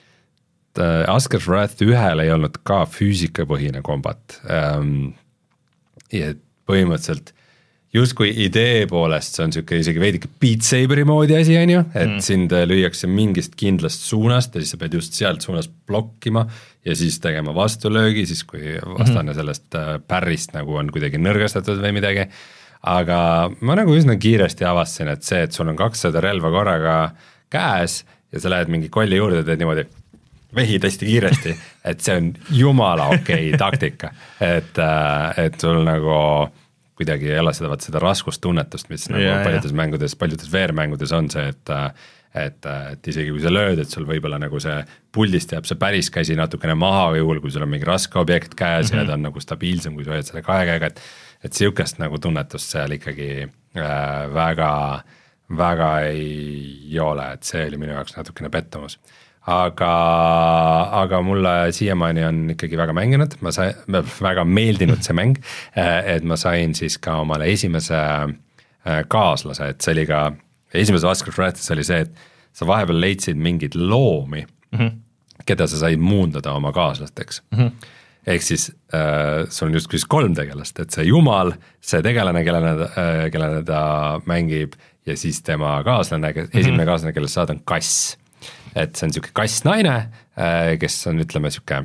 Asker's Wrath ühel ei olnud ka füüsikapõhine combat ähm, ja põhimõtteliselt justkui idee poolest see on siuke isegi veidike Beat Saberi moodi asi, on ju, et mm. sind lüüakse mingist kindlast suunast ja siis sa pead just sealt suunast blokkima ja siis tegema vastulöögi, siis kui vastane sellest pärrist nagu on kuidagi nõrgestatud või midagi, aga ma nagu üsna kiiresti avastasin, et see, et sul on kakssada relva korraga käes ja sa lähed mingi kolli juurde, teed niimoodi vehid hästi kiiresti, et see on jumala okei taktika, et, et sul nagu kuidagi ei ole seda, vaat seda raskustunnetust, mis nagu yeah, paljudes yeah. mängudes, paljudes V R-mängudes on see, et et, et isegi kui sa lööd, et sul võib-olla nagu see puldist jääb see päris käsi natukene maha juhul, kui sul on mingi raske objekt käes mm-hmm. ja ta on nagu stabiilsem, kui sa hoiad selle kahe käega, et et sihukest nagu tunnetust seal ikkagi äh, väga, väga ei ole, et see oli minu jaoks natukene pettumus. Aga, aga mulle siiamaani on ikkagi väga mänginud, ma sain, väga meeldinud see mäng, et ma sain siis ka omale esimese kaaslase, et see oli ka, esimese Asker's Wrathis oli see, et sa vahepeal leidsid mingeid loomi, mm-hmm. keda sa said muundada oma kaaslasteks mm-hmm. ehk siis äh, sul on just küsis kolm tegelast, et see jumal, see tegelane, kellele, äh, kellele ta mängib ja siis tema kaaslane, esimene mm-hmm. kaaslane, kellest saad on kass. Et see on siuke kass-naine, kes on, ütleme, siuke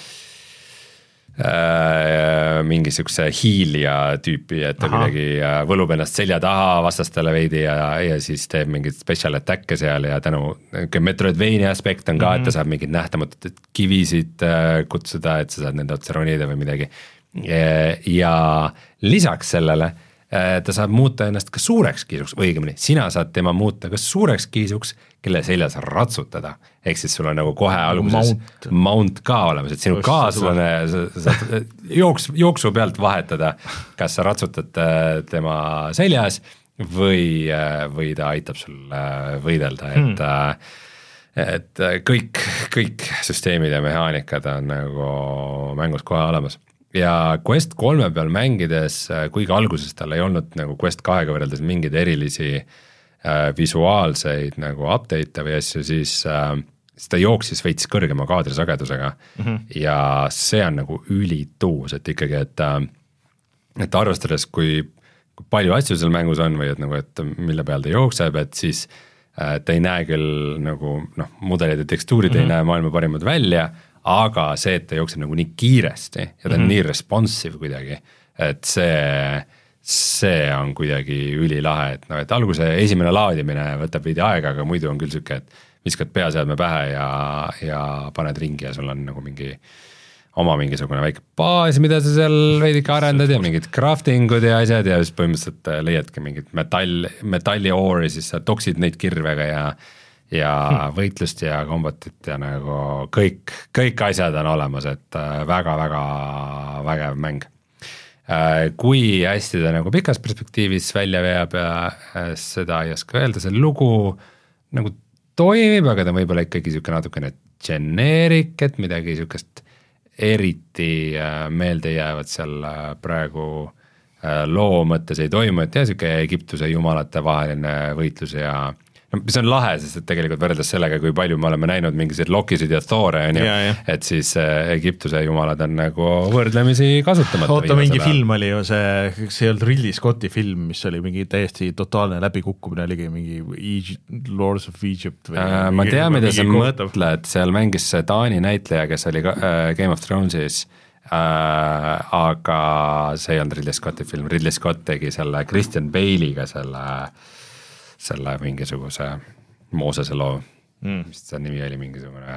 äh, mingi siukse hiilja tüüpi, et ta kuidagi võlub ennast selja taha vastastele veidi ja, ja siis teeb mingid special attack'e seal ja tänu Metroidvania aspekt on ka, mm-hmm. et ta saab mingid nähtamatut kivisid kutsuda, et sa saad nende otsa ronida või midagi. Ja lisaks sellele ta saab muuta ennast ka suureks kiisuks, või õigemini, sina saad tema muuta ka suureks kiisuks, kelle seljas ratsutada. Ehk siis sul on nagu kohe alguses mount, mount ka olemas, et sinu Just kaaslane, sa, sa saad jooks, jooksu pealt vahetada, kas sa ratsutad tema seljas või, või ta aitab sul võidelda, et hmm. et kõik, kõik süsteemid ja mehaanikad on nagu mängus kohe olemas. Ja Quest kolme peal mängides, kuigi alguses tal ei olnud nagu Quest kahega võrreldes mingeid erilisi äh, visuaalseid nagu update'e või asju, siis, äh, siis ta jooksis veits kõrgema kaadrisagedusega mm-hmm. ja see on nagu ülituus, et ikkagi, et, et arvestades, kui, kui palju asju seal mängus on või et, nagu, et mille peal ta jookseb, et siis äh, ta ei näe küll nagu noh, mudelid ja tekstuurid mm-hmm. ei näe maailma parimad välja, aga see, et ta jookseb nagu nii kiiresti ja ta on mm-hmm. nii responsive kuidagi, et see, see on kuidagi ülilahe, et noh, et alguse esimene laadimine võtab veidi aega, aga muidu on küll siuke, et viskad peaseadme pähe ja, ja paned ringi ja sul on nagu mingi oma mingisugune väike baas, mida sa seal veidike arendad ja mingid craftingud ja asjad ja siis põhimõtteliselt leiadki mingid metall, metalli oori, siis sa toksid neid kirvega ja ja hmm. võitlust ja kombatit ja nagu kõik, kõik asjad on olemas, et väga-väga vägev mäng. Kui hästi ta nagu pikas perspektiivis välja veab ja seda ei oska öelda, see lugu nagu toimib, aga ta võib olla ikkagi niisugune natukene generic, et midagi niisugust eriti meelde jäävad seal praegu loo mõttes ei toimu, et jah, niisugune Egiptuse jumalate vaheline võitlus ja no, mis on lahe, sest et tegelikult võrreldes sellega, kui palju me oleme näinud mingisuguseid Lokisid ja Thore, on ju, et siis Egiptuse jumalad on nagu võrdlemisi kasutamata. Oota, mingi seda. Film oli ju see, see ei olnud Ridley Scotti film, mis oli mingi täiesti totaalne läbikukkumine, oligi mingi Egypt, Lords of Egypt või äh, ma tean, mida sa mõtled, seal mängis see Taani näitleja, kes oli äh, Game of Thronesis, äh, aga see ei olnud Ridley Scotti film, Ridley Scott tegi selle Christian Bale'iga selle selle mingisuguse Moosese loo, mm. mis see nimi oli mingisugune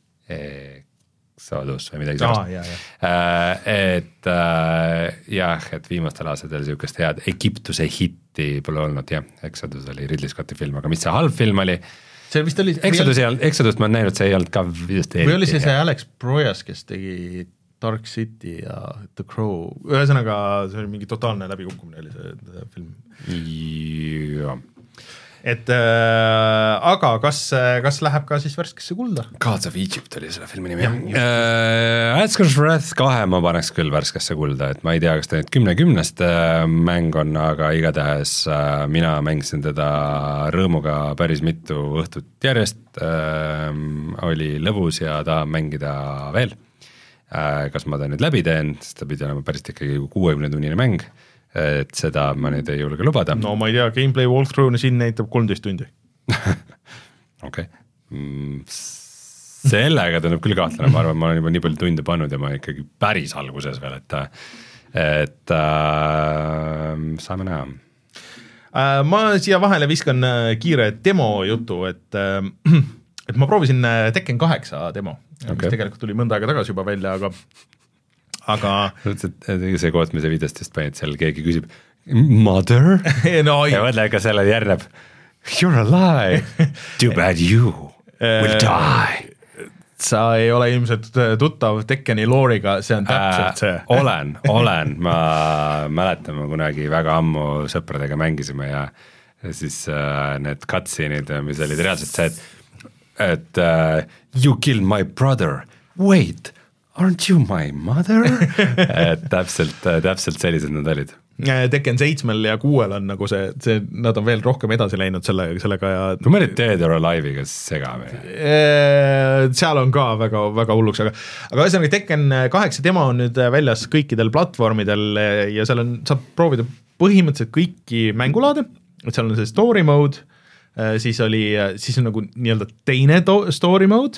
Exodus või midagi sellest. Ah, jah, jah. Et äh, jah, et viimastel aastatel niisugust head Egiptuse hitti pole olnud, jah, Exodus oli Ridley Scotti film, aga mis see halb film oli? See vist oli... Exodus ei olnud, Exodus ma olen näinud, see ei olnud ka vist või oli see see Alex Proyas, kes tegi Dark City ja The Crow, ühesõnaga see oli mingi totaalne läbikukkumine oli see film. Jah. Et äh, aga kas, kas läheb ka siis värskesse kulda? Gods of Egypt oli selle filmi nimi. Uh, Asgard's Wrath kahe ma paneks küll värskesse kulda, et ma ei tea, kas ta nüüd kümne kümnest mäng on, aga igatahes uh, mina mängisin teda rõõmuga päris mitu õhtut järjest, uh, oli lõbus ja tahan mängida veel. Uh, kas ma ta nüüd läbi teen, sest ta pidi olema päris ikkagi kuuekümne tunnine mäng, et seda ma nüüd ei julge lubada. No ma ei tea, gameplay walkthrough siin näitab kolmteist tundi. Okei. Sellega tundub küll kahtlane, ma arvan, ma olen juba nii palju tunde pannud ja ma ikkagi päris alguses veel, et, et äh, saame näha. Ma siia vahele viskan kiire demo jutu, et, et ma proovisin Tekken kaheksa demo, okay. Mis tegelikult tuli mõnda aega tagasi juba välja, aga aga see koht, mis sa videost just panid, seal keegi küsib Mother? no, ja mõtle, ka sellele järgneb You're alive, too bad you will die. Sa ei ole ilmselt tuttav Tekkeni looriga, see on täpselt see. äh, olen, olen, ma mäletan, ma kunagi väga ammu sõpradega mängisime ja siis äh, need cutscene'id, mis olid reaalselt see, et, et uh, you killed my brother, wait aren't you my mother? et täpselt, täpselt sellised nad olid. Tekken seitsmel ja kuuel on nagu see, see, nad on veel rohkem edasi läinud selle, sellega ja kui ma olid Dead or Alive'iga sega või? Seal on ka väga, väga hulluks, aga aga ühesõnaga Tekken kaheksa demo on nüüd väljas kõikidel platvormidel ja seal on, saab proovida põhimõtteliselt kõiki mängulaade, et seal on see story mode, siis oli, siis on nagu nii-öelda teine to- story mode,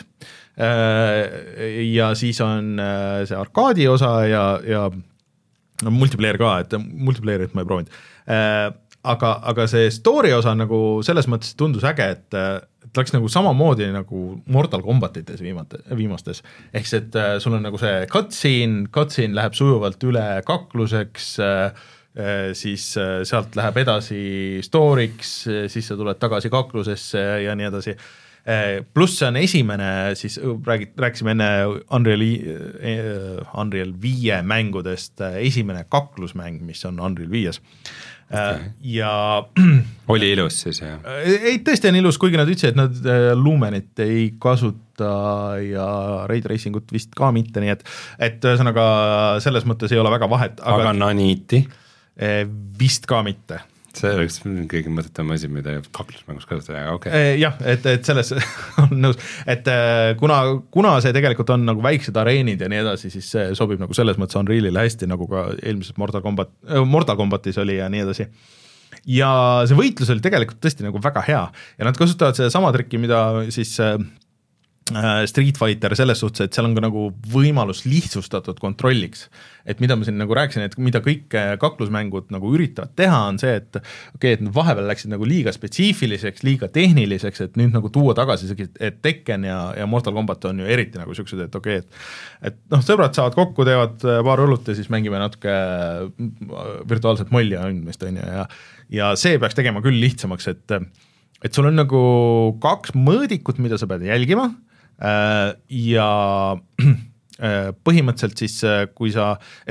ja siis on see arkaadi osa ja, ja no, multiplayer ka, et multiplayerit ma ei proovinud. Aga, aga see story osa nagu selles mõttes tundus äge, et, et läks nagu samamoodi nagu Mortal Combatites viimate, viimastes. Ehk see, et sul on nagu see cutscene, cutscene läheb sujuvalt üle kakluseks, siis sealt läheb edasi story'ks, siis sa tuled tagasi kaklusesse ja nii edasi. Pluss see on esimene, siis räägid, rääkisime enne Unreal, Unreal viie mängudest, esimene kaklusmäng, mis on Unreal viies. Okay. Ja oli ilus siis, jah? Ei, tõesti on ilus, kuigi nad ütlesid, et nad Lumenit ei kasuta ja Ray Tracingut vist ka mitte, nii et, et ühesõnaga selles mõttes ei ole väga vahet. Aga, aga Naniti? Vist ka mitte. See oleks kõige mõtetam asi, mida kaklusmängus kasutada, aga okei. Okay. Jah, et, et selles on nõus, et kuna, kuna see tegelikult on nagu väiksed areenid ja nii edasi, siis see sobib nagu selles mõttes Unrealile hästi, nagu ka eelmises Mortal Kombat, Mortal Kombatis oli ja nii edasi. Ja see võitlus oli tegelikult tõesti nagu väga hea ja nad kasutavad seda sama trikki, mida siis Street Fighter selles suhtes, et seal on ka nagu võimalus lihtsustatud kontrolliks, et mida ma siin nagu rääkisin, et mida kõik kaklusmängud nagu üritavad teha, on see, et okei, et nad vahepeal läksid nagu liiga spetsiifiliseks, liiga tehniliseks, et nüüd nagu tuua tagasi, et Tekken ja, ja Mortal Kombat on ju eriti nagu siuksed, et okei, et et noh, sõbrad saavad kokku, teevad paar õlut ja siis mängime natuke virtuaalset molli andmist, on ju, ja, ja see peaks tegema küll lihtsamaks, et et sul on nagu kaks mõõdikut, mida sa pead jälgima, ja põhimõtteliselt siis, kui sa, et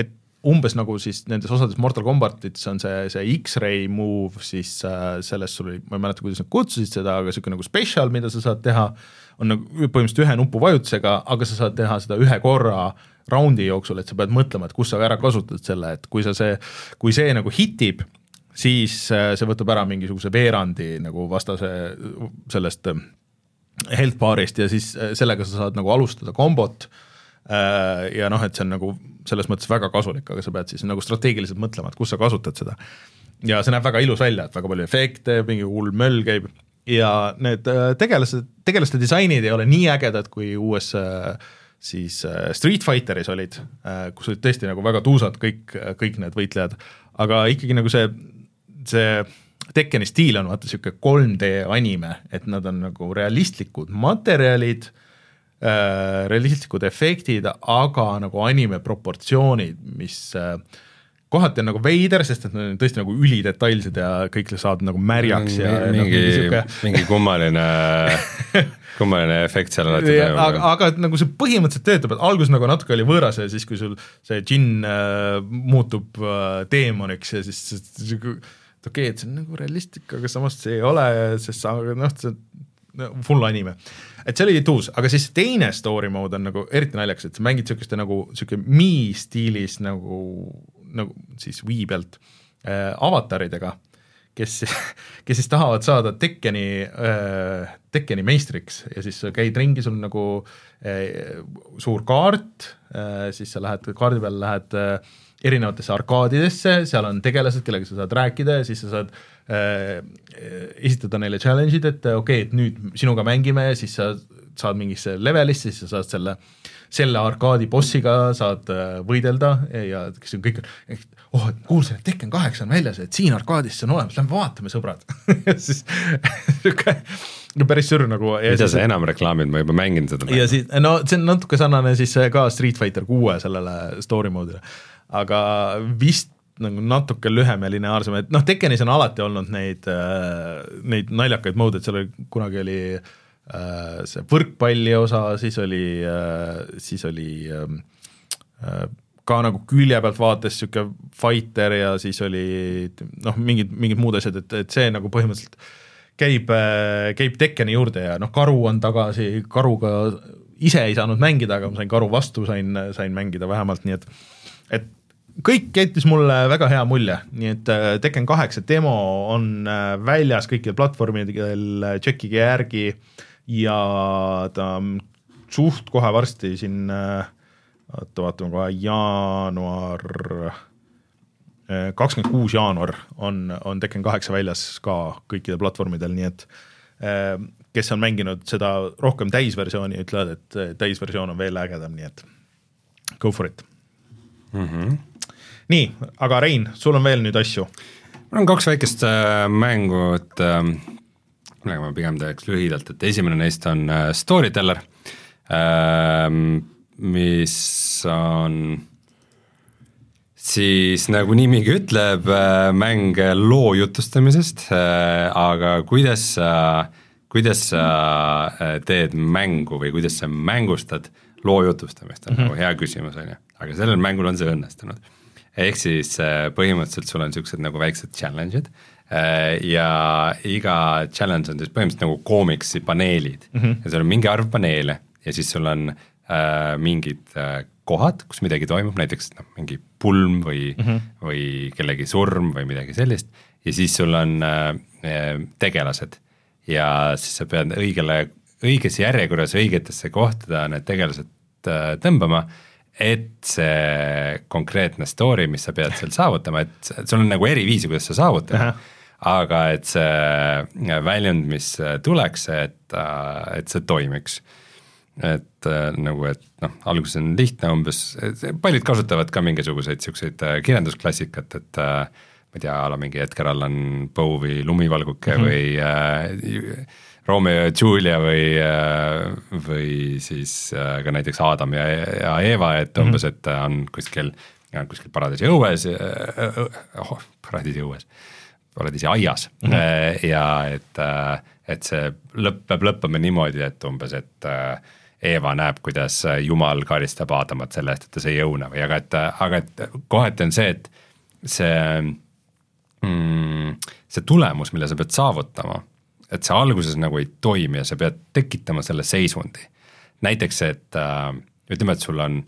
umbes nagu siis nendes osades Mortal Kombatis on see, see X-ray move, siis äh, sellest sul oli, ma ei mäleta, kuidas nad kutsusid seda, aga siuke nagu special, mida sa saad teha, on nagu põhimõtteliselt ühe nupu vajutusega, aga sa saad teha seda ühe korra raundi jooksul, et sa pead mõtlema, et kus sa ära kasutad selle, et kui sa see, kui see nagu hitib, siis äh, see võtab ära mingisuguse veerandi nagu vastase sellest äh, health bar'ist ja siis äh, sellega sa saad nagu alustada kombot äh, ja noh, et see on nagu selles mõttes väga kasulik, aga sa pead siis nagu strateegiliselt mõtlema, et kus sa kasutad seda. Ja see näeb väga ilus välja, et väga palju efekte, mingi hull möll käib ja need tegelased, tegelaste disainid ei ole nii ägedad, kui uues siis Street Fighteris olid, kus olid tõesti nagu väga tuusad kõik, kõik need võitlejad, aga ikkagi nagu see, see Tekkeni stiil on vaata siuke kolm D anime, et nad on nagu realistlikud materjalid, Äh, realistlikud efektid, aga nagu anime proportsioonid, mis äh, kohati on nagu veider, sest et nad on tõesti nagu ülidetailsed ja kõik saad nagu märjaks ja mingi, nagu, mingi, siuke... mingi kummaline kummaline efekt seal alati ja, aga, aga nagu see põhimõtteliselt töötab, et alguses nagu natuke oli võõras ja siis, kui sul see džinn äh, muutub äh, teemoniks ja siis okei, okay, et see on nagu realistlik, aga samas see ei ole, sest sa, noh, see full anime. Et see oli tuus, aga siis teine story mode on nagu eriti naljaks, et sa mängid siukeste nagu siuke Mii stiilis nagu, nagu siis Wii pealt äh, avataridega, kes, kes siis tahavad saada Tekkeni, äh, Tekkeni meistriks ja siis sa käid ringi, sul nagu äh, suur kaart, äh, siis sa lähed kaardi peal, lähed äh, erinevatesse arkaadidesse, seal on tegelased, kellega sa saad rääkida ja siis sa saad äh, esitada neile challenge'id, et okei, okay, et nüüd sinuga mängime ja siis sa saad mingisse levelisse, siis sa saad selle, selle arkaadi bossiga saad äh, võidelda ja kes on kõik, oh, et kuulsin, et Tekken kaheksa on väljas, et siin arkaadis see on olemas, lähme vaatame, sõbrad. siis päris sür nagu. Mida sa enam reklaamid, ma juba mängin seda. Ja siis, no see on natuke sarnane siis ka Street Fighter kuue sellele story mode'ile. Aga vist nagu natuke lühem ja lineaarsem, et noh, Tekkenis on alati olnud neid, neid naljakaid mode, et seal oli, kunagi oli see võrkpalli osa, siis oli, siis oli ka nagu külje pealt vaates siuke fighter ja siis oli noh, mingid, mingid muud asjad, et, et see nagu põhimõtteliselt käib, käib Tekkeni juurde ja noh, karu on tagasi, karuga ise ei saanud mängida, aga ma sain karu vastu, sain, sain mängida vähemalt, nii et et kõik jättis mulle väga hea mulje, nii et Tekken kaheksa demo on väljas kõikidel platvormidel, tšekkige järgi ja ta suht kohe varsti siin, vaata, vaatame kohe, jaanuar, kakskümmend kuus jaanuar on, on Tekken kaheksa väljas ka kõikidel platvormidel, nii et kes on mänginud seda rohkem täisversiooni, ütlevad, et täisversioon on veel ägedam, nii et go for it. Mm-hmm. Nii, aga Rein, sul on veel nüüd asju? Mul on kaks väikest äh, mängu, et äh, millega ma pigem teeks lühidalt, et esimene neist on äh, Storyteller, äh, mis on siis nagu nimigi ütleb, äh, mäng loo jutustamisest, äh, aga kuidas sa, kuidas sa äh, teed mängu või kuidas sa mängustad loo jutustamist, on mm-hmm. nagu hea küsimus, on ju. Aga sellel mängul on see õnnestunud. Ehk siis põhimõtteliselt sul on niisugused nagu väiksed challenge'id ja iga challenge on siis põhimõtteliselt nagu koomiksi paneelid mm-hmm. ja sul on mingi arv paneele ja siis sul on äh, mingid äh, kohad, kus midagi toimub, näiteks no, mingi pulm või, mm-hmm. või kellegi surm või midagi sellist ja siis sul on äh, tegelased ja siis sa pead õigele, õiges järjekorras õigetesse kohtadele need tegelased äh, tõmbama, et see konkreetne story, mis sa pead seal saavutama, et sul on nagu eri viisi, kuidas sa saavutama, aga et see väljund, mis tuleks, et, et see toimiks. Et nagu, et noh, alguses on lihtne umbes, paljud kasutavad ka mingisuguseid siukseid kirjandusklassikat, et ma ei tea, ala mingi Edgar Allan Poe või Lumivalguke mm-hmm. või äh, Romeo ja Julia või, või siis ka näiteks Adam ja, ja Eva, et umbes, et on kuskil, kuskil paradiisi õues, oh, paradiisi õues, paradiisi aias mm-hmm. ja et, et see lõpp peab lõppama niimoodi, et umbes, et Eva näeb, kuidas Jumal karistab Aadamat selle eest, et ta sai õuna või, aga et, aga et kohati on see, et see, mm, see tulemus, mille sa pead saavutama, et see alguses nagu ei toimi ja sa pead tekitama selle seisundi. Näiteks, et ütleme, et sul on,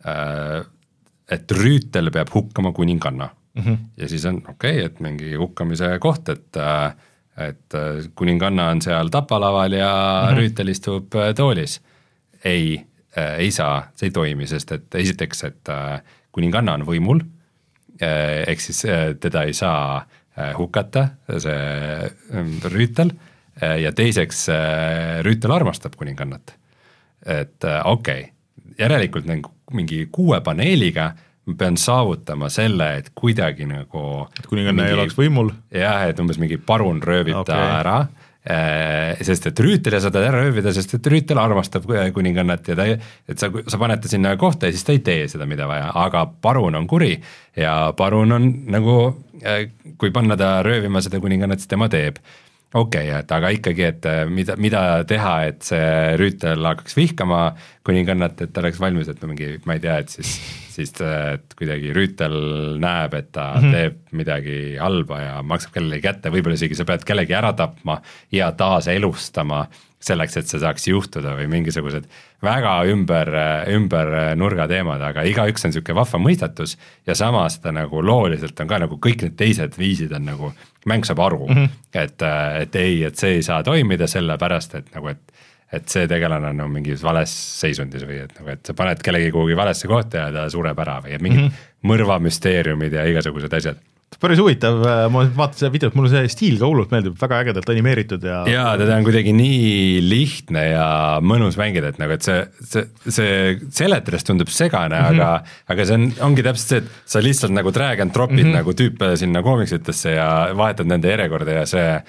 et rüütel peab hukkama kuninganna mm -hmm. ja siis on okei okay,, et mingi hukkamise koht, et et kuninganna on seal tapalaval ja mm-hmm. rüütel istub toolis. Ei, ei saa, see ei toimi, sest et esiteks, et kuninganna on võimul, ehk siis teda ei saa hukata, see rüütel, ja teiseks rüütel armastab kuningannat. Et okei okay,, järelikult mingi kuue paneeliga ma pean saavutama selle, et kuidagi nagu et kuninganna ei oleks võimul. Jah, et umbes mingi parun röövib okay. ta ära, sest et rüütel ei saa ta ära röövida, sest et rüütel armastab kuningannat ja ta, et sa, sa paned ta sinna kohta ja siis ta ei tee seda, mida vaja, aga parun on kuri ja parun on nagu, kui panna ta röövima seda kuningannat, siis tema teeb. Okei okay,, et aga ikkagi, et mida, mida teha, et see rüütel hakkaks vihkama kuningannat, et ta oleks valmis, et mingi, ma ei tea, et siis, siis et kuidagi rüütel näeb, et ta mm -hmm. teeb midagi halba ja maksab kellelegi kätte, võib-olla isegi sa pead kellegi ära tapma ja taas elustama selleks, et see saaks juhtuda või mingisugused väga ümber, ümber nurga teemad, aga igaüks on niisugune vahva mõistatus ja samas ta nagu looliselt on ka nagu kõik need teised viisid on nagu, mäng saab aru mm, -hmm. et, et ei, et see ei saa toimida sellepärast, et nagu, et et see tegelane on nagu mingis vales seisundis või et nagu, et sa paned kellegi kuhugi valesse kohta ja ta sureb ära või et mingid mm -hmm. mõrvamüsteeriumid ja igasugused asjad. Päris huvitav, ma vaatasin seda videot, mulle see stiil ka hullult meeldib, väga ägedalt animeeritud ja jaa, teda on kuidagi nii lihtne ja mõnus mängida, et nagu, et see, see, see seletades tundub segane mm, -hmm. aga, aga see on, ongi täpselt see, et sa lihtsalt nagu drag and drop'id mm -hmm. nagu tüüpe sinna koomiksitesse ja vahetad nende järjekorda ja see,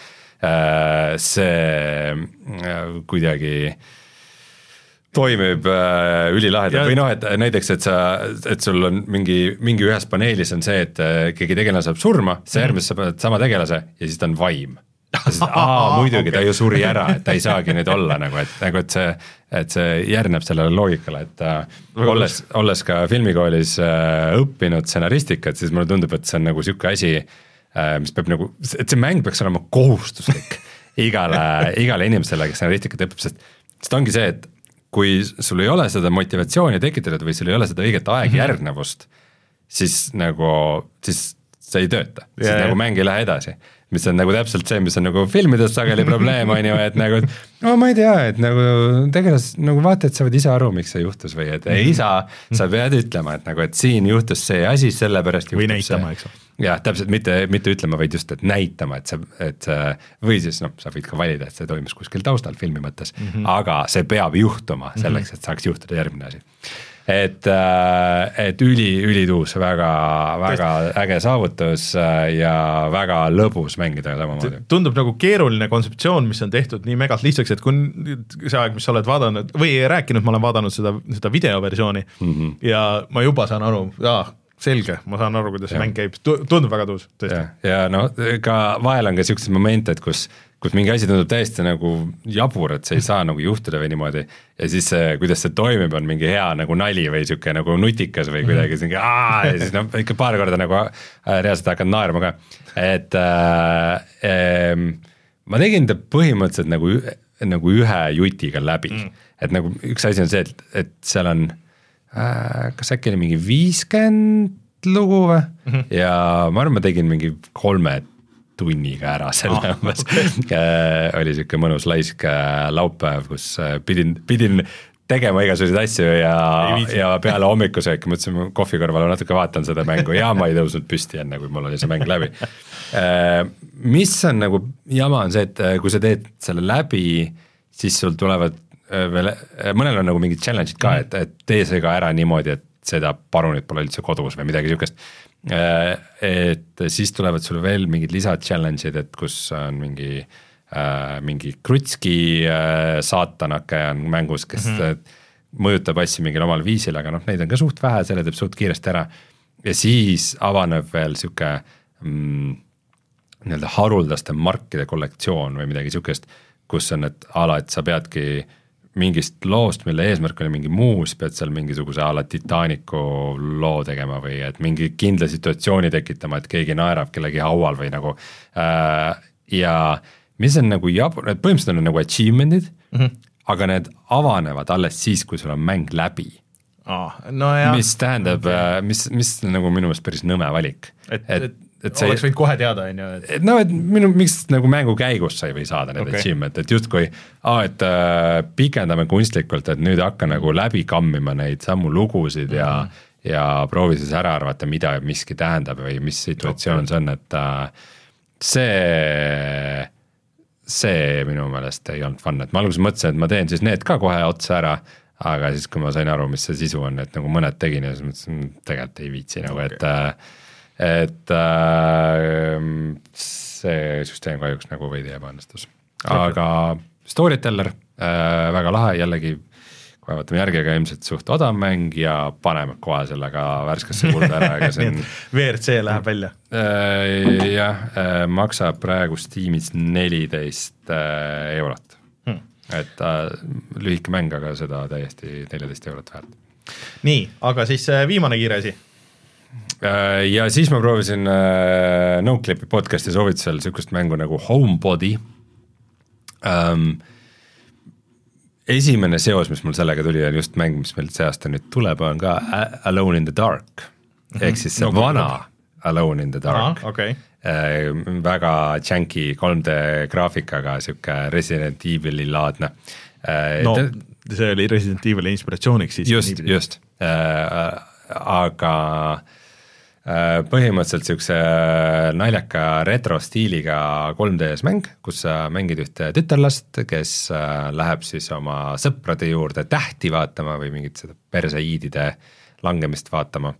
see kuidagi toimib äh, ülilahedalt või noh, et näiteks, et sa, et sul on mingi, mingi ühes paneelis on see, et keegi tegelane saab surma, see järgmises sa paned sama tegelase ja siis ta on vaim. Siis, aa, muidugi okay. Ta ju suri ära, et ta ei saagi nüüd olla nagu, et, nagu, et see, et see järgneb sellele loogikale, et äh, olles, olles ka filmikoolis äh, õppinud stsenaristikat, siis mulle tundub, et see on nagu siuke asi, äh, mis peab nagu, et see mäng peaks olema kohustuslik igale, igale inimesele, kes stsenaristikat õpib, sest, sest ongi see, et kui sul ei ole seda motivatsiooni tekitatud või sul ei ole seda õiget aegjärgnevust, siis nagu, siis see ei tööta, siis yeah, nagu mäng ei lähe edasi. Mis on nagu täpselt see, mis on nagu filmides sageli probleem, on ju, et nagu, no ma ei tea, et nagu tegelas, nagu vaata, et sa võid ise aru, miks see juhtus või et ei saa, sa pead ütlema, et nagu, et siin juhtus see asi, sellepärast või näitama, eks. Jah, täpselt, mitte, mitte ütlema, vaid just, et näitama, et see, et see, või siis noh, sa võid ka valida, et see toimus kuskil taustal filmi mõttes, mm -hmm. aga see peab juhtuma selleks, et saaks juhtuda järgmine asi. Et, et üli, ülituus, väga, väga äge saavutus ja väga lõbus mängida samamoodi. Tundub nagu keeruline kontseptsioon, mis on tehtud nii megalt lihtsaks, et kui see aeg, mis sa oled vaadanud või rääkinud, ma olen vaadanud seda, seda videoversiooni mm -hmm. ja ma juba saan aru, jaa, selge, ma saan aru, kuidas see mäng käib, tundub väga tuus, tõesti. Ja, ja no ka vahel on ka siukseid momente, et kus kus mingi asi tundub täiesti nagu jabur, et see ei saa nagu juhtuda või niimoodi ja siis see, kuidas see toimib, on mingi hea nagu nali või siuke nagu nutikas või kuidagi mm -hmm. aah, ja siis noh, ikka paar korda nagu reaalselt hakanud naerma ka, et äh, äh, ma tegin ta põhimõtteliselt nagu, nagu ühe jutiga läbi mm, -hmm. et nagu üks asi on see, et, et seal on äh, kas äkki oli mingi viiskümmend lugu või mm -hmm. ja ma arvan, ma tegin mingi kolme tunniga ära selle umbes ah, okay. oli siuke mõnus laisk laupäev, kus pidin, pidin tegema igasuguseid asju ja, ja peale hommikusööki mõtlesin, kohvi kõrval natuke vaatan seda mängu ja ma ei tõusnud püsti enne, kui mul oli see mäng läbi. Mis on nagu jama on see, et kui sa teed selle läbi, siis sul tulevad veel, mõnel on nagu mingid challenge'id ka, et, et tee see ka ära niimoodi, et seda parunit pole üldse kodus või midagi siukest. Et siis tulevad sul veel mingid lisad challenge'id, et kus on mingi äh, mingi krutski äh, saatanake on mängus, kes mm -hmm. mõjutab asju mingil omal viisil, aga noh, neid on ka suht vähe, selle teeb suht kiiresti ära ja siis avaneb veel siuke mm, nii-öelda haruldaste markide kollektsioon või midagi siukest, kus on, et ala, et sa peadki mingist loost, mille eesmärk oli mingi muu, siis pead seal mingisuguse a la Titanicu loo tegema või et mingi kindla situatsiooni tekitama, et keegi naerab kellegi haual või nagu äh, ja mis on nagu jabur, et põhimõtteliselt on nagu achievement'id mm, -hmm. aga need avanevad alles siis, kui sul on mäng läbi. Ah, no ja. mis tähendab okay., mis, mis nagu minu meelest päris nõme valik. Et, et, et, et see oleks võinud kohe teada, on ju. Et no, et minu, miks nagu mängu käigus sa ei või saada need okay. achievement, et justkui, ah, et äh, pikendame kunstlikult, et nüüd hakka nagu läbi kammima neid sammu lugusid ja mm, -hmm. ja proovi siis ära arvata, mida miski tähendab või mis situatsioon okay. see on, et äh, see, see minu meelest ei olnud fun, et ma alguses mõtlesin, et ma teen siis need ka kohe otsa ära, aga siis, kui ma sain aru, mis see sisu on, et nagu mõned tegin ja siis mõtlesin, tegelikult ei viitsi nagu, et et see süsteem kahjuks nagu veidi ebaõnnestus. Aga Storyteller, väga lahe, jällegi kui vaatame järgi, aga ilmselt suht odav mäng ja paneme kohe sellega värskesse kulda ära, aga see on V R C läheb välja. Jah, maksab praegu Steamis neliteist eurot. Et äh, lühike mäng, aga seda täiesti neliteist eurot väärt. Nii, aga siis viimane kiire asi. Äh, ja siis ma proovisin äh, Noclipi podcasti soovitusel sükust mängu nagu Homebody. Ähm, esimene seos, mis mul sellega tuli, on just mäng, mis meil see aasta nüüd tuleb, on ka Alone in the Dark. Mm-hmm. Ehk siis see no, vana no. Alone in the Dark. Aha, okay. Äh, väga janky kolm D graafikaga, siuke Resident Evil'i laadne. Äh, no, te... see oli Resident Evil'i inspiratsiooniks siis. Just, just. Äh, aga äh, põhimõtteliselt siukse naljaka retro-stiiliga kolm D-s mäng, kus sa mängid ühte tütarlast, kes äh, läheb siis oma sõprade juurde tähti vaatama või mingit seda perseiidide langemist vaatama.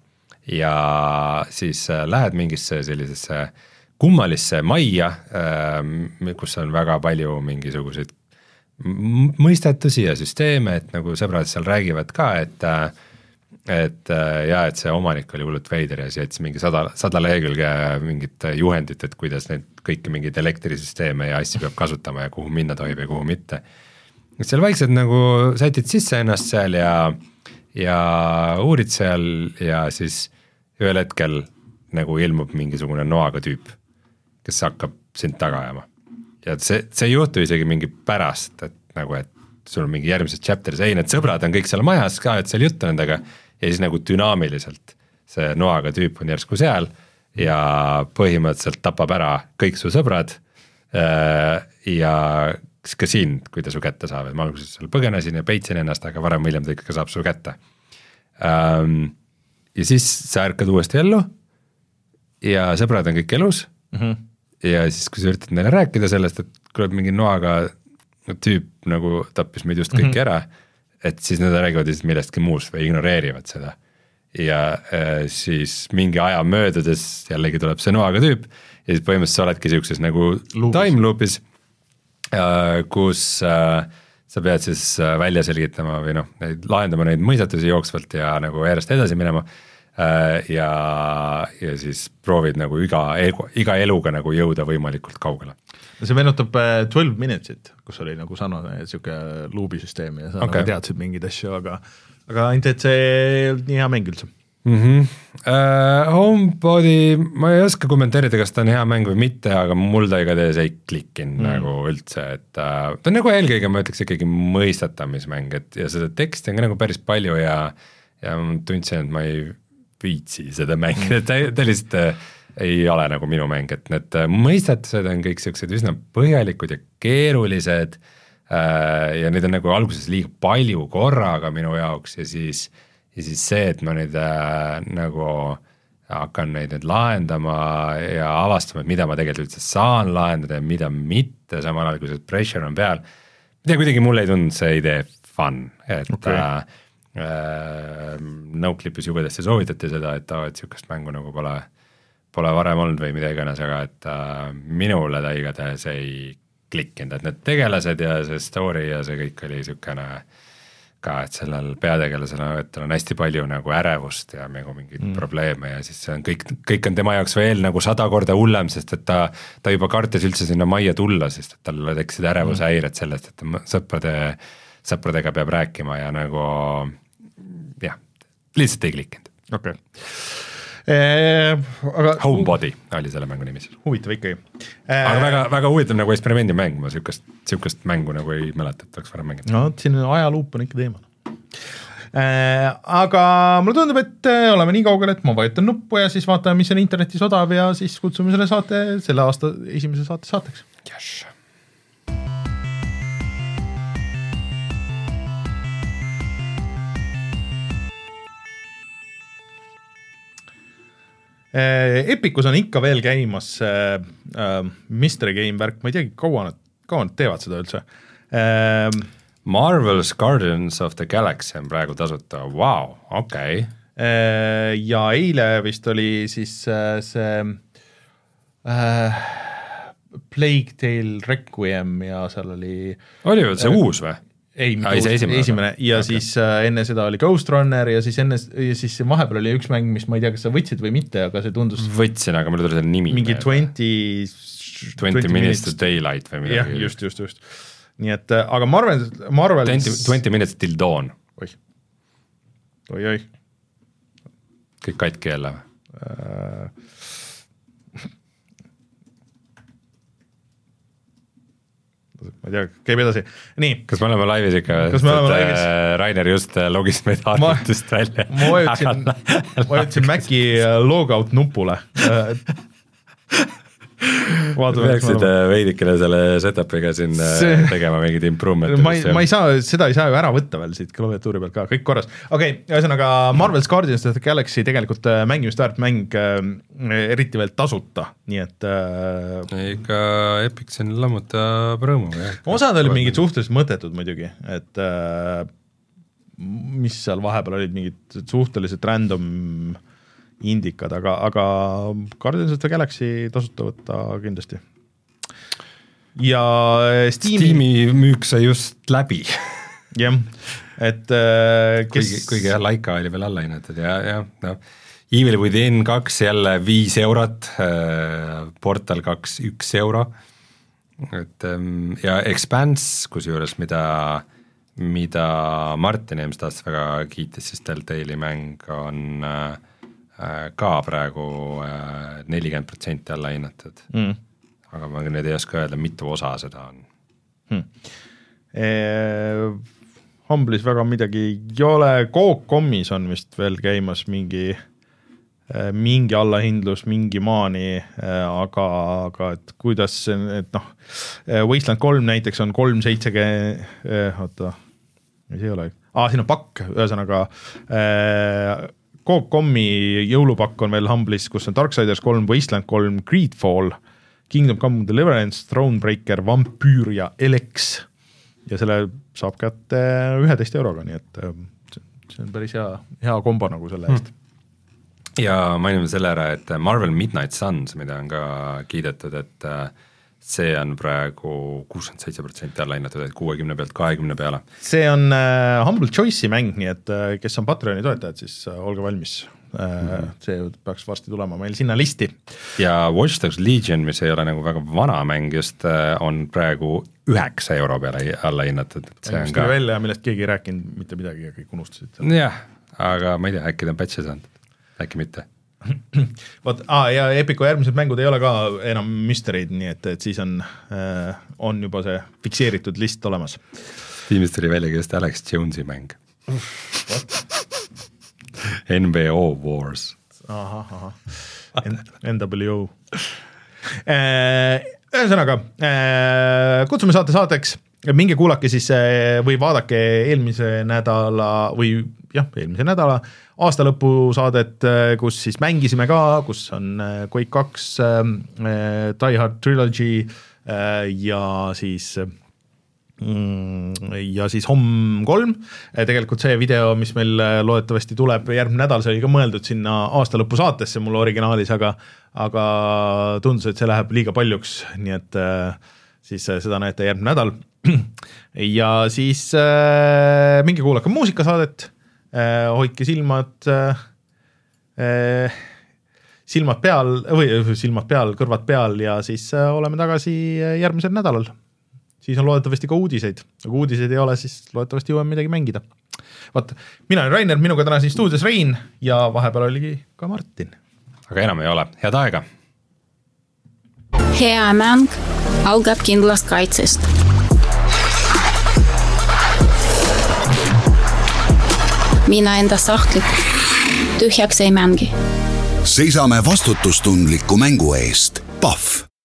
Ja siis äh, lähed mingisse sellisesse kummalisse majja, äh, kus on väga palju mingisuguseid mõistetusi ja süsteeme, et nagu sõbrad seal räägivad ka, et et ja, et see omanik oli hullult veider ja siis jättis mingi sada, sada lehekülge mingit juhendit, et kuidas neid kõiki mingeid elektrisüsteeme ja asju peab kasutama ja kuhu minna tohib ja kuhu mitte. Seal vaikselt nagu sätid sisse ennast seal ja ja uurid seal ja siis ühel hetkel nagu ilmub mingisugune noaga tüüp, kes hakkab sind taga ajama. Ja see, see ei juhtu isegi mingi pärast, et nagu, et sul on mingi järgmises chapteris, ei, need sõbrad on kõik seal majas ka, et seal juttu nendega ja siis nagu dünaamiliselt see noaga tüüp on järsku seal ja põhimõtteliselt tapab ära kõik su sõbrad ja ka siin, kui ta su kätte saab, et ma alguses seal põgenesin ja peitsin ennast, aga varem hiljem ta ikka saab su kätte. Ja siis sa ärkad uuesti ellu ja sõbrad on kõik elus mm -hmm. ja siis, kui sa üritad neile rääkida sellest, et tuleb mingi noaga tüüp nagu tappis meid just kõiki mm -hmm. ära, et siis nad räägivad lihtsalt millestki muust või ignoreerivad seda. Ja äh, siis mingi aja möödudes jällegi tuleb see noaga tüüp ja siis põhimõtteliselt sa oledki siukses nagu loopis. time loopis, äh, kus äh, sa pead siis äh, välja selgitama või noh, lahendama neid mõistetusi jooksvalt ja nagu järjest edasi minema äh, ja, ja siis proovid nagu iga, iga eluga nagu jõuda võimalikult kaugele. See meenutab twelve minutesit, kus oli nagu sarnane siuke luubisüsteem ja sa okay. nagu teadsid mingeid asju, aga aga ainult, et see ei olnud nii hea mäng üldse. Mm -hmm. uh, Homebody, ma ei oska kommenteerida, kas ta on hea mäng või mitte, aga mul ta igatahes ei klikkinud mm. nagu üldse, et uh, ta on nagu eelkõige, ma ütleks ikkagi mõistatamismäng, et ja seda teksti on ka nagu päris palju ja ja ma tundsin, et ma ei viitsi seda mängida, et ta, ta lihtsalt ei ole nagu minu mäng, et need mõistatused on kõik siuksed üsna põhjalikud ja keerulised uh, ja neid on nagu alguses liiga palju korraga minu jaoks ja siis ja siis see, et ma nüüd äh, nagu hakkan neid nüüd lahendama ja avastama, et mida ma tegelikult üldse saan lahendada ja mida mitte, samal ajal kui see pressure on peal. Mida kuidagi mulle ei tundnud see idee fun, et okay. äh, äh, Noclipis jubedasti soovitati seda, et, et sükast mängu nagu pole, pole varem olnud või mida iganes, aga et äh, minule ta igatahes ei klikkinud, et need tegelased ja see story ja see kõik oli sükene ka, et sellel peategelasena, et tal on hästi palju nagu ärevust ja nagu mingeid mm. probleeme ja siis see on kõik, kõik on tema jaoks veel nagu sada korda hullem, sest et ta, ta juba kartis üldse sinna majja tulla, sest et tal tekkisid ärevushäired sellest, et sõprade, sõpradega peab rääkima ja nagu jah, lihtsalt ei klikkinud. okei okay. Eee, aga Homebody oli selle mängu nimis. Huvitav ikkagi. Aga väga, väga huvitav nagu eksperimendimäng, ma sükast, sükast mängu nagu ei mäleta, et oleks varem mängida. No, siin ajaluup on ikka teema. Eee, aga mulle tundub, et oleme nii kaugel, et ma vajutan nuppu ja siis vaatame, mis on internetis odav ja siis kutsume selle saate, selle aasta esimese saate saateks. Yes. Epicus on ikka veel käimas äh, äh, Mystery Game värk, ma ei teagi, kaua nad, kaua nad teevad seda üldse äh,. Marvel's Guardians of the Galaxy on praegu tasuta, vau, wow, okei okay. äh, ja eile vist oli siis äh, see äh, Plague Tale Requiem ja seal oli oli veel see äh, uus või? ei, mitte uus, esimene, esimene ja okay. Siis äh, enne seda oli Ghost Runner ja siis enne ja siis vahepeal oli üks mäng, mis ma ei tea, kas sa võtsid või mitte, aga see tundus võtsin, aga mul tuli selle nimi mingi twenty twenty minutes to daylight või midagi. jah, just, just, just nii et, aga Marvel Marvel twenty minutes till dawn oih, oi, oi kõik katki jälle äh... ma ei tea, käib edasi, nii. Kas me oleme laivis ikka? Kas me oleme laivis? Rainer just logis meid arvutust välja. Ma vajutasin, ma vajutasin Maci logout nupule. Peaksid veidikene selle setupiga siin see... tegema mingid improvement. Ma ei, ma ei saa, seda ei saa ju ära võtta veel siit klaviatuuri pealt ka, kõik korras. Okei, okay, ühesõnaga Marvel's Guardians of the Galaxy tegelikult mängimist väärt mäng eriti veel tasuta, nii et ikka Epic siin lammutab rõõmu. Osad olid mingid suhteliselt mõttetud muidugi, et mis seal vahepeal olid mingid suhteliselt random indikad, aga, aga Guardians of the Galaxy tasuta võtta kindlasti. Ja Steam'i Steam'i müük sai just läbi. jah, et kes... Kuigi, kuigi jah, Laika oli veel alla hinnatud ja, ja no. Evil Within kaks jälle viis eurot, Portal kaks üks euro, et ja Expanse, kus juures mida, mida Martin Emstas väga kiitis, siis Telltale'i mäng on ka praegu nelikümmend protsenti alla hinnatud mm. aga ma nüüd ei oska öelda, mitu osa seda on hmm. eee, Humble'is väga midagi ei ole, Coop.com'is on vist veel käimas mingi mingi allahindlus, mingi maani, aga, aga et kuidas, et noh, Wasteland kolm näiteks on kolm seitse, oota, mis ei ole, aa, siin on pakk, ühesõnaga äh, Coop.com'i jõulupakk on veel Humble'is, kus on Darksiders kolm, Wasteland kolm, Greedfall, Kingdom Come Deliverance, Thronebreaker, Vampyr ja Elex ja selle saab kätte üheteist euroga, nii et see on päris hea, hea kombo nagu selle eest. Hmm. Ja mainime selle ära, et Marvel Midnight Suns, mida on ka kiidetud, et see on praegu kuuskümmend seitse protsenti alla hinnatud, et kuuekümne pealt kahekümne peale. See on uh, Humble Choice'i mäng, nii et uh, kes on Patreoni toetajad, siis uh, olge valmis. Uh, mm-hmm. See peaks varsti tulema meil sinna listi. Ja Watch Dogs Legion, mis ei ole nagu väga vana mäng just, uh, on praegu üheksa euro peale alla hinnatud. See on ka välja, millest keegi ei rääkinud mitte midagi ja kõik unustasid. Jah, aga ma ei tea, äkki ta on patch'e saanud, äkki mitte. Vot, aa, ja Epicu järgmised mängud ei ole ka enam mystery'd, nii et, et siis on, äh, on juba see fikseeritud list olemas. Tiimist oli välja just Alex Jones'i mäng. N B O Wars. Aha, aha. N W O. Ühesõnaga, kutsume saate saateks, minge kuulake siis või vaadake eelmise nädala või jah, eelmise nädala aastalõpu saadet, kus siis mängisime ka, kus on Quake kaks, Die Hard Trilogy ja siis ja siis Hom kolm. Tegelikult see video, mis meil loodetavasti tuleb järgmine nädal, see oli ka mõeldud sinna aastalõpu saatesse mul originaalis, aga, aga tundus, et see läheb liiga paljuks, nii et siis seda näete järgmine nädal. Ja siis äh, mingi kuulake muusikasaadet, äh, hoidke silmad, äh, silmad peal, või silmad peal, kõrvad peal ja siis äh, oleme tagasi järgmisel nädalal. siis on loodetavasti ka uudiseid, aga uudiseid ei ole, siis loodetavasti jõuame midagi mängida. Vaat, mina olen Rainer, minuga täna siin stuudios Rein ja vahepeal oligi ka Martin. Aga enam ei ole, head aega! Hea mäng algab kindlast kaitsest. Mina enda sahtlik tühjaks ei mängi. Seisame vastutustundliku mängu eest. Pahv!